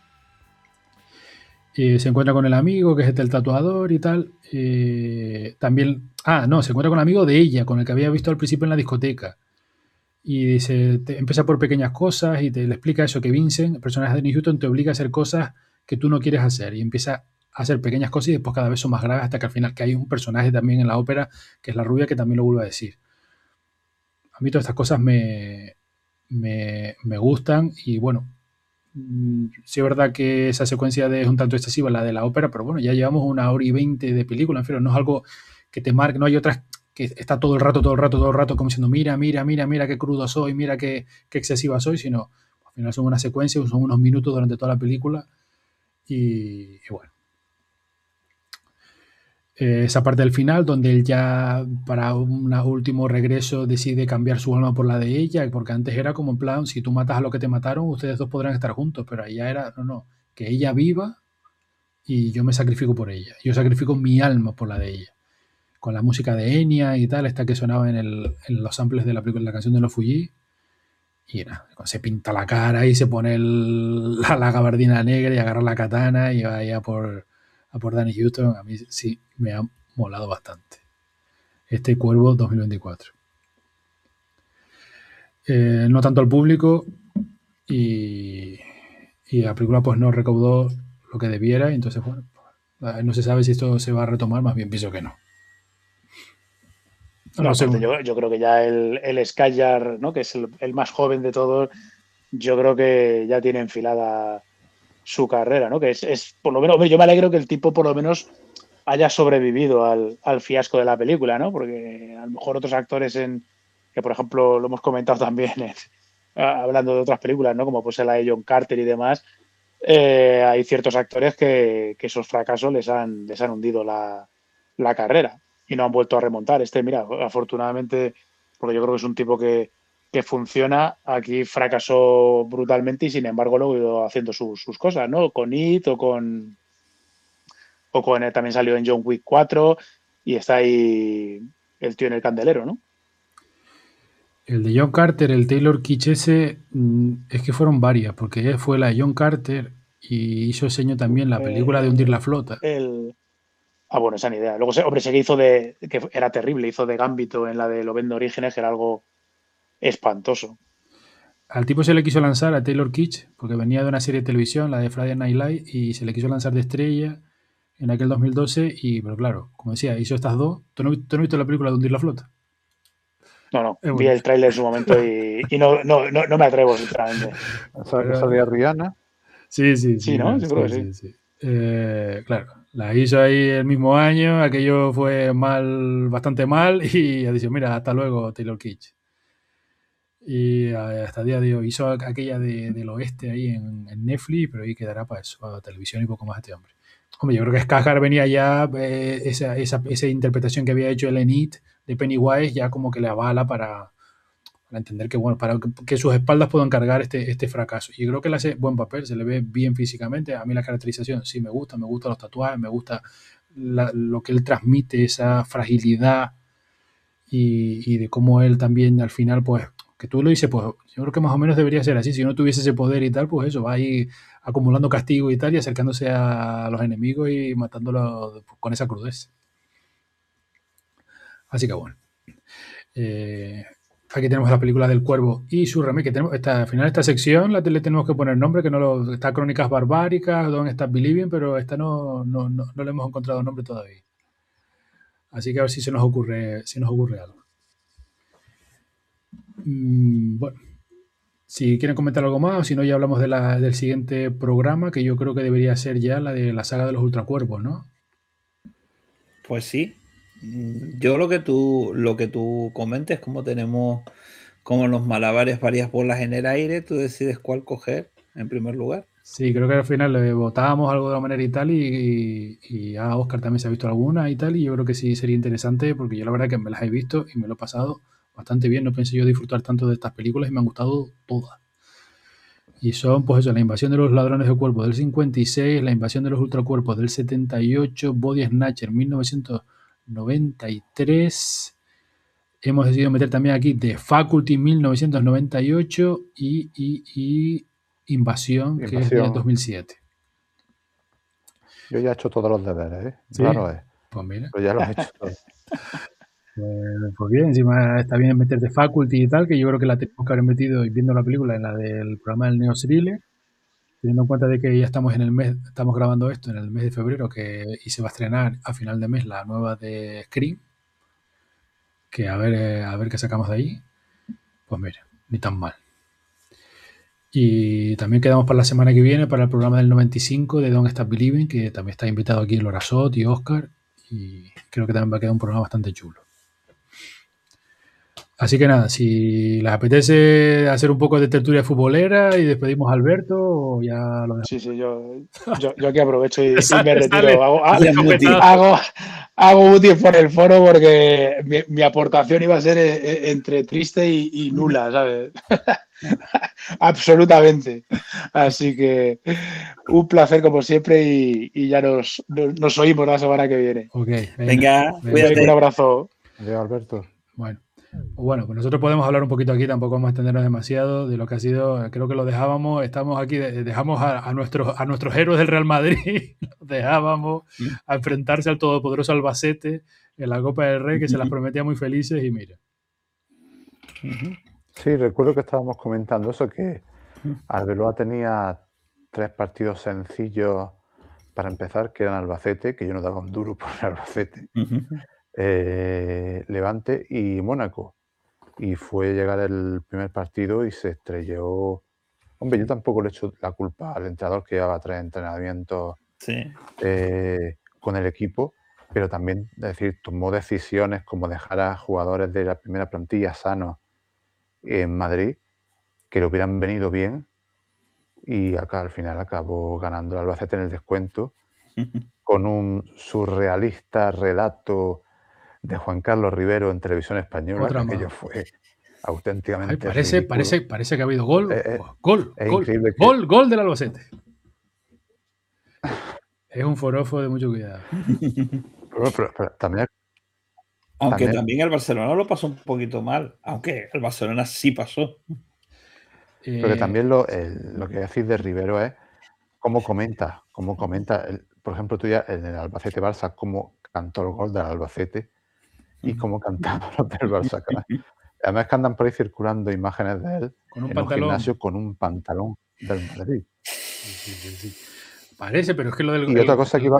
Se encuentra con el amigo, que es el tatuador y tal. También, se encuentra con el amigo de ella, con el que había visto al principio en la discoteca. Y dice, empieza por pequeñas cosas y le explica eso, que Vincent, el personaje de Danny Huston, te obliga a hacer cosas que tú no quieres hacer y empieza a hacer pequeñas cosas y después cada vez son más graves hasta que al final, que hay un personaje también en la ópera que es la rubia que también lo vuelvo a decir. A mí todas estas cosas me gustan y bueno, sí es verdad que esa secuencia es un tanto excesiva, la de la ópera, pero bueno, ya llevamos 1 hora y 20 de película, en fin, no es algo que te marque, no hay otras que está todo el rato como diciendo, mira qué crudo soy, mira qué excesiva soy, sino al final son una secuencia, son unos minutos durante toda la película y bueno. Esa parte del final donde él ya para un último regreso decide cambiar su alma por la de ella, porque antes era como en plan, si tú matas a lo que te mataron, ustedes dos podrán estar juntos, pero ahí ya era, no, que ella viva y yo me sacrifico por ella, yo sacrifico mi alma por la de ella, con la música de Enya y tal, esta que sonaba en los samples de la película, la canción de los Fuji, y nada, se pinta la cara y se pone la gabardina negra y agarra la katana y va ahí a por Danny Huston. A mí sí me ha molado bastante este Cuervo 2024. No tanto al público y la película pues no recaudó lo que debiera, y entonces bueno, no se sabe si esto se va a retomar, más bien pienso que no. No sé. Yo creo que ya el Skylar, ¿no? Que es el más joven de todos, yo creo que ya tiene enfilada su carrera, ¿no? Que es por lo menos, yo me alegro que el tipo por lo menos haya sobrevivido al fiasco de la película, ¿no? Porque a lo mejor otros actores que por ejemplo lo hemos comentado también hablando de otras películas, ¿no? Como pues la de John Carter y demás, hay ciertos actores que esos fracasos les han hundido la carrera y no han vuelto a remontar. Mira, afortunadamente, porque yo creo que es un tipo que funciona, aquí fracasó brutalmente y sin embargo luego ha ido haciendo sus cosas, ¿no? Con It o con también salió en John Wick 4 y está ahí el tío en el candelero, ¿no? El de John Carter, el Taylor Kitsch ese, es que fueron varias, porque fue la de John Carter y hizo diseño también la película de hundir la flota. Bueno, esa ni idea. Luego, hombre, sé que hizo que era terrible, hizo de Gambito en la de Lobezno Orígenes, que era algo espantoso. Al tipo se le quiso lanzar a Taylor Kitsch, porque venía de una serie de televisión, la de Friday Night Live, y se le quiso lanzar de estrella en aquel 2012, pero claro, como decía, hizo estas dos. ¿Tú no has visto la película de hundir la flota? No, vi el tráiler en su momento y no me atrevo, sinceramente. ¿Sabes que salía Rihanna? Sí, ¿no? Yo creo que sí. Claro, la hizo ahí el mismo año, aquello fue bastante mal, y ha dicho, mira, hasta luego, Taylor Kitsch. Y hasta el día de hoy hizo aquella del oeste ahí en Netflix, pero ahí quedará para eso, para televisión y poco más este hombre. Hombre, yo creo que Skarsgård venía ya, esa interpretación que había hecho el Enid de Pennywise ya como que le avala para entender que, bueno, para que sus espaldas puedan cargar este fracaso. Y creo que le hace buen papel, se le ve bien físicamente. A mí la caracterización sí me gusta los tatuajes, me gusta lo que él transmite, esa fragilidad y de cómo él también al final, pues, que tú lo dices, pues yo creo que más o menos debería ser así. Si no tuviese ese poder y tal, pues eso, va ahí acumulando castigo y tal y acercándose a los enemigos y matándolos con esa crudeza. Así que bueno. Aquí tenemos la película del Cuervo y su remake. Al final esta sección le tenemos que poner nombre, que no está Crónicas Barbáricas, Don't Stop Believing, pero esta no le hemos encontrado nombre todavía. Así que a ver si se nos ocurre algo. Bueno, si quieren comentar algo más, o si no, ya hablamos del siguiente programa, que yo creo que debería ser ya la de la saga de los ultracuerpos, ¿no? Pues sí. Yo lo que tú comentes, como tenemos como los malabares varias bolas en el aire, tú decides cuál coger en primer lugar. Sí, creo que al final le votábamos algo de la manera y tal, y a Oscar también se ha visto alguna y tal, y yo creo que sí sería interesante, porque yo la verdad que me las he visto y me lo he pasado bastante bien. No pensé yo disfrutar tanto de estas películas y me han gustado todas. Y son, pues eso, La invasión de los ladrones de cuerpos del 56, La invasión de los ultracuerpos del 78, Body Snatcher 1993. Hemos decidido meter también aquí The Faculty 1998 y Invasión, que es de 2007. Yo ya he hecho todos los deberes, ¿eh? ¿Sí? Claro es. Pues mira. Pero ya los he hecho todos. Pues bien, encima está bien meter The Faculty y tal, que yo creo que la tenemos que haber metido viendo la película en la del programa del Neo Thriller. teniendo en cuenta de que ya estamos estamos grabando esto en el mes de febrero y se va a estrenar a final de mes la nueva de Scream, que a ver qué sacamos de ahí. Pues mira, ni tan mal. Y también quedamos para la semana que viene para el programa del 95 de Don't Stop Believing, que también está invitado aquí Laura Sot y Oscar, y creo que también va a quedar un programa bastante chulo. Así que nada, si les apetece hacer un poco de tertulia futbolera y despedimos a Alberto, o ya lo dejamos. Sí, yo aquí aprovecho y Sale, me retiro. sale, Hago útil por el foro porque mi aportación iba a ser entre triste y nula, ¿sabes? Absolutamente. Así que un placer como siempre y ya nos oímos la semana que viene. Ok, Venga, cuídate. Un abrazo. Adiós, Alberto. Bueno, pues nosotros podemos hablar un poquito aquí, tampoco vamos a extendernos demasiado de lo que ha sido, creo que lo dejábamos, estamos aquí, dejamos a nuestros héroes del Real Madrid, los dejábamos a enfrentarse al todopoderoso Albacete en la Copa del Rey, que se las prometía muy felices y mira. Sí, recuerdo que estábamos comentando eso, que Arbeloa tenía 3 partidos sencillos para empezar, que eran Albacete, que yo no daba un duro por Albacete, Levante y Mónaco. Y fue llegar el primer partido y se estrelló. Hombre, yo tampoco le echo la culpa al entrenador, que llevaba 3 entrenamientos con el equipo, pero también, es decir, tomó decisiones como dejar a jugadores de la primera plantilla sanos en Madrid, que le hubieran venido bien, y acá al final acabó ganando el Albacete en el descuento con un surrealista relato de Juan Carlos Rivero en Televisión Española, que aquello fue auténticamente parece que ha habido gol. Gol del Albacete. Es un forofo de mucho cuidado. Pero también... Aunque también el Barcelona lo pasó un poquito mal, aunque el Barcelona sí pasó. Pero también lo que decís de Rivero es cómo comenta. Por ejemplo, tú ya en el Albacete-Barça, cómo cantó el gol del Albacete y cómo cantaban los del Barça. Además que andan por ahí circulando imágenes de él con un gimnasio con un pantalón del Madrid. Sí. Parece, pero es que lo del... Y otra cosa que iba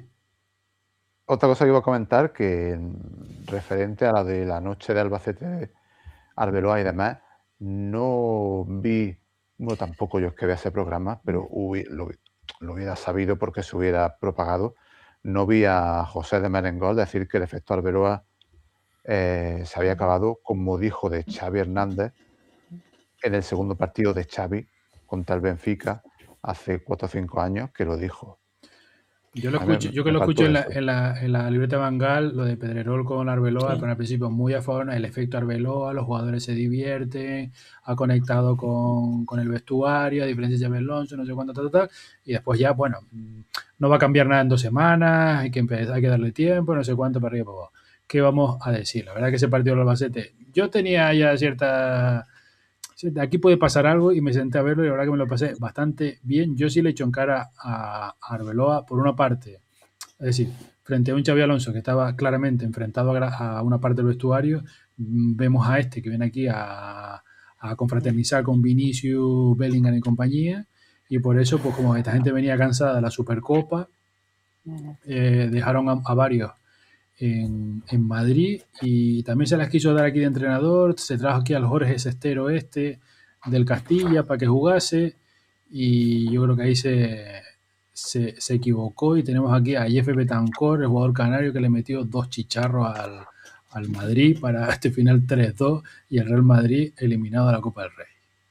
a comentar, que referente a la de la noche de Albacete, Arbeloa y demás, no vi, bueno, tampoco yo es que vea ese programa, pero lo hubiera sabido porque se hubiera propagado. No vi a José de Merengol decir que el efecto Arbeloa se había acabado, como dijo de Xavi Hernández en el segundo partido de Xavi contra el Benfica hace 4 o 5 años, que lo dijo. Yo lo escucho en la libreta de Van Gaal, lo de Pedrerol con Arbeloa, pero al principio muy a favor, el efecto Arbeloa, los jugadores se divierten, ha conectado con el vestuario, a diferencia de Xabi Alonso, no sé cuánto, y después ya, bueno, no va a cambiar nada en 2 semanas, hay que darle tiempo, no sé cuánto, para arriba, para abajo. ¿Qué vamos a decir? La verdad que ese partido del Albacete, yo tenía ya aquí puede pasar algo y me senté a verlo y la verdad que me lo pasé bastante bien. Yo sí le echo en cara a Arbeloa por una parte, es decir, frente a un Xabi Alonso que estaba claramente enfrentado a una parte del vestuario, vemos a este que viene aquí a confraternizar con Vinicius, Bellingham y compañía, y por eso, pues como esta gente venía cansada de la Supercopa, dejaron a varios en Madrid y también se las quiso dar aquí de entrenador. Se trajo aquí al Jorge Sestero del Castilla para que jugase y yo creo que ahí se equivocó y tenemos aquí a Jeff Betancor, el jugador canario, que le metió 2 chicharros al Madrid para este final 3-2 y el Real Madrid eliminado de la Copa del Rey.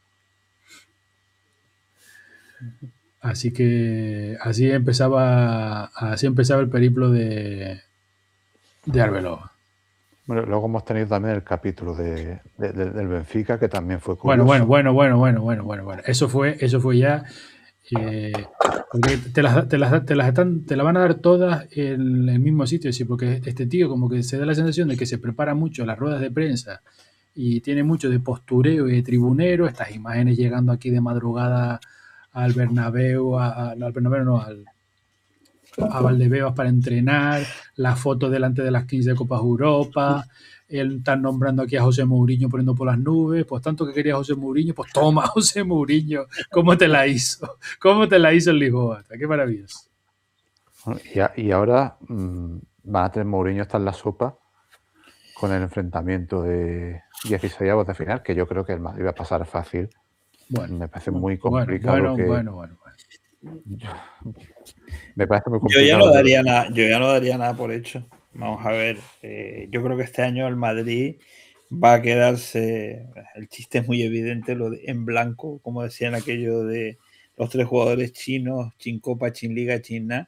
Así que así empezaba el periplo de Arbeloa. Bueno, luego hemos tenido también el capítulo del Benfica, que también fue curioso. Bueno. Eso fue ya. Porque te la van a dar todas en el mismo sitio, sí, porque este tío como que se da la sensación de que se prepara mucho las ruedas de prensa y tiene mucho de postureo y de tribunero. Estas imágenes llegando aquí de madrugada al Bernabéu, al a Valdebebas para entrenar, la foto delante de las 15 Copas Europa, él están nombrando aquí a José Mourinho poniendo por las nubes, pues tanto que quería José Mourinho, pues toma José Mourinho, ¿cómo te la hizo? ¿Cómo te la hizo el Lisboa? Qué maravilloso. Y ahora van a tener Mourinho está en la sopa con el enfrentamiento de 16avos de final, que yo creo que el Madrid va a pasar fácil. Bueno, me parece muy complicado bueno. Me parece muy complicado. Yo ya no daría nada por hecho. Vamos a ver, yo creo que este año el Madrid va a quedarse, el chiste es muy evidente, en blanco, como decían aquello de los 3 jugadores chinos, Chin Copa, Chin Liga, Chin Na,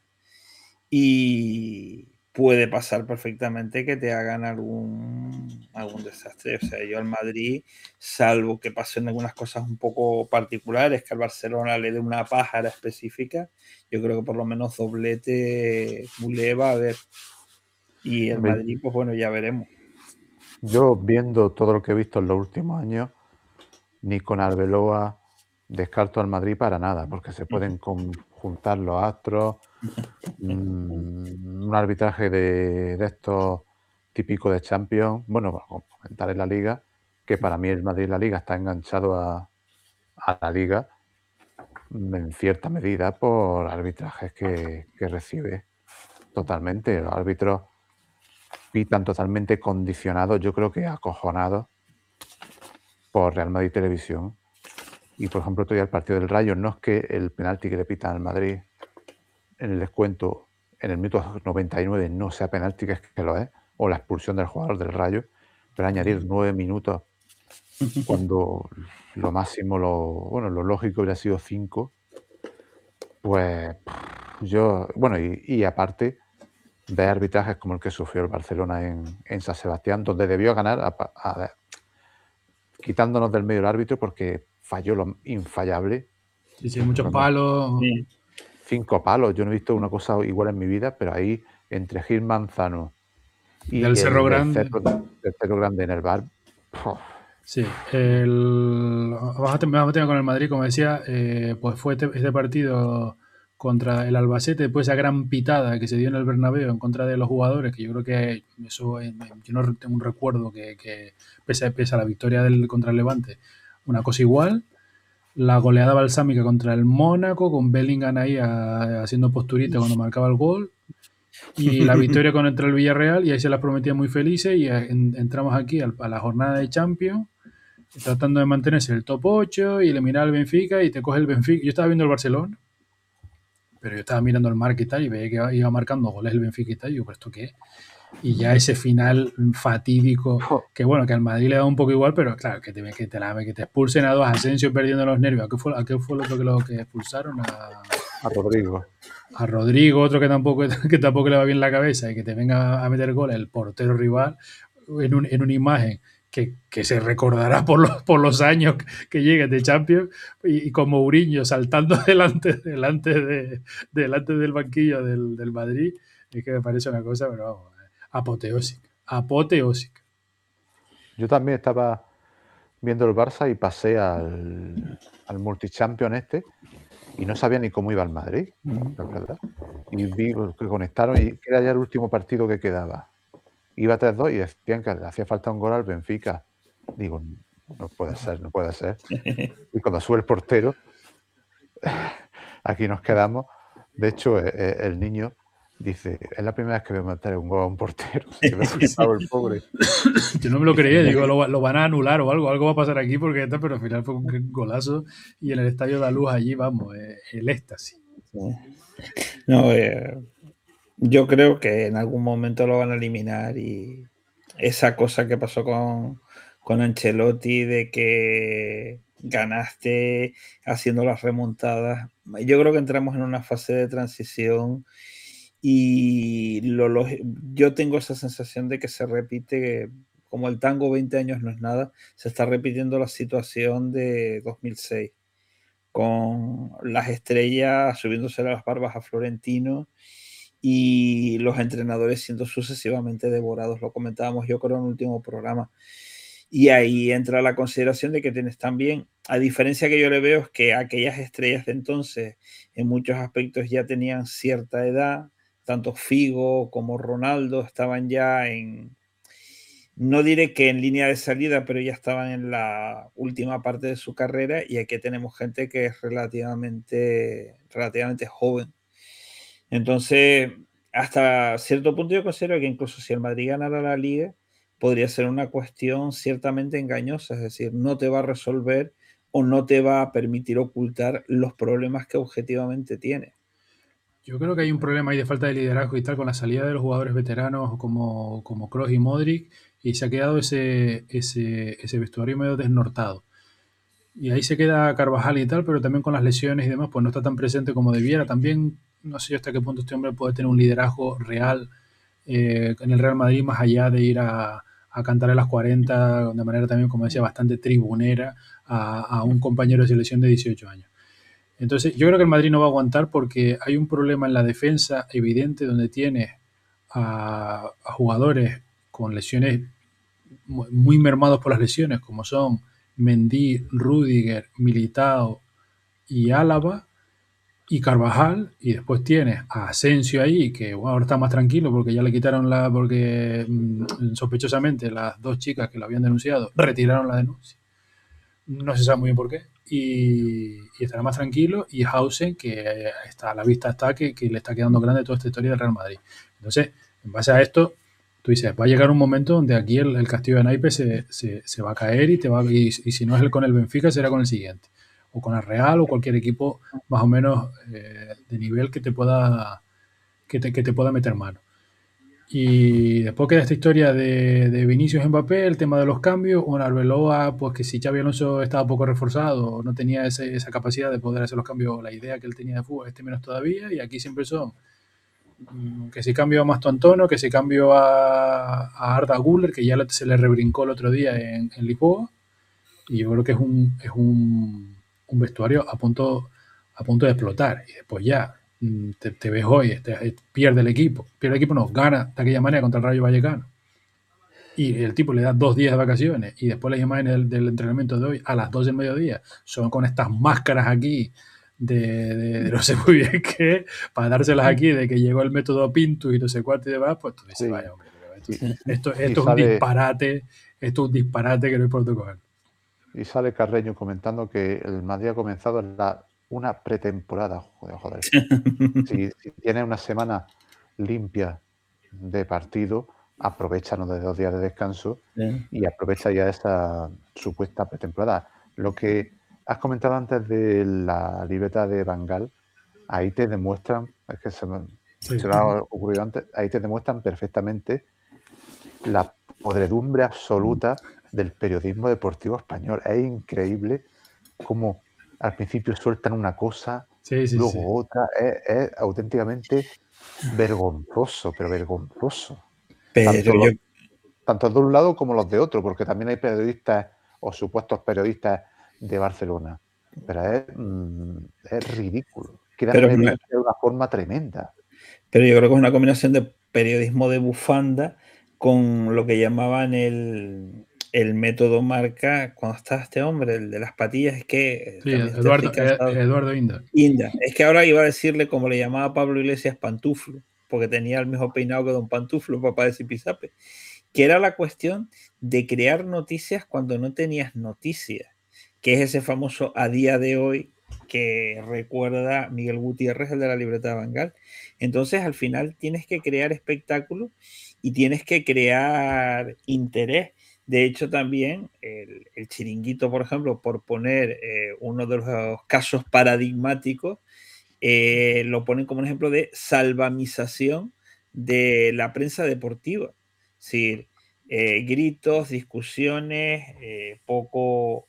y puede pasar perfectamente que te hagan algún desastre. O sea, yo al Madrid, salvo que pasen algunas cosas un poco particulares, que al Barcelona le dé una pájara específica, yo creo que por lo menos doblete Bulé va a haber. Y el Madrid, pues bueno, ya veremos. Yo, viendo todo lo que he visto en los últimos años, ni con Arbeloa descarto al Madrid para nada, porque se pueden juntar los astros, un arbitraje de estos típicos de Champions, bueno, comentar en la Liga, que para mí el Madrid en la Liga está enganchado a la Liga en cierta medida por arbitrajes que recibe totalmente. Los árbitros pitan totalmente condicionados, yo creo que acojonados por Real Madrid Televisión. Y por ejemplo, todavía el partido del Rayo, no es que el penalti que le pitan al Madrid en el descuento en el minuto 99 no sea penalti, que es que lo es, o la expulsión del jugador del Rayo, pero añadir 9 minutos cuando lo máximo, lo lógico hubiera sido 5, pues yo, bueno, y aparte de arbitrajes como el que sufrió el Barcelona en San Sebastián, donde debió ganar quitándonos del medio el árbitro porque falló lo infallable. Sí, muchos palos. Sí. 5 palos. Yo no he visto una cosa igual en mi vida, pero ahí entre Gil Manzano y del Cerro Grande. Del Cerro Grande en el bar. Sí, vamos a tener con el Madrid, como decía, pues fue este partido contra el Albacete, después esa gran pitada que se dio en el Bernabéu en contra de los jugadores, que yo creo que eso, yo no tengo un recuerdo que pese a la victoria contra el Levante, una cosa igual. La goleada balsámica contra el Mónaco, con Bellingham ahí haciendo posturita cuando marcaba el gol. Y la victoria contra el Villarreal, y ahí se las prometía muy felices. Y entramos aquí a la jornada de Champions, tratando de mantenerse el top 8 y eliminar al Benfica. Y te coge el Benfica. Yo estaba viendo el Barcelona, pero yo estaba mirando el marca y tal, y veía que iba marcando goles el Benfica y tal. Y yo, ¿pero esto qué? Y ya ese final fatídico, que bueno, que al Madrid le da un poco igual, pero claro, que te expulsen a 2, Asensio perdiendo los nervios. ¿A qué fue lo que expulsaron? A Rodrigo. A Rodrigo, otro que tampoco le va bien la cabeza, y que te venga a meter gol el portero rival en una imagen que se recordará por los años que llegue de Champions, y con Mourinho saltando delante del banquillo del Madrid. Es que me parece una cosa, pero vamos, apoteósica. Yo también estaba viendo el Barça y pasé al multichampion y no sabía ni cómo iba el Madrid, la verdad. Y vi que conectaron y que era ya el último partido que quedaba. Iba 3-2 y decían que le hacía falta un gol al Benfica. Digo, no puede ser. Y cuando sube el portero, aquí nos quedamos. De hecho, el niño dice, es la primera vez que veo meter un gol a un portero. Se me ha flipado el pobre. Yo no me lo creía, digo, lo van a anular o algo va a pasar aquí, porque pero al final fue un golazo, y en el Estadio de la Luz allí, vamos, el éxtasis. No, yo creo que en algún momento lo van a eliminar, y esa cosa que pasó con Ancelotti de que ganaste haciendo las remontadas, yo creo que entramos en una fase de transición, y yo tengo esa sensación de que se repite, como el tango 20 años no es nada, se está repitiendo la situación de 2006 con las estrellas subiéndose las barbas a Florentino y los entrenadores siendo sucesivamente devorados. Lo comentábamos yo creo en el último programa. Y ahí entra la consideración de que tienes también, a diferencia que yo le veo, es que aquellas estrellas de entonces en muchos aspectos ya tenían cierta edad, tanto Figo como Ronaldo estaban ya no diré que en línea de salida, pero ya estaban en la última parte de su carrera, y aquí tenemos gente que es relativamente joven. Entonces, hasta cierto punto yo considero que incluso si el Madrid ganara la Liga, podría ser una cuestión ciertamente engañosa, es decir, no te va a resolver o no te va a permitir ocultar los problemas que objetivamente tiene. Yo creo que hay un problema ahí de falta de liderazgo y tal con la salida de los jugadores veteranos como Kroos y Modric, y se ha quedado ese vestuario medio desnortado. Y ahí se queda Carvajal y tal, pero también con las lesiones y demás, pues no está tan presente como debiera. También no sé hasta qué punto este hombre puede tener un liderazgo real en el Real Madrid, más allá de ir a cantar a las 40 de manera también, como decía, bastante tribunera a un compañero de selección de 18 años. Entonces, yo creo que el Madrid no va a aguantar porque hay un problema en la defensa evidente donde tiene a jugadores con lesiones muy mermados por las lesiones, como son Mendy, Rüdiger, Militao y Álava y Carvajal, y después tienes a Asensio ahí, que bueno, ahora está más tranquilo porque ya le quitaron porque sospechosamente las dos chicas que lo habían denunciado retiraron la denuncia. No se sabe muy bien por qué. Y estará más tranquilo. Y Hausen, que está a la vista está que le está quedando grande toda esta historia del Real Madrid. Entonces, en base a esto, tú dices, va a llegar un momento donde aquí el castillo de naipes se va a caer y si no es con el Benfica, será con el siguiente. O con el Real o cualquier equipo más o menos de nivel que te pueda meter mano. Y después queda esta historia de Vinicius Mbappé, el tema de los cambios, o Arbeloa, pues que si Xabi Alonso estaba poco reforzado, no tenía esa capacidad de poder hacer los cambios, la idea que él tenía de fútbol, menos todavía, y aquí siempre son que si cambio a Mastontono, que si cambio a Arda Güler, que ya se le rebrincó el otro día en Lisboa, y yo creo que es un vestuario a punto de explotar, y después ya te ves hoy, pierde el equipo, no, gana de aquella manera contra el Rayo Vallecano, y el tipo le da 2 días de vacaciones, y después las imágenes del entrenamiento de hoy a las 2 del mediodía son con estas máscaras aquí de no sé muy bien qué, para dárselas aquí de que llegó el método Pintus y no sé cuánto y demás, pues tú dices, vaya hombre, esto es un disparate, que no hay por dónde coger. Y sale Carreño comentando que el Madrid ha comenzado una pretemporada. Joder. Si tienes una semana limpia de partido, aprovechanos de 2 días de descanso y aprovecha ya esa supuesta pretemporada. Lo que has comentado antes de la libreta de Van Gaal, ahí te demuestran, es que se me ha ocurrido antes, ahí te demuestran perfectamente la podredumbre absoluta del periodismo deportivo español. Es increíble cómo al principio sueltan una cosa, luego otra. Es auténticamente vergonzoso, pero vergonzoso. Tanto de un lado como los de otro, porque también hay periodistas o supuestos periodistas de Barcelona. Pero es ridículo. Quieren meter de una forma tremenda. Pero yo creo que es una combinación de periodismo de bufanda con lo que llamaban el método Marca cuando estaba este hombre, el de las patillas, es que... Sí, Eduardo Inda. Es que ahora iba a decirle, como le llamaba Pablo Iglesias, Pantuflo, porque tenía el mismo peinado que Don Pantuflo, papá de Zipizape, que era la cuestión de crear noticias cuando no tenías noticias, que es ese famoso a día de hoy que recuerda Miguel Gutiérrez, el de la libreta de Van Gaal. Entonces, al final tienes que crear espectáculo y tienes que crear interés. De hecho, también el Chiringuito, por ejemplo, por poner uno de los casos paradigmáticos, lo ponen como un ejemplo de salvamización de la prensa deportiva. Es decir, gritos, discusiones, pocos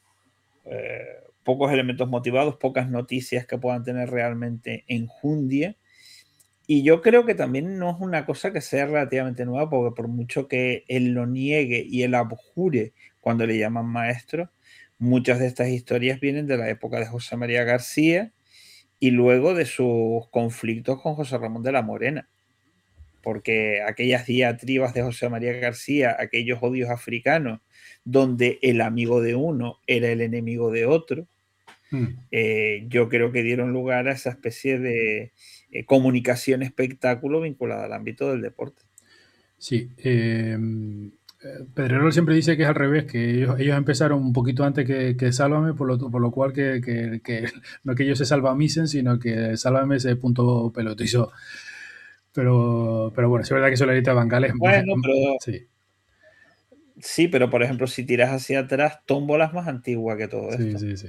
elementos motivados, pocas noticias que puedan tener realmente enjundia. Y yo creo que también no es una cosa que sea relativamente nueva, porque por mucho que él lo niegue y él abjure cuando le llaman maestro, muchas de estas historias vienen de la época de José María García y luego de sus conflictos con José Ramón de la Morena. Porque aquellas diatribas de José María García, aquellos odios africanos, donde el amigo de uno era el enemigo de otro, yo creo que dieron lugar a esa especie de comunicación espectáculo vinculada al ámbito del deporte. Sí. Pedrerol siempre dice que es al revés, que ellos empezaron un poquito antes que Sálvame, por lo cual que no que ellos se salvamisen, sino que Sálvame se punto pelotizo. Pero bueno, es verdad que Solerita Bangal es Bueno, pero sí. Sí, pero por ejemplo, si tiras hacia atrás, Tómbola es más antigua que todo esto. Sí.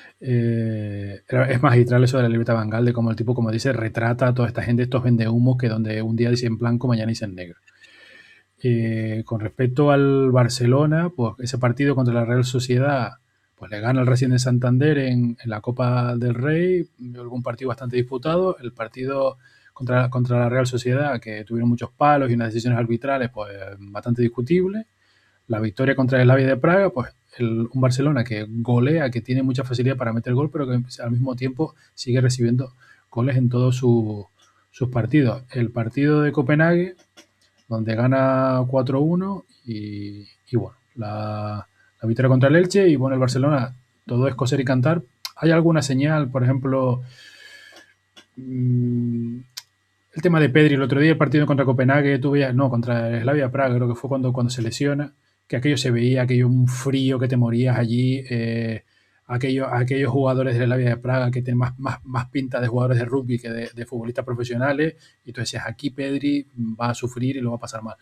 Es magistral eso de la libreta Bangal, de cómo el tipo, como dice, retrata a toda esta gente, estos vendehumos que donde un día dicen blanco, mañana dicen negro. Con respecto al Barcelona, pues ese partido contra la Real Sociedad, pues le gana el Racing de Santander en la Copa del Rey, un partido bastante disputado. El partido contra la Real Sociedad, que tuvieron muchos palos y unas decisiones arbitrales, pues bastante discutibles. La victoria contra el Slavia de Praga, pues un Barcelona que golea, que tiene mucha facilidad para meter gol, pero que al mismo tiempo sigue recibiendo goles en todos sus partidos. El partido de Copenhague, donde gana 4-1 y bueno, la victoria contra el Elche y bueno, el Barcelona, todo es coser y cantar. ¿Hay alguna señal, por ejemplo, el tema de Pedri, el otro día el partido contra Copenhague, contra el Slavia Praga, creo que fue cuando se lesiona, que aquello se veía, aquello un frío que te morías allí, aquellos jugadores de la Slavia de Praga que tienen más pinta de jugadores de rugby que de futbolistas profesionales, y tú decías, aquí Pedri va a sufrir y lo va a pasar mal.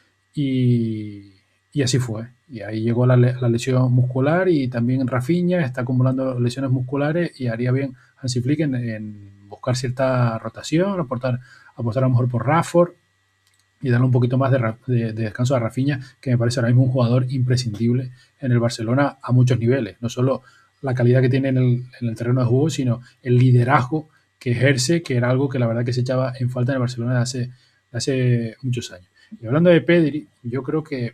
Y así fue. Y ahí llegó la lesión muscular, y también Rafinha está acumulando lesiones musculares, y haría bien Hansi Flick en buscar cierta rotación, apostar a lo mejor por Rashford y darle un poquito más de descanso a Rafinha, que me parece ahora mismo un jugador imprescindible en el Barcelona a muchos niveles. No solo la calidad que tiene en el terreno de juego, sino el liderazgo que ejerce, que era algo que la verdad que se echaba en falta en el Barcelona de hace muchos años. Y hablando de Pedri, yo creo que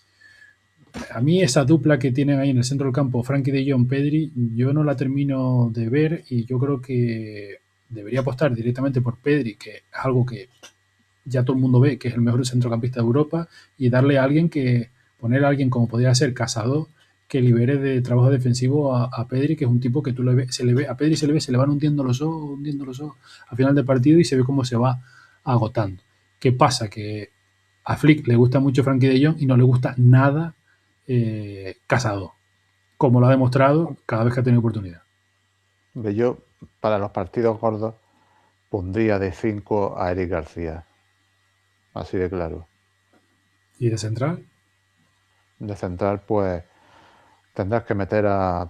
a mí esa dupla que tienen ahí en el centro del campo, Frenkie de Jong, Pedri, yo no la termino de ver, y yo creo que debería apostar directamente por Pedri, que es algo que ya todo el mundo ve que es el mejor centrocampista de Europa, y darle a alguien poner a alguien como podría ser Casado, que libere de trabajo defensivo a Pedri, que es un tipo que a Pedri se le van hundiendo los ojos al final del partido, y se ve cómo se va agotando. ¿Qué pasa? Que a Flick le gusta mucho Frenkie de Jong y no le gusta nada Casado, como lo ha demostrado cada vez que ha tenido oportunidad. Yo, para los partidos gordos, pondría de 5 a Eric García. Así de claro. ¿Y de central? De central, pues tendrás que meter a...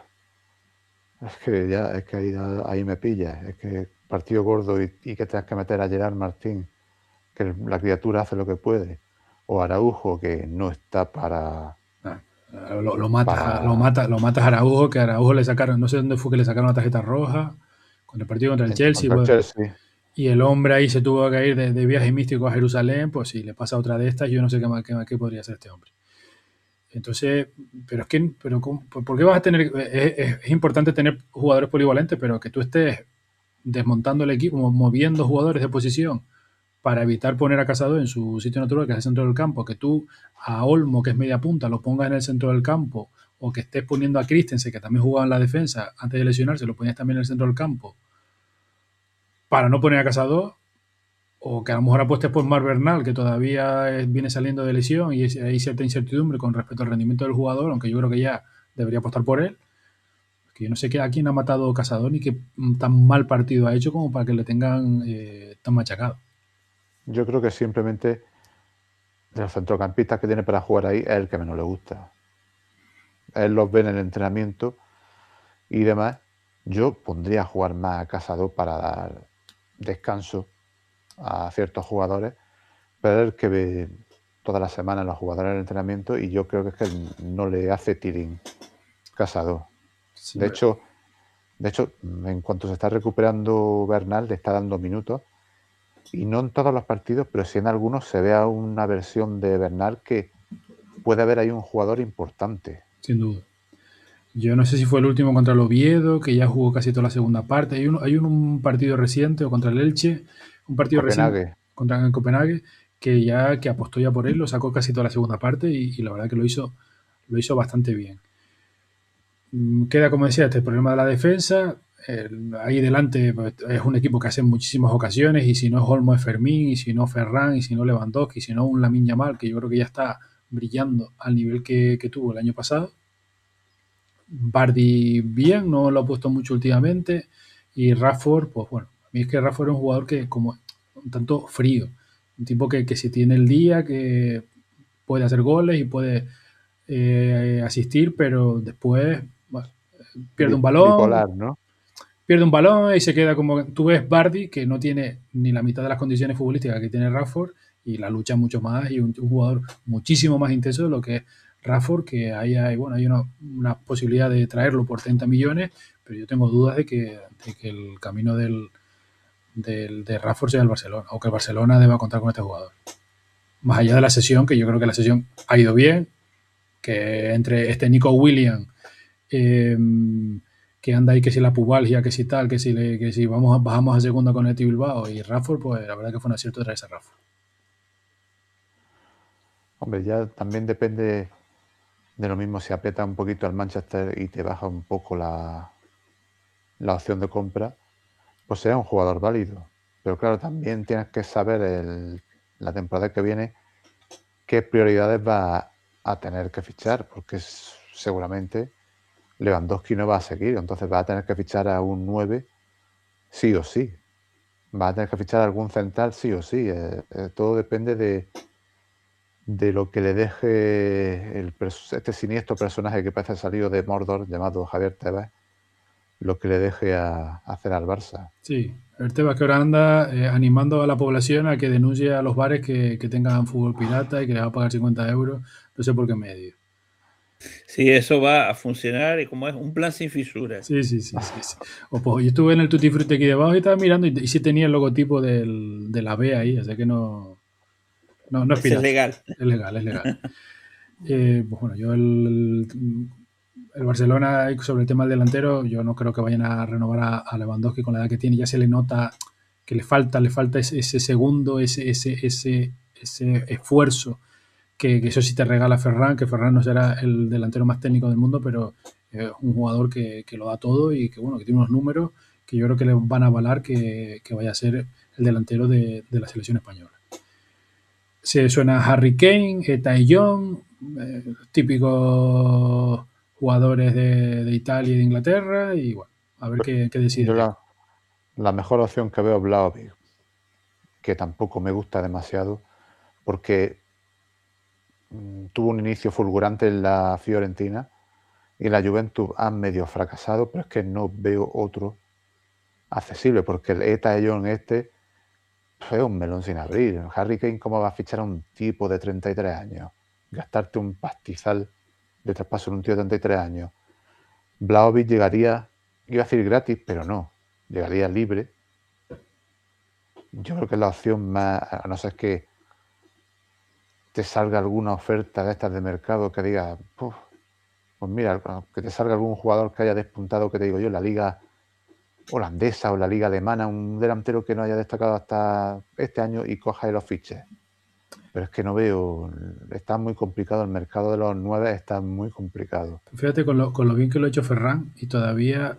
Es que ahí me pillas. Es que partido gordo y que tengas que meter a Gerard Martín, que la criatura hace lo que puede. O Araujo, que no está para... Lo matas a Araujo, que a Araujo le sacaron, no sé dónde fue que le sacaron la tarjeta roja, con el partido contra el Chelsea. Y el hombre ahí se tuvo que ir de viaje místico a Jerusalén, pues si le pasa otra de estas, yo no sé qué podría hacer este hombre. Entonces, ¿por qué vas a tener? Es importante tener jugadores polivalentes, pero que tú estés desmontando el equipo, moviendo jugadores de posición para evitar poner a Casado en su sitio natural, que es el centro del campo, que tú a Olmo, que es media punta, lo pongas en el centro del campo, o que estés poniendo a Christensen, que también jugaba en la defensa, antes de lesionarse, lo ponías también en el centro del campo, para no poner a Casado, o que a lo mejor apuestes por Marc Bernal, que todavía viene saliendo de lesión y hay cierta incertidumbre con respecto al rendimiento del jugador, aunque yo creo que ya debería apostar por él. Que yo no sé a quién ha matado Casado ni qué tan mal partido ha hecho como para que le tengan tan machacado. Yo creo que simplemente de los centrocampistas que tiene para jugar ahí es el que menos le gusta. Él los ve en el entrenamiento y demás. Yo pondría a jugar más a Casado para dar descanso a ciertos jugadores, pero es el que ve toda la semana los jugadores en el entrenamiento, y yo creo que es que no le hace tirín Casado. Sí, de hecho, en cuanto se está recuperando Bernal, le está dando minutos, y no en todos los partidos, pero sí en algunos se ve a una versión de Bernal que puede haber ahí un jugador importante. Sin duda. Yo no sé si fue el último contra el Oviedo, que ya jugó casi toda la segunda parte. Hay un partido reciente, o contra el Elche, un partido reciente contra el Copenhague, que apostó ya por él, lo sacó casi toda la segunda parte, y la verdad que lo hizo bastante bien. Queda, como decía, este problema de la defensa. Ahí delante pues, es un equipo que hace muchísimas ocasiones, y si no es Olmo es Fermín, y si no Ferran, y si no Lewandowski, y si no un Lamine Yamal, que yo creo que ya está brillando al nivel que tuvo el año pasado. Vardy bien, no lo ha puesto mucho últimamente, y Rashford, pues bueno, a mí es que Rashford es un jugador que como un tanto frío, un tipo que si tiene el día, que puede hacer goles y puede asistir, pero después bueno, pierde un balón, Bipolar, ¿no? y se queda como. Tú ves Vardy, que no tiene ni la mitad de las condiciones futbolísticas que tiene Rashford, y la lucha mucho más, y un jugador muchísimo más intenso de lo que es Rashford, que ahí hay, bueno, hay una posibilidad de traerlo por 30 millones, pero yo tengo dudas de que el camino de Rashford sea el Barcelona, o que el Barcelona deba contar con este jugador. Más allá de la sesión, que yo creo que la sesión ha ido bien, que entre este Nico Williams, que anda ahí que si la pubalgia, que si tal, que si bajamos a segunda con el Bilbao, y Rashford, pues la verdad que fue un acierto traer ese Rashford. Hombre, ya también depende de lo mismo si aprieta un poquito al Manchester y te baja un poco la opción de compra, pues será un jugador válido. Pero claro, también tienes que saber la temporada que viene qué prioridades va a tener que fichar, porque seguramente Lewandowski no va a seguir, entonces va a tener que fichar a un 9 sí o sí. Va a tener que fichar a algún central sí o sí. Todo depende de lo que le deje este siniestro personaje que parece salido de Mordor, llamado Javier Tebas, lo que le deje a hacer al Barça. Sí, el Tebas que ahora anda animando a la población a que denuncie a los bares que tengan fútbol pirata y que les va a pagar 50 euros, no sé por qué medio. Sí, eso va a funcionar y como es un plan sin fisuras. Sí. Pues, yo estuve en el Tutti Frutti aquí debajo y estaba mirando, y sí tenía el logotipo de la B ahí, así que no es pirata. Es legal. Es legal. Pues bueno, yo el Barcelona, sobre el tema del delantero, yo no creo que vayan a renovar a Lewandowski con la edad que tiene. Ya se le nota que le falta ese segundo, ese esfuerzo que eso sí te regala Ferran, que Ferran no será el delantero más técnico del mundo, pero es un jugador que lo da todo, y que bueno, que tiene unos números que yo creo que le van a avalar que vaya a ser el delantero de la selección española. Se suena Harry Kane, Tai Young, típicos jugadores de Italia y de Inglaterra, y bueno, a ver qué decide. Yo la mejor opción que veo es Vlahovic, que tampoco me gusta demasiado, porque tuvo un inicio fulgurante en la Fiorentina y la Juventus ha medio fracasado, pero es que no veo otro accesible, porque el Young es un melón sin abrir. Harry Kane, ¿cómo va a fichar a un tipo de 33 años? Gastarte un pastizal de traspaso en un tío de 33 años. Vlahovic llegaría, iba a decir gratis, pero no, llegaría libre. Yo creo que es la opción más, a no ser que te salga alguna oferta de estas de mercado que diga, pues mira, que te salga algún jugador que haya despuntado, que te digo yo, en la liga holandesa o la liga alemana, un delantero que no haya destacado hasta este año y coja y los fiches. Pero es que no veo, está muy complicado, el mercado de los 9 está muy complicado. Fíjate con lo bien que lo ha hecho Ferran, y todavía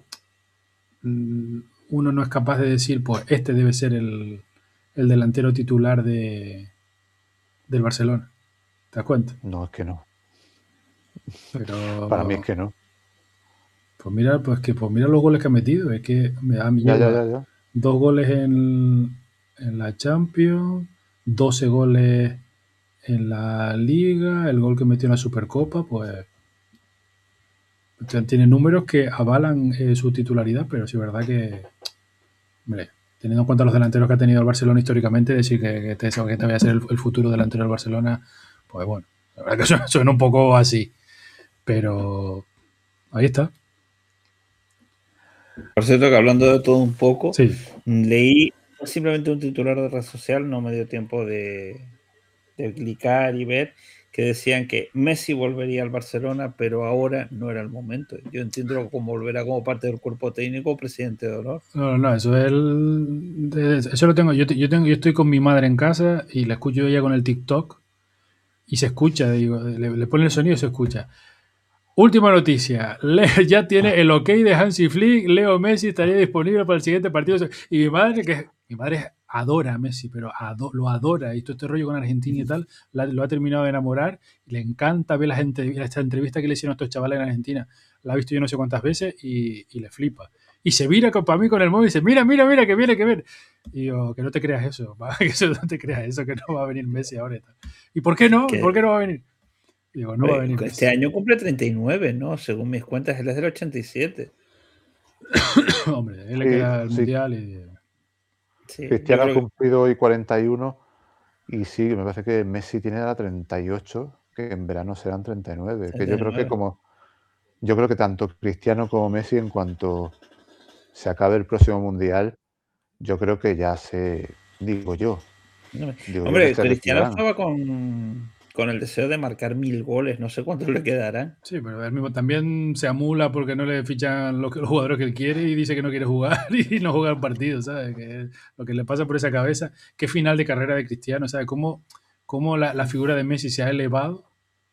uno no es capaz de decir, pues este debe ser el delantero titular del Barcelona. ¿Te das cuenta? No, es que no. Pero, para mí es que no. Pues mira los goles que ha metido. Es que me da miedo. Ya. 2 goles en la Champions, 12 goles en la Liga, el gol que metió en la Supercopa, pues tiene números que avalan su titularidad, pero sí es verdad que, hombre, teniendo en cuenta los delanteros que ha tenido el Barcelona históricamente, decir que te vaya a ser el futuro delantero del Barcelona, pues bueno, la verdad que suena un poco así, pero ahí está. Por cierto, que hablando de todo un poco, sí. Leí simplemente un titular de red social, no me dio tiempo de clicar y ver, que decían que Messi volvería al Barcelona, pero ahora no era el momento. Yo entiendo como volverá como parte del cuerpo técnico, presidente de honor. No, eso lo tengo. Yo estoy con mi madre en casa y la escucho ella con el TikTok y se escucha, digo, le pone el sonido y se escucha. Última noticia. Ya tiene el ok de Hansi Flick. Leo Messi estaría disponible para el siguiente partido. Y mi madre adora a Messi, pero lo adora. Y todo este rollo con Argentina y tal, lo ha terminado de enamorar. Le encanta ver esta entrevista que le hicieron a estos chavales en Argentina. La ha visto yo no sé cuántas veces y le flipa. Y se vira para mí con el móvil y dice, mira, que viene, que viene. Y yo, que no te creas eso, que no te creas eso, que no va a venir Messi ahora. ¿Y por qué no? ¿Por qué no va a venir? Digo, no va a venir. Este año cumple 39, ¿no? Según mis cuentas, él es del 87. Hombre, él le queda el mundial y... Sí, Cristiano ha cumplido hoy 41 y sí, me parece que Messi tiene la 38, que en verano serán 39. 39. Que yo creo que tanto Cristiano como Messi, en cuanto se acabe el próximo mundial, yo creo que ya digo yo. Hombre, Cristiano estaba con el deseo de marcar 1000 goles, no sé cuántos le quedarán. Sí, pero él mismo también se amula porque no le fichan los jugadores que él quiere y dice que no quiere jugar y no juega el partido, ¿sabes? Que lo que le pasa por esa cabeza. Qué final de carrera de Cristiano, ¿sabes? Cómo la figura de Messi se ha elevado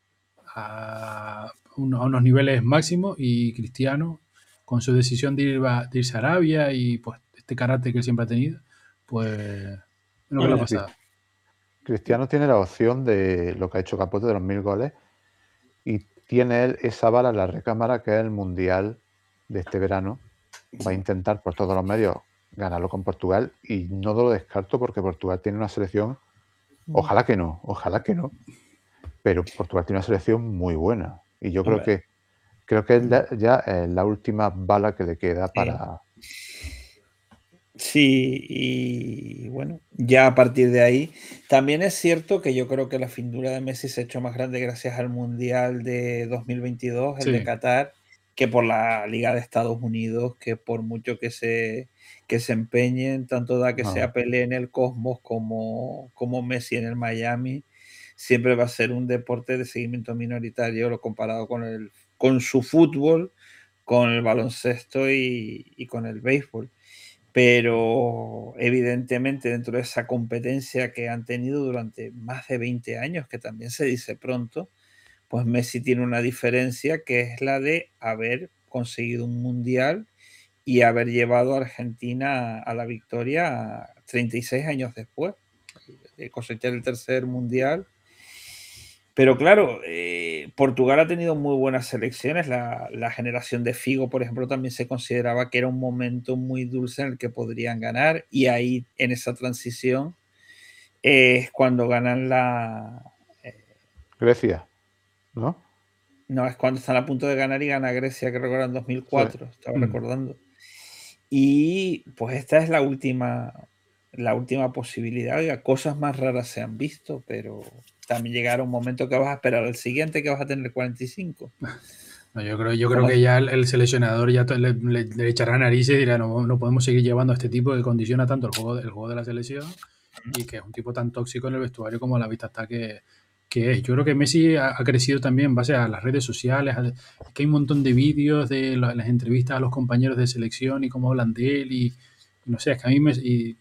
a unos niveles máximos y Cristiano, con su decisión de irse a Arabia y pues este carácter que él siempre ha tenido, pues no le ha pasado. Cristiano tiene la opción de lo que ha hecho Capote de los 1000 goles y tiene él esa bala en la recámara que es el Mundial de este verano. Va a intentar por todos los medios ganarlo con Portugal y no lo descarto porque Portugal tiene una selección, ojalá que no, pero Portugal tiene una selección muy buena y yo creo que es ya la última bala que le queda para... Sí, y bueno, ya a partir de ahí, también es cierto que yo creo que la figura de Messi se ha hecho más grande gracias al Mundial de 2022, el de Qatar, que por la Liga de Estados Unidos, que por mucho que se empeñen, tanto da que sea Pelé en el Cosmos como Messi en el Miami, siempre va a ser un deporte de seguimiento minoritario, lo comparado con su fútbol, con el baloncesto y con el béisbol. Pero evidentemente dentro de esa competencia que han tenido durante más de 20 años, que también se dice pronto, pues Messi tiene una diferencia que es la de haber conseguido un mundial y haber llevado a Argentina a la victoria 36 años después de cosechar el tercer mundial. Pero claro, Portugal ha tenido muy buenas selecciones. La generación de Figo, por ejemplo, también se consideraba que era un momento muy dulce en el que podrían ganar. Y ahí, en esa transición, es cuando ganan Grecia, ¿no? No, es cuando están a punto de ganar y gana Grecia, que recuerdan 2004, sí. Estaba recordando. Y pues esta es la última posibilidad. Oiga, cosas más raras se han visto, pero también llegará un momento que vas a esperar al siguiente que vas a tener 45. No, yo creo que ya el seleccionador ya le echará narices y dirá, no podemos seguir llevando a este tipo que condiciona tanto el juego de la selección y que es un tipo tan tóxico en el vestuario como a la vista está que es. Yo creo que Messi ha crecido también en base a las redes sociales, que hay un montón de vídeos de las entrevistas a los compañeros de selección y cómo hablan de él y no sé, es que a mí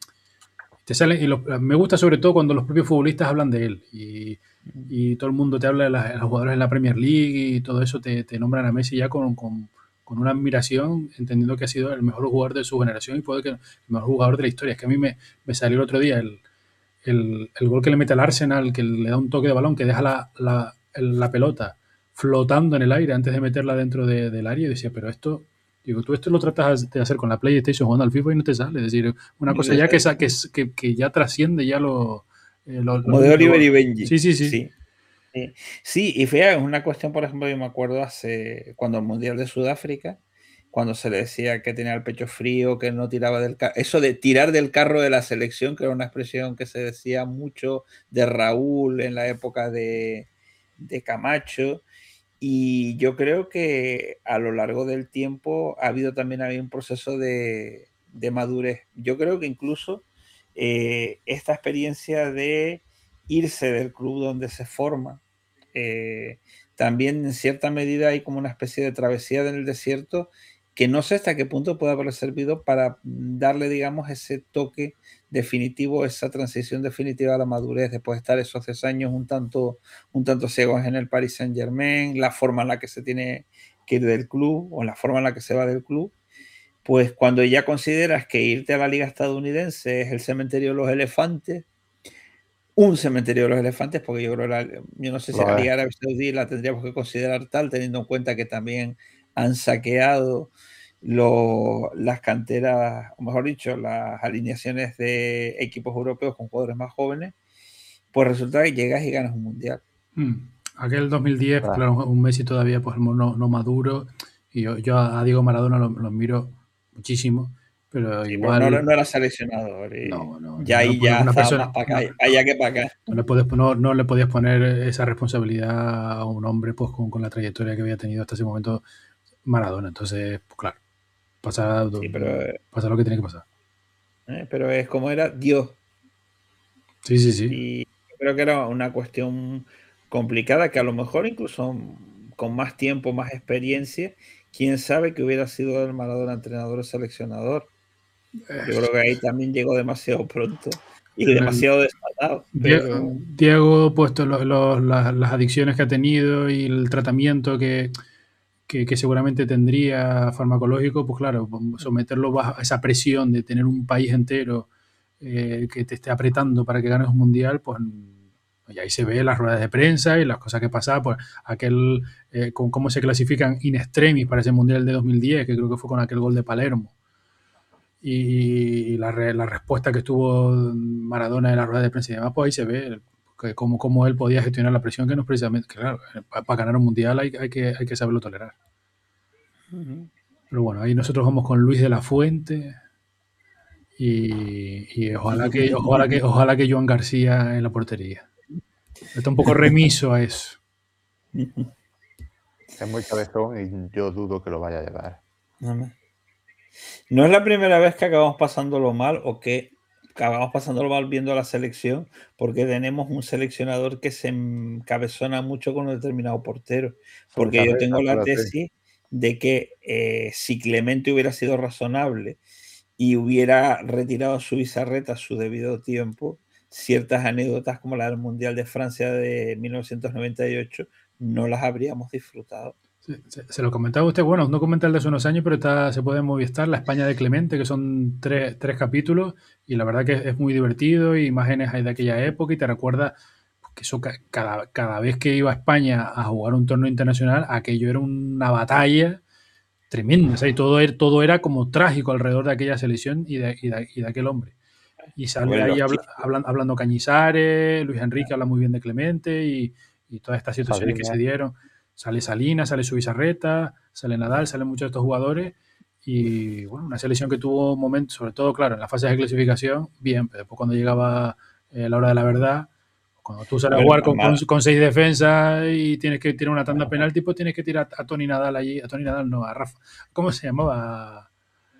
me gusta sobre todo cuando los propios futbolistas hablan de él y todo el mundo te habla de los jugadores en la Premier League y todo eso, te nombran a Messi ya con una admiración, entendiendo que ha sido el mejor jugador de su generación y puede que el mejor jugador de la historia. Es que a mí me salió el otro día el gol que le mete al Arsenal, que le da un toque de balón, que deja la pelota flotando en el aire antes de meterla dentro del área y decía, pero esto... Digo, tú esto lo tratas de hacer con la PlayStation jugando al FIFA y no te sale. Es decir, una cosa ya que ya trasciende ya lo como de Oliver y Benji. Sí. Sí, y fíjate, es una cuestión, por ejemplo, yo me acuerdo cuando el Mundial de Sudáfrica, cuando se le decía que tenía el pecho frío, que no tiraba del carro. Eso de tirar del carro de la selección, que era una expresión que se decía mucho de Raúl en la época de Camacho. Y yo creo que a lo largo del tiempo había un proceso de madurez. Yo creo que incluso esta experiencia de irse del club donde se forma, también en cierta medida hay como una especie de travesía en el desierto que no sé hasta qué punto puede haber servido para darle, digamos, ese toque definitivo, esa transición definitiva a la madurez, después de estar esos 10 años un tanto ciegos en el Paris Saint-Germain, la forma en la que se tiene que ir del club o la forma en la que se va del club, pues cuando ya consideras que irte a la liga estadounidense es el cementerio de los elefantes, un cementerio de los elefantes, porque yo creo yo no sé si la Liga Árabe Saudí la tendríamos que considerar tal, teniendo en cuenta que también han saqueado las canteras, o mejor dicho, las alineaciones de equipos europeos con jugadores más jóvenes, pues resulta que llegas y ganas un mundial. Aquel 2010, claro, un Messi todavía pues no maduro, y yo a Diego Maradona lo miro muchísimo, pero sí, igual... Pero no era seleccionador. Ya ahí ya una estaba más para acá, allá que para acá. No le podías poner esa responsabilidad a un hombre pues con la trayectoria que había tenido hasta ese momento Maradona. Entonces, pues claro, pasa lo que tiene que pasar. Pero es como era Dios. Sí. Y creo que era una cuestión complicada que a lo mejor incluso con más tiempo, más experiencia, quién sabe que hubiera sido el Maradona entrenador o seleccionador. Yo creo que ahí también llegó demasiado pronto y demasiado desatado. Pero... Diego, puesto las adicciones que ha tenido y el tratamiento que seguramente tendría farmacológico, pues claro, someterlo bajo esa presión de tener un país entero que te esté apretando para que ganes un mundial, pues y ahí se ve las ruedas de prensa y las cosas que pasaban, pues aquel, con cómo se clasifican in extremis para ese mundial de 2010, que creo que fue con aquel gol de Palermo. Y la respuesta que tuvo Maradona en la rueda de prensa y demás, pues ahí se ve cómo él podía gestionar la presión, que no es precisamente, claro, para ganar un mundial hay que saberlo tolerar. Pero bueno, ahí nosotros vamos con Luis de la Fuente y ojalá que Joan García en la portería. Está un poco remiso a eso. Es muy cabezón y yo dudo que lo vaya a llevar. No es la primera vez que acabamos pasándolo mal o que acabamos pasándolo mal viendo la selección, porque tenemos un seleccionador que se encabezona mucho con un determinado portero. Porque yo tengo la tesis de que si Clemente hubiera sido razonable y hubiera retirado a Zubizarreta a su debido tiempo, ciertas anécdotas como la del Mundial de Francia de 1998 no las habríamos disfrutado. Se lo comentaba usted, bueno, un documental de hace unos años, pero se puede en Movistar, La España de Clemente, que son tres capítulos, y la verdad que es muy divertido, y imágenes hay de aquella época, y te recuerda que eso cada vez que iba a España a jugar un torneo internacional, aquello era una batalla tremenda, o sea, y todo era como trágico alrededor de aquella selección y de aquel hombre. Y sale ahí hablando Cañizares, Luis Enrique habla muy bien de Clemente, y todas estas situaciones que se dieron. Sale Salinas, sale Zubizarreta, sale Nadal, salen muchos de estos jugadores, y bueno, una selección que tuvo momentos, sobre todo, claro, en las fases de clasificación, bien, pero después cuando llegaba la hora de la verdad, cuando tú sales a jugar con 6 defensas y tienes que tirar una tanda de penalti, pues tienes que tirar a Toni Nadal allí, a Toni Nadal no, a Rafa, ¿cómo se llamaba?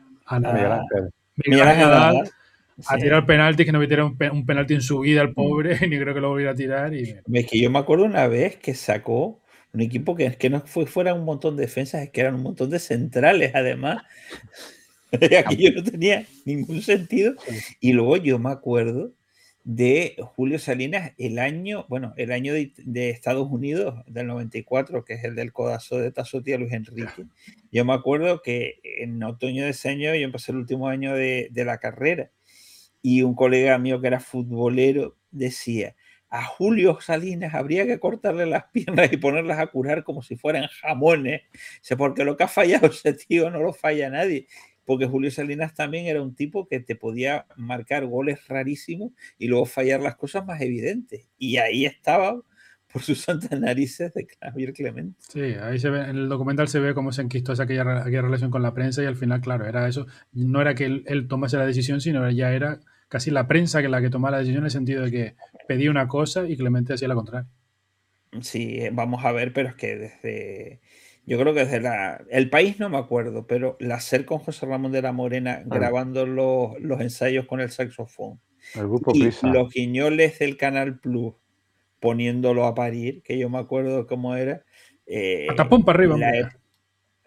Miguel Ángel Nadal. A tirar penaltis, que no metiera un penalti en su vida al pobre, ni creo que lo volviera a tirar. Es que yo me acuerdo una vez que sacó un equipo que no fuera un montón de defensas, es que eran un montón de centrales, además. Aquello no tenía ningún sentido. Y luego yo me acuerdo de Julio Salinas, el año de Estados Unidos, del 94, que es el del codazo de Tasotti a Luis Enrique. Yo me acuerdo que en otoño de ese año, yo empecé el último año de la carrera, y un colega mío que era futbolero decía: a Julio Salinas habría que cortarle las piernas y ponerlas a curar como si fueran jamones, porque lo que ha fallado ese tío no lo falla nadie, porque Julio Salinas también era un tipo que te podía marcar goles rarísimos y luego fallar las cosas más evidentes, y ahí estaba por sus santas narices de Javier Clemente. Sí, ahí se ve, en el documental se ve cómo se enquistó aquella relación con la prensa, y al final, claro, era eso. No era que él tomase la decisión, sino ya era casi la prensa que la que tomaba la decisión, en el sentido de que pedía una cosa y Clemente hacía la contraria. Sí, vamos a ver, pero es que yo creo que desde El País no me acuerdo, pero la SER con José Ramón de la Morena grabando los ensayos con el saxofón, el grupo y Prisa. los guiñoles del Canal Plus poniéndolo a parir, que yo me acuerdo cómo era. A tapón para arriba,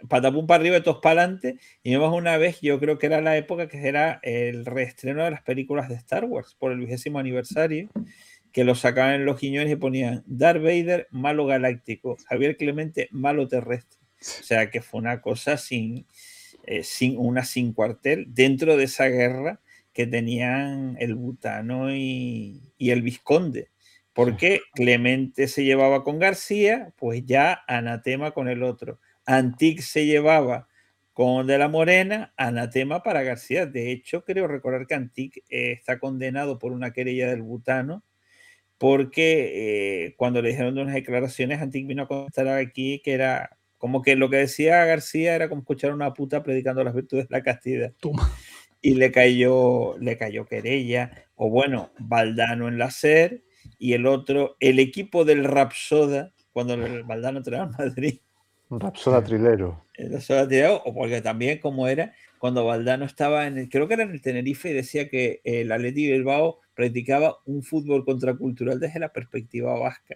patapum para arriba y todos para adelante. Y más una vez, yo creo que era la época que era el reestreno de las películas de Star Wars por el 20º aniversario, que lo sacaban en los guiñones y ponían Darth Vader, malo galáctico, Javier Clemente, malo terrestre. O sea que fue una cosa sin cuartel dentro de esa guerra que tenían el Butano y el Vizconde. Porque Clemente se llevaba con García, pues ya anatema con el otro. Antic se llevaba con De la Morena, anatema para García. De hecho, creo recordar que Antic está condenado por una querella del Butano, porque cuando le dijeron de unas declaraciones, Antic vino a contestar aquí que era como que lo que decía García era como escuchar a una puta predicando las virtudes de la castidad. Toma. Y le cayó querella. O bueno, Valdano en la SER, y el otro, el equipo del Rapsoda, cuando el Valdano entrenaba en Madrid. Un Rapsoda trilero. O porque también como era cuando Valdano estaba creo que era en el Tenerife, y decía que el Athletic Bilbao practicaba un fútbol contracultural desde la perspectiva vasca.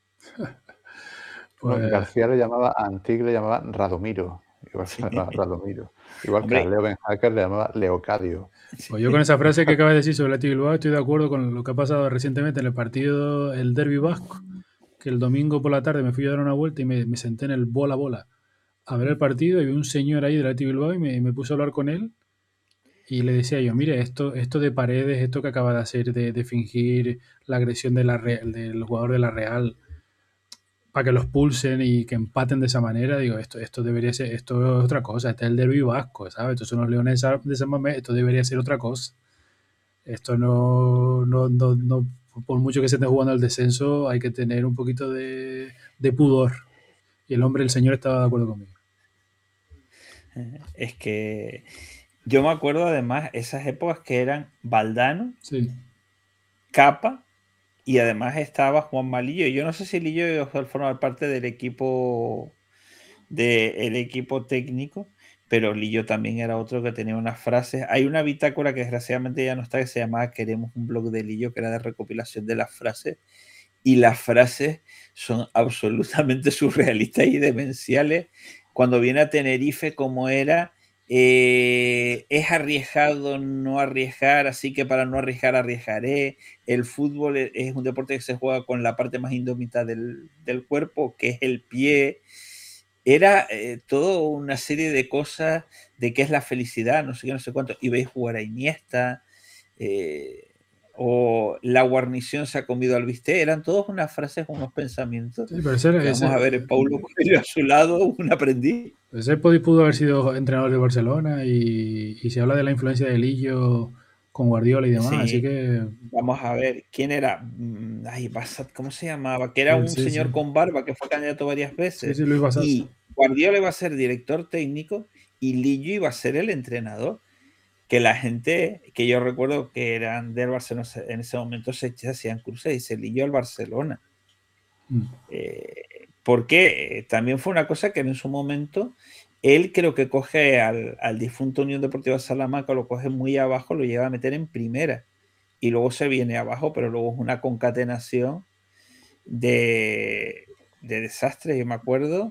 Pues, García le llamaba, a Antic le llamaba Radomiro. Igual Sí. se llamaba Radomiro. Igual Hombre. que a Leo Benhacker le llamaba Leocadio. Pues yo con esa frase que acabas de decir sobre el Athletic Bilbao estoy de acuerdo con lo que ha pasado recientemente en el partido, el Derbi Vasco, que el domingo por la tarde me fui a dar una vuelta y me senté en el bola a ver el partido, y vi un señor ahí del Athletic Bilbao y me puse a hablar con él y le decía yo, mire, esto de Paredes, esto que acaba de hacer de fingir la agresión del jugador de la Real para que los pulsen y que empaten de esa manera, digo, esto debería ser, esto es otra cosa, este es el derbi vasco, ¿sabes? Estos son los Leones de San Mamés, esto debería ser otra cosa. Esto no, por mucho que se esté jugando el descenso, hay que tener un poquito de pudor. Y el señor estaba de acuerdo conmigo. Es que yo me acuerdo además esas épocas que eran Valdano, Sí. Capa, y además estaba Juan Malillo. Yo no sé si Lillo iba a formar parte del equipo técnico, pero Lillo también era otro que tenía unas frases. Hay una bitácora que desgraciadamente ya no está, que se llamaba Queremos un blog de Lillo, que era de recopilación de las frases, y las frases son absolutamente surrealistas y demenciales. Cuando viene a Tenerife, como era, es arriesgado no arriesgar, así que para no arriesgar, arriesgaré. El fútbol es un deporte que se juega con la parte más indómita del cuerpo, que es el pie. Era toda una serie de cosas de qué es la felicidad, no sé qué, no sé cuánto. Y veis jugar a Iniesta, o la guarnición se ha comido al bistec. Eran todas unas frases, unos pensamientos. Sí, pero vamos a ver, Paulo Coelho a su lado, un aprendiz. Ese pudo haber sido entrenador de Barcelona y se habla de la influencia de Lillo con Guardiola y demás, Sí. así que... Vamos a ver, ¿quién era? Ay, Bassat, ¿cómo se llamaba? Que era un señor con barba que fue candidato varias veces. Sí, Luis Bassat. Y Guardiola iba a ser director técnico y Lillo iba a ser el entrenador. Que la gente, que yo recuerdo que eran del Barcelona, en ese momento se hacían cruces y se Lillo al Barcelona. Porque también fue una cosa que en su momento él creo que coge al difunto Unión Deportiva Salamanca, lo coge muy abajo, lo lleva a meter en primera y luego se viene abajo, pero luego es una concatenación de desastres. Yo me acuerdo,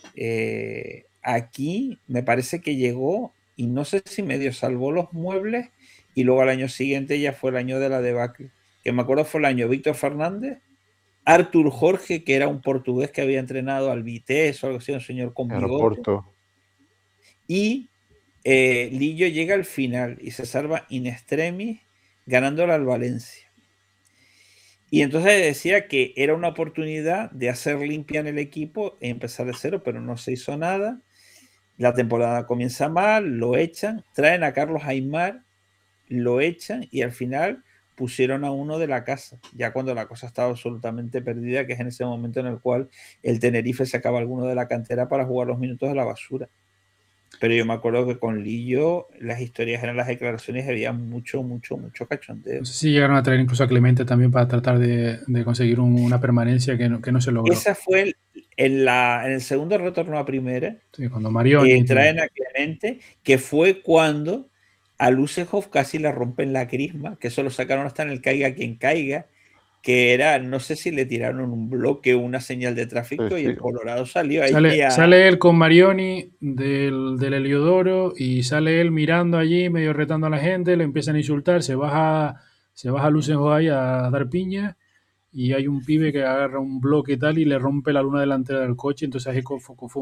aquí me parece que llegó y no sé si medio salvó los muebles, y luego al año siguiente ya fue el año de la debacle, que me acuerdo fue el año Víctor Fernández, Artur Jorge, que era un portugués que había entrenado al Vitesse o algo así, un señor con bigote. Y Lillo llega al final y se salva in extremis ganándole al Valencia. Y entonces decía que era una oportunidad de hacer limpia en el equipo e empezar de cero, pero no se hizo nada. La temporada comienza mal, lo echan, traen a Carlos Aymar, lo echan y al final pusieron a uno de la casa, ya cuando la cosa estaba absolutamente perdida, que es en ese momento en el cual el Tenerife sacaba alguno de la cantera para jugar los minutos de la basura. Pero yo me acuerdo que con Lillo las historias eran las declaraciones, había mucho cachondeo. No sé si llegaron a traer incluso a Clemente también para tratar de conseguir una permanencia que no se logró. Esa fue en el segundo retorno a primera. Sí, cuando Marioni traen a Clemente, que fue cuando a Lucehoff casi le rompen la crisma, que eso lo sacaron hasta en el Caiga quien caiga, que era, no sé si le tiraron un bloque o una señal de tráfico y el Colorado salió ahí. Sale él con Marioni del Heliodoro y sale él mirando allí, medio retando a la gente, le empiezan a insultar, se baja Lusenho ahí a dar piña y hay un pibe que agarra un bloque y tal y le rompe la luna delantera del coche, entonces ahí fue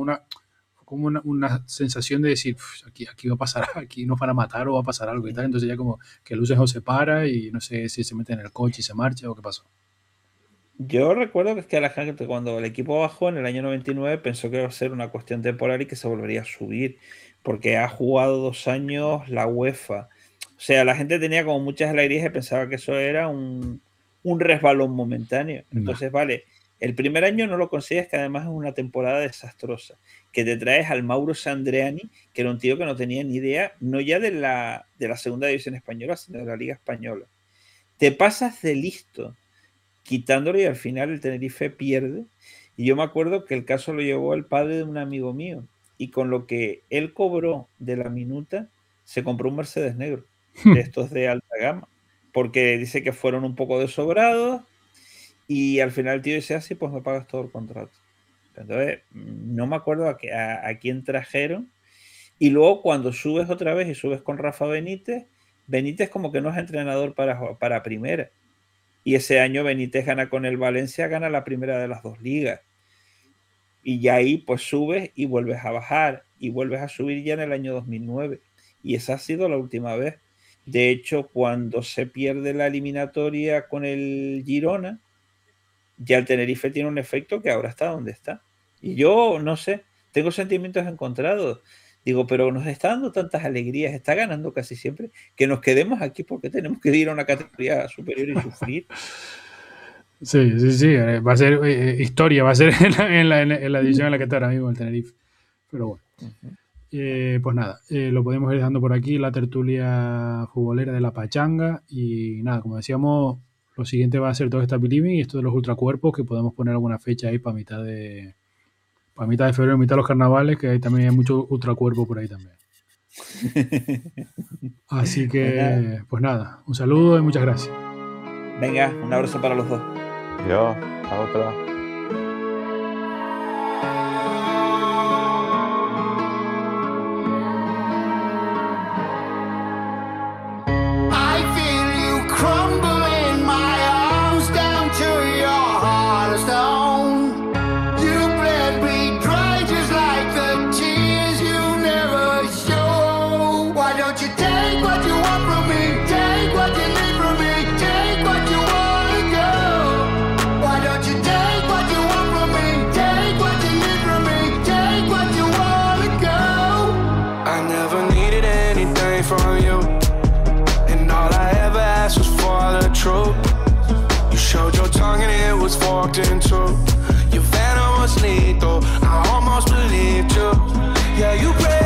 una sensación de decir, aquí va a pasar, aquí nos van a matar o va a pasar algo y tal, entonces ya como que Lusenho se para y no sé si se mete en el coche y se marcha o qué pasó. Yo recuerdo que es que a la gente cuando el equipo bajó en el año 99 pensó que iba a ser una cuestión temporal y que se volvería a subir, porque ha jugado 2 años la UEFA. O sea, la gente tenía como muchas alegrías y pensaba que eso era un resbalón momentáneo. Entonces, vale, el primer año no lo consigues, que además es una temporada desastrosa, que te traes al Mauro Sandreani, que era un tío que no tenía ni idea, no ya de la segunda división española, sino de la Liga Española. Te pasas de listo quitándolo y al final el Tenerife pierde. Y yo me acuerdo que el caso lo llevó el padre de un amigo mío y con lo que él cobró de la minuta se compró un Mercedes negro de estos de alta gama, porque dice que fueron un poco desobrados y al final el tío dice así, pues me pagas todo el contrato. Entonces no me acuerdo a quién trajeron. Y luego cuando subes otra vez y subes con Rafa Benítez como que no es entrenador para primera. Y ese año Benítez gana con el Valencia, gana la primera de las 2 ligas. Y ya ahí pues subes y vuelves a bajar y vuelves a subir ya en el año 2009. Y esa ha sido la última vez. De hecho, cuando se pierde la eliminatoria con el Girona, ya el Tenerife tiene un efecto que ahora está donde está. Y yo, no sé, tengo sentimientos encontrados. Digo, pero nos está dando tantas alegrías, está ganando casi siempre, que nos quedemos aquí porque tenemos que ir a una categoría superior y sufrir. Sí, va a ser historia, va a ser en la división en la que está ahora mismo el Tenerife. Pero bueno, pues nada, lo podemos ir dejando por aquí, la tertulia futbolera de la pachanga. Y nada, como decíamos, lo siguiente va a ser todo este Living y esto de los ultracuerpos, que podemos poner alguna fecha ahí para mitad de febrero, mitad de los carnavales, que también hay mucho ultracuerpo por ahí también. Así que, pues nada, un saludo y muchas gracias. Venga, un abrazo para los dos. Yo, a otra. You showed your tongue and it was forked in two. Your venom was lethal, I almost believed you. Yeah, you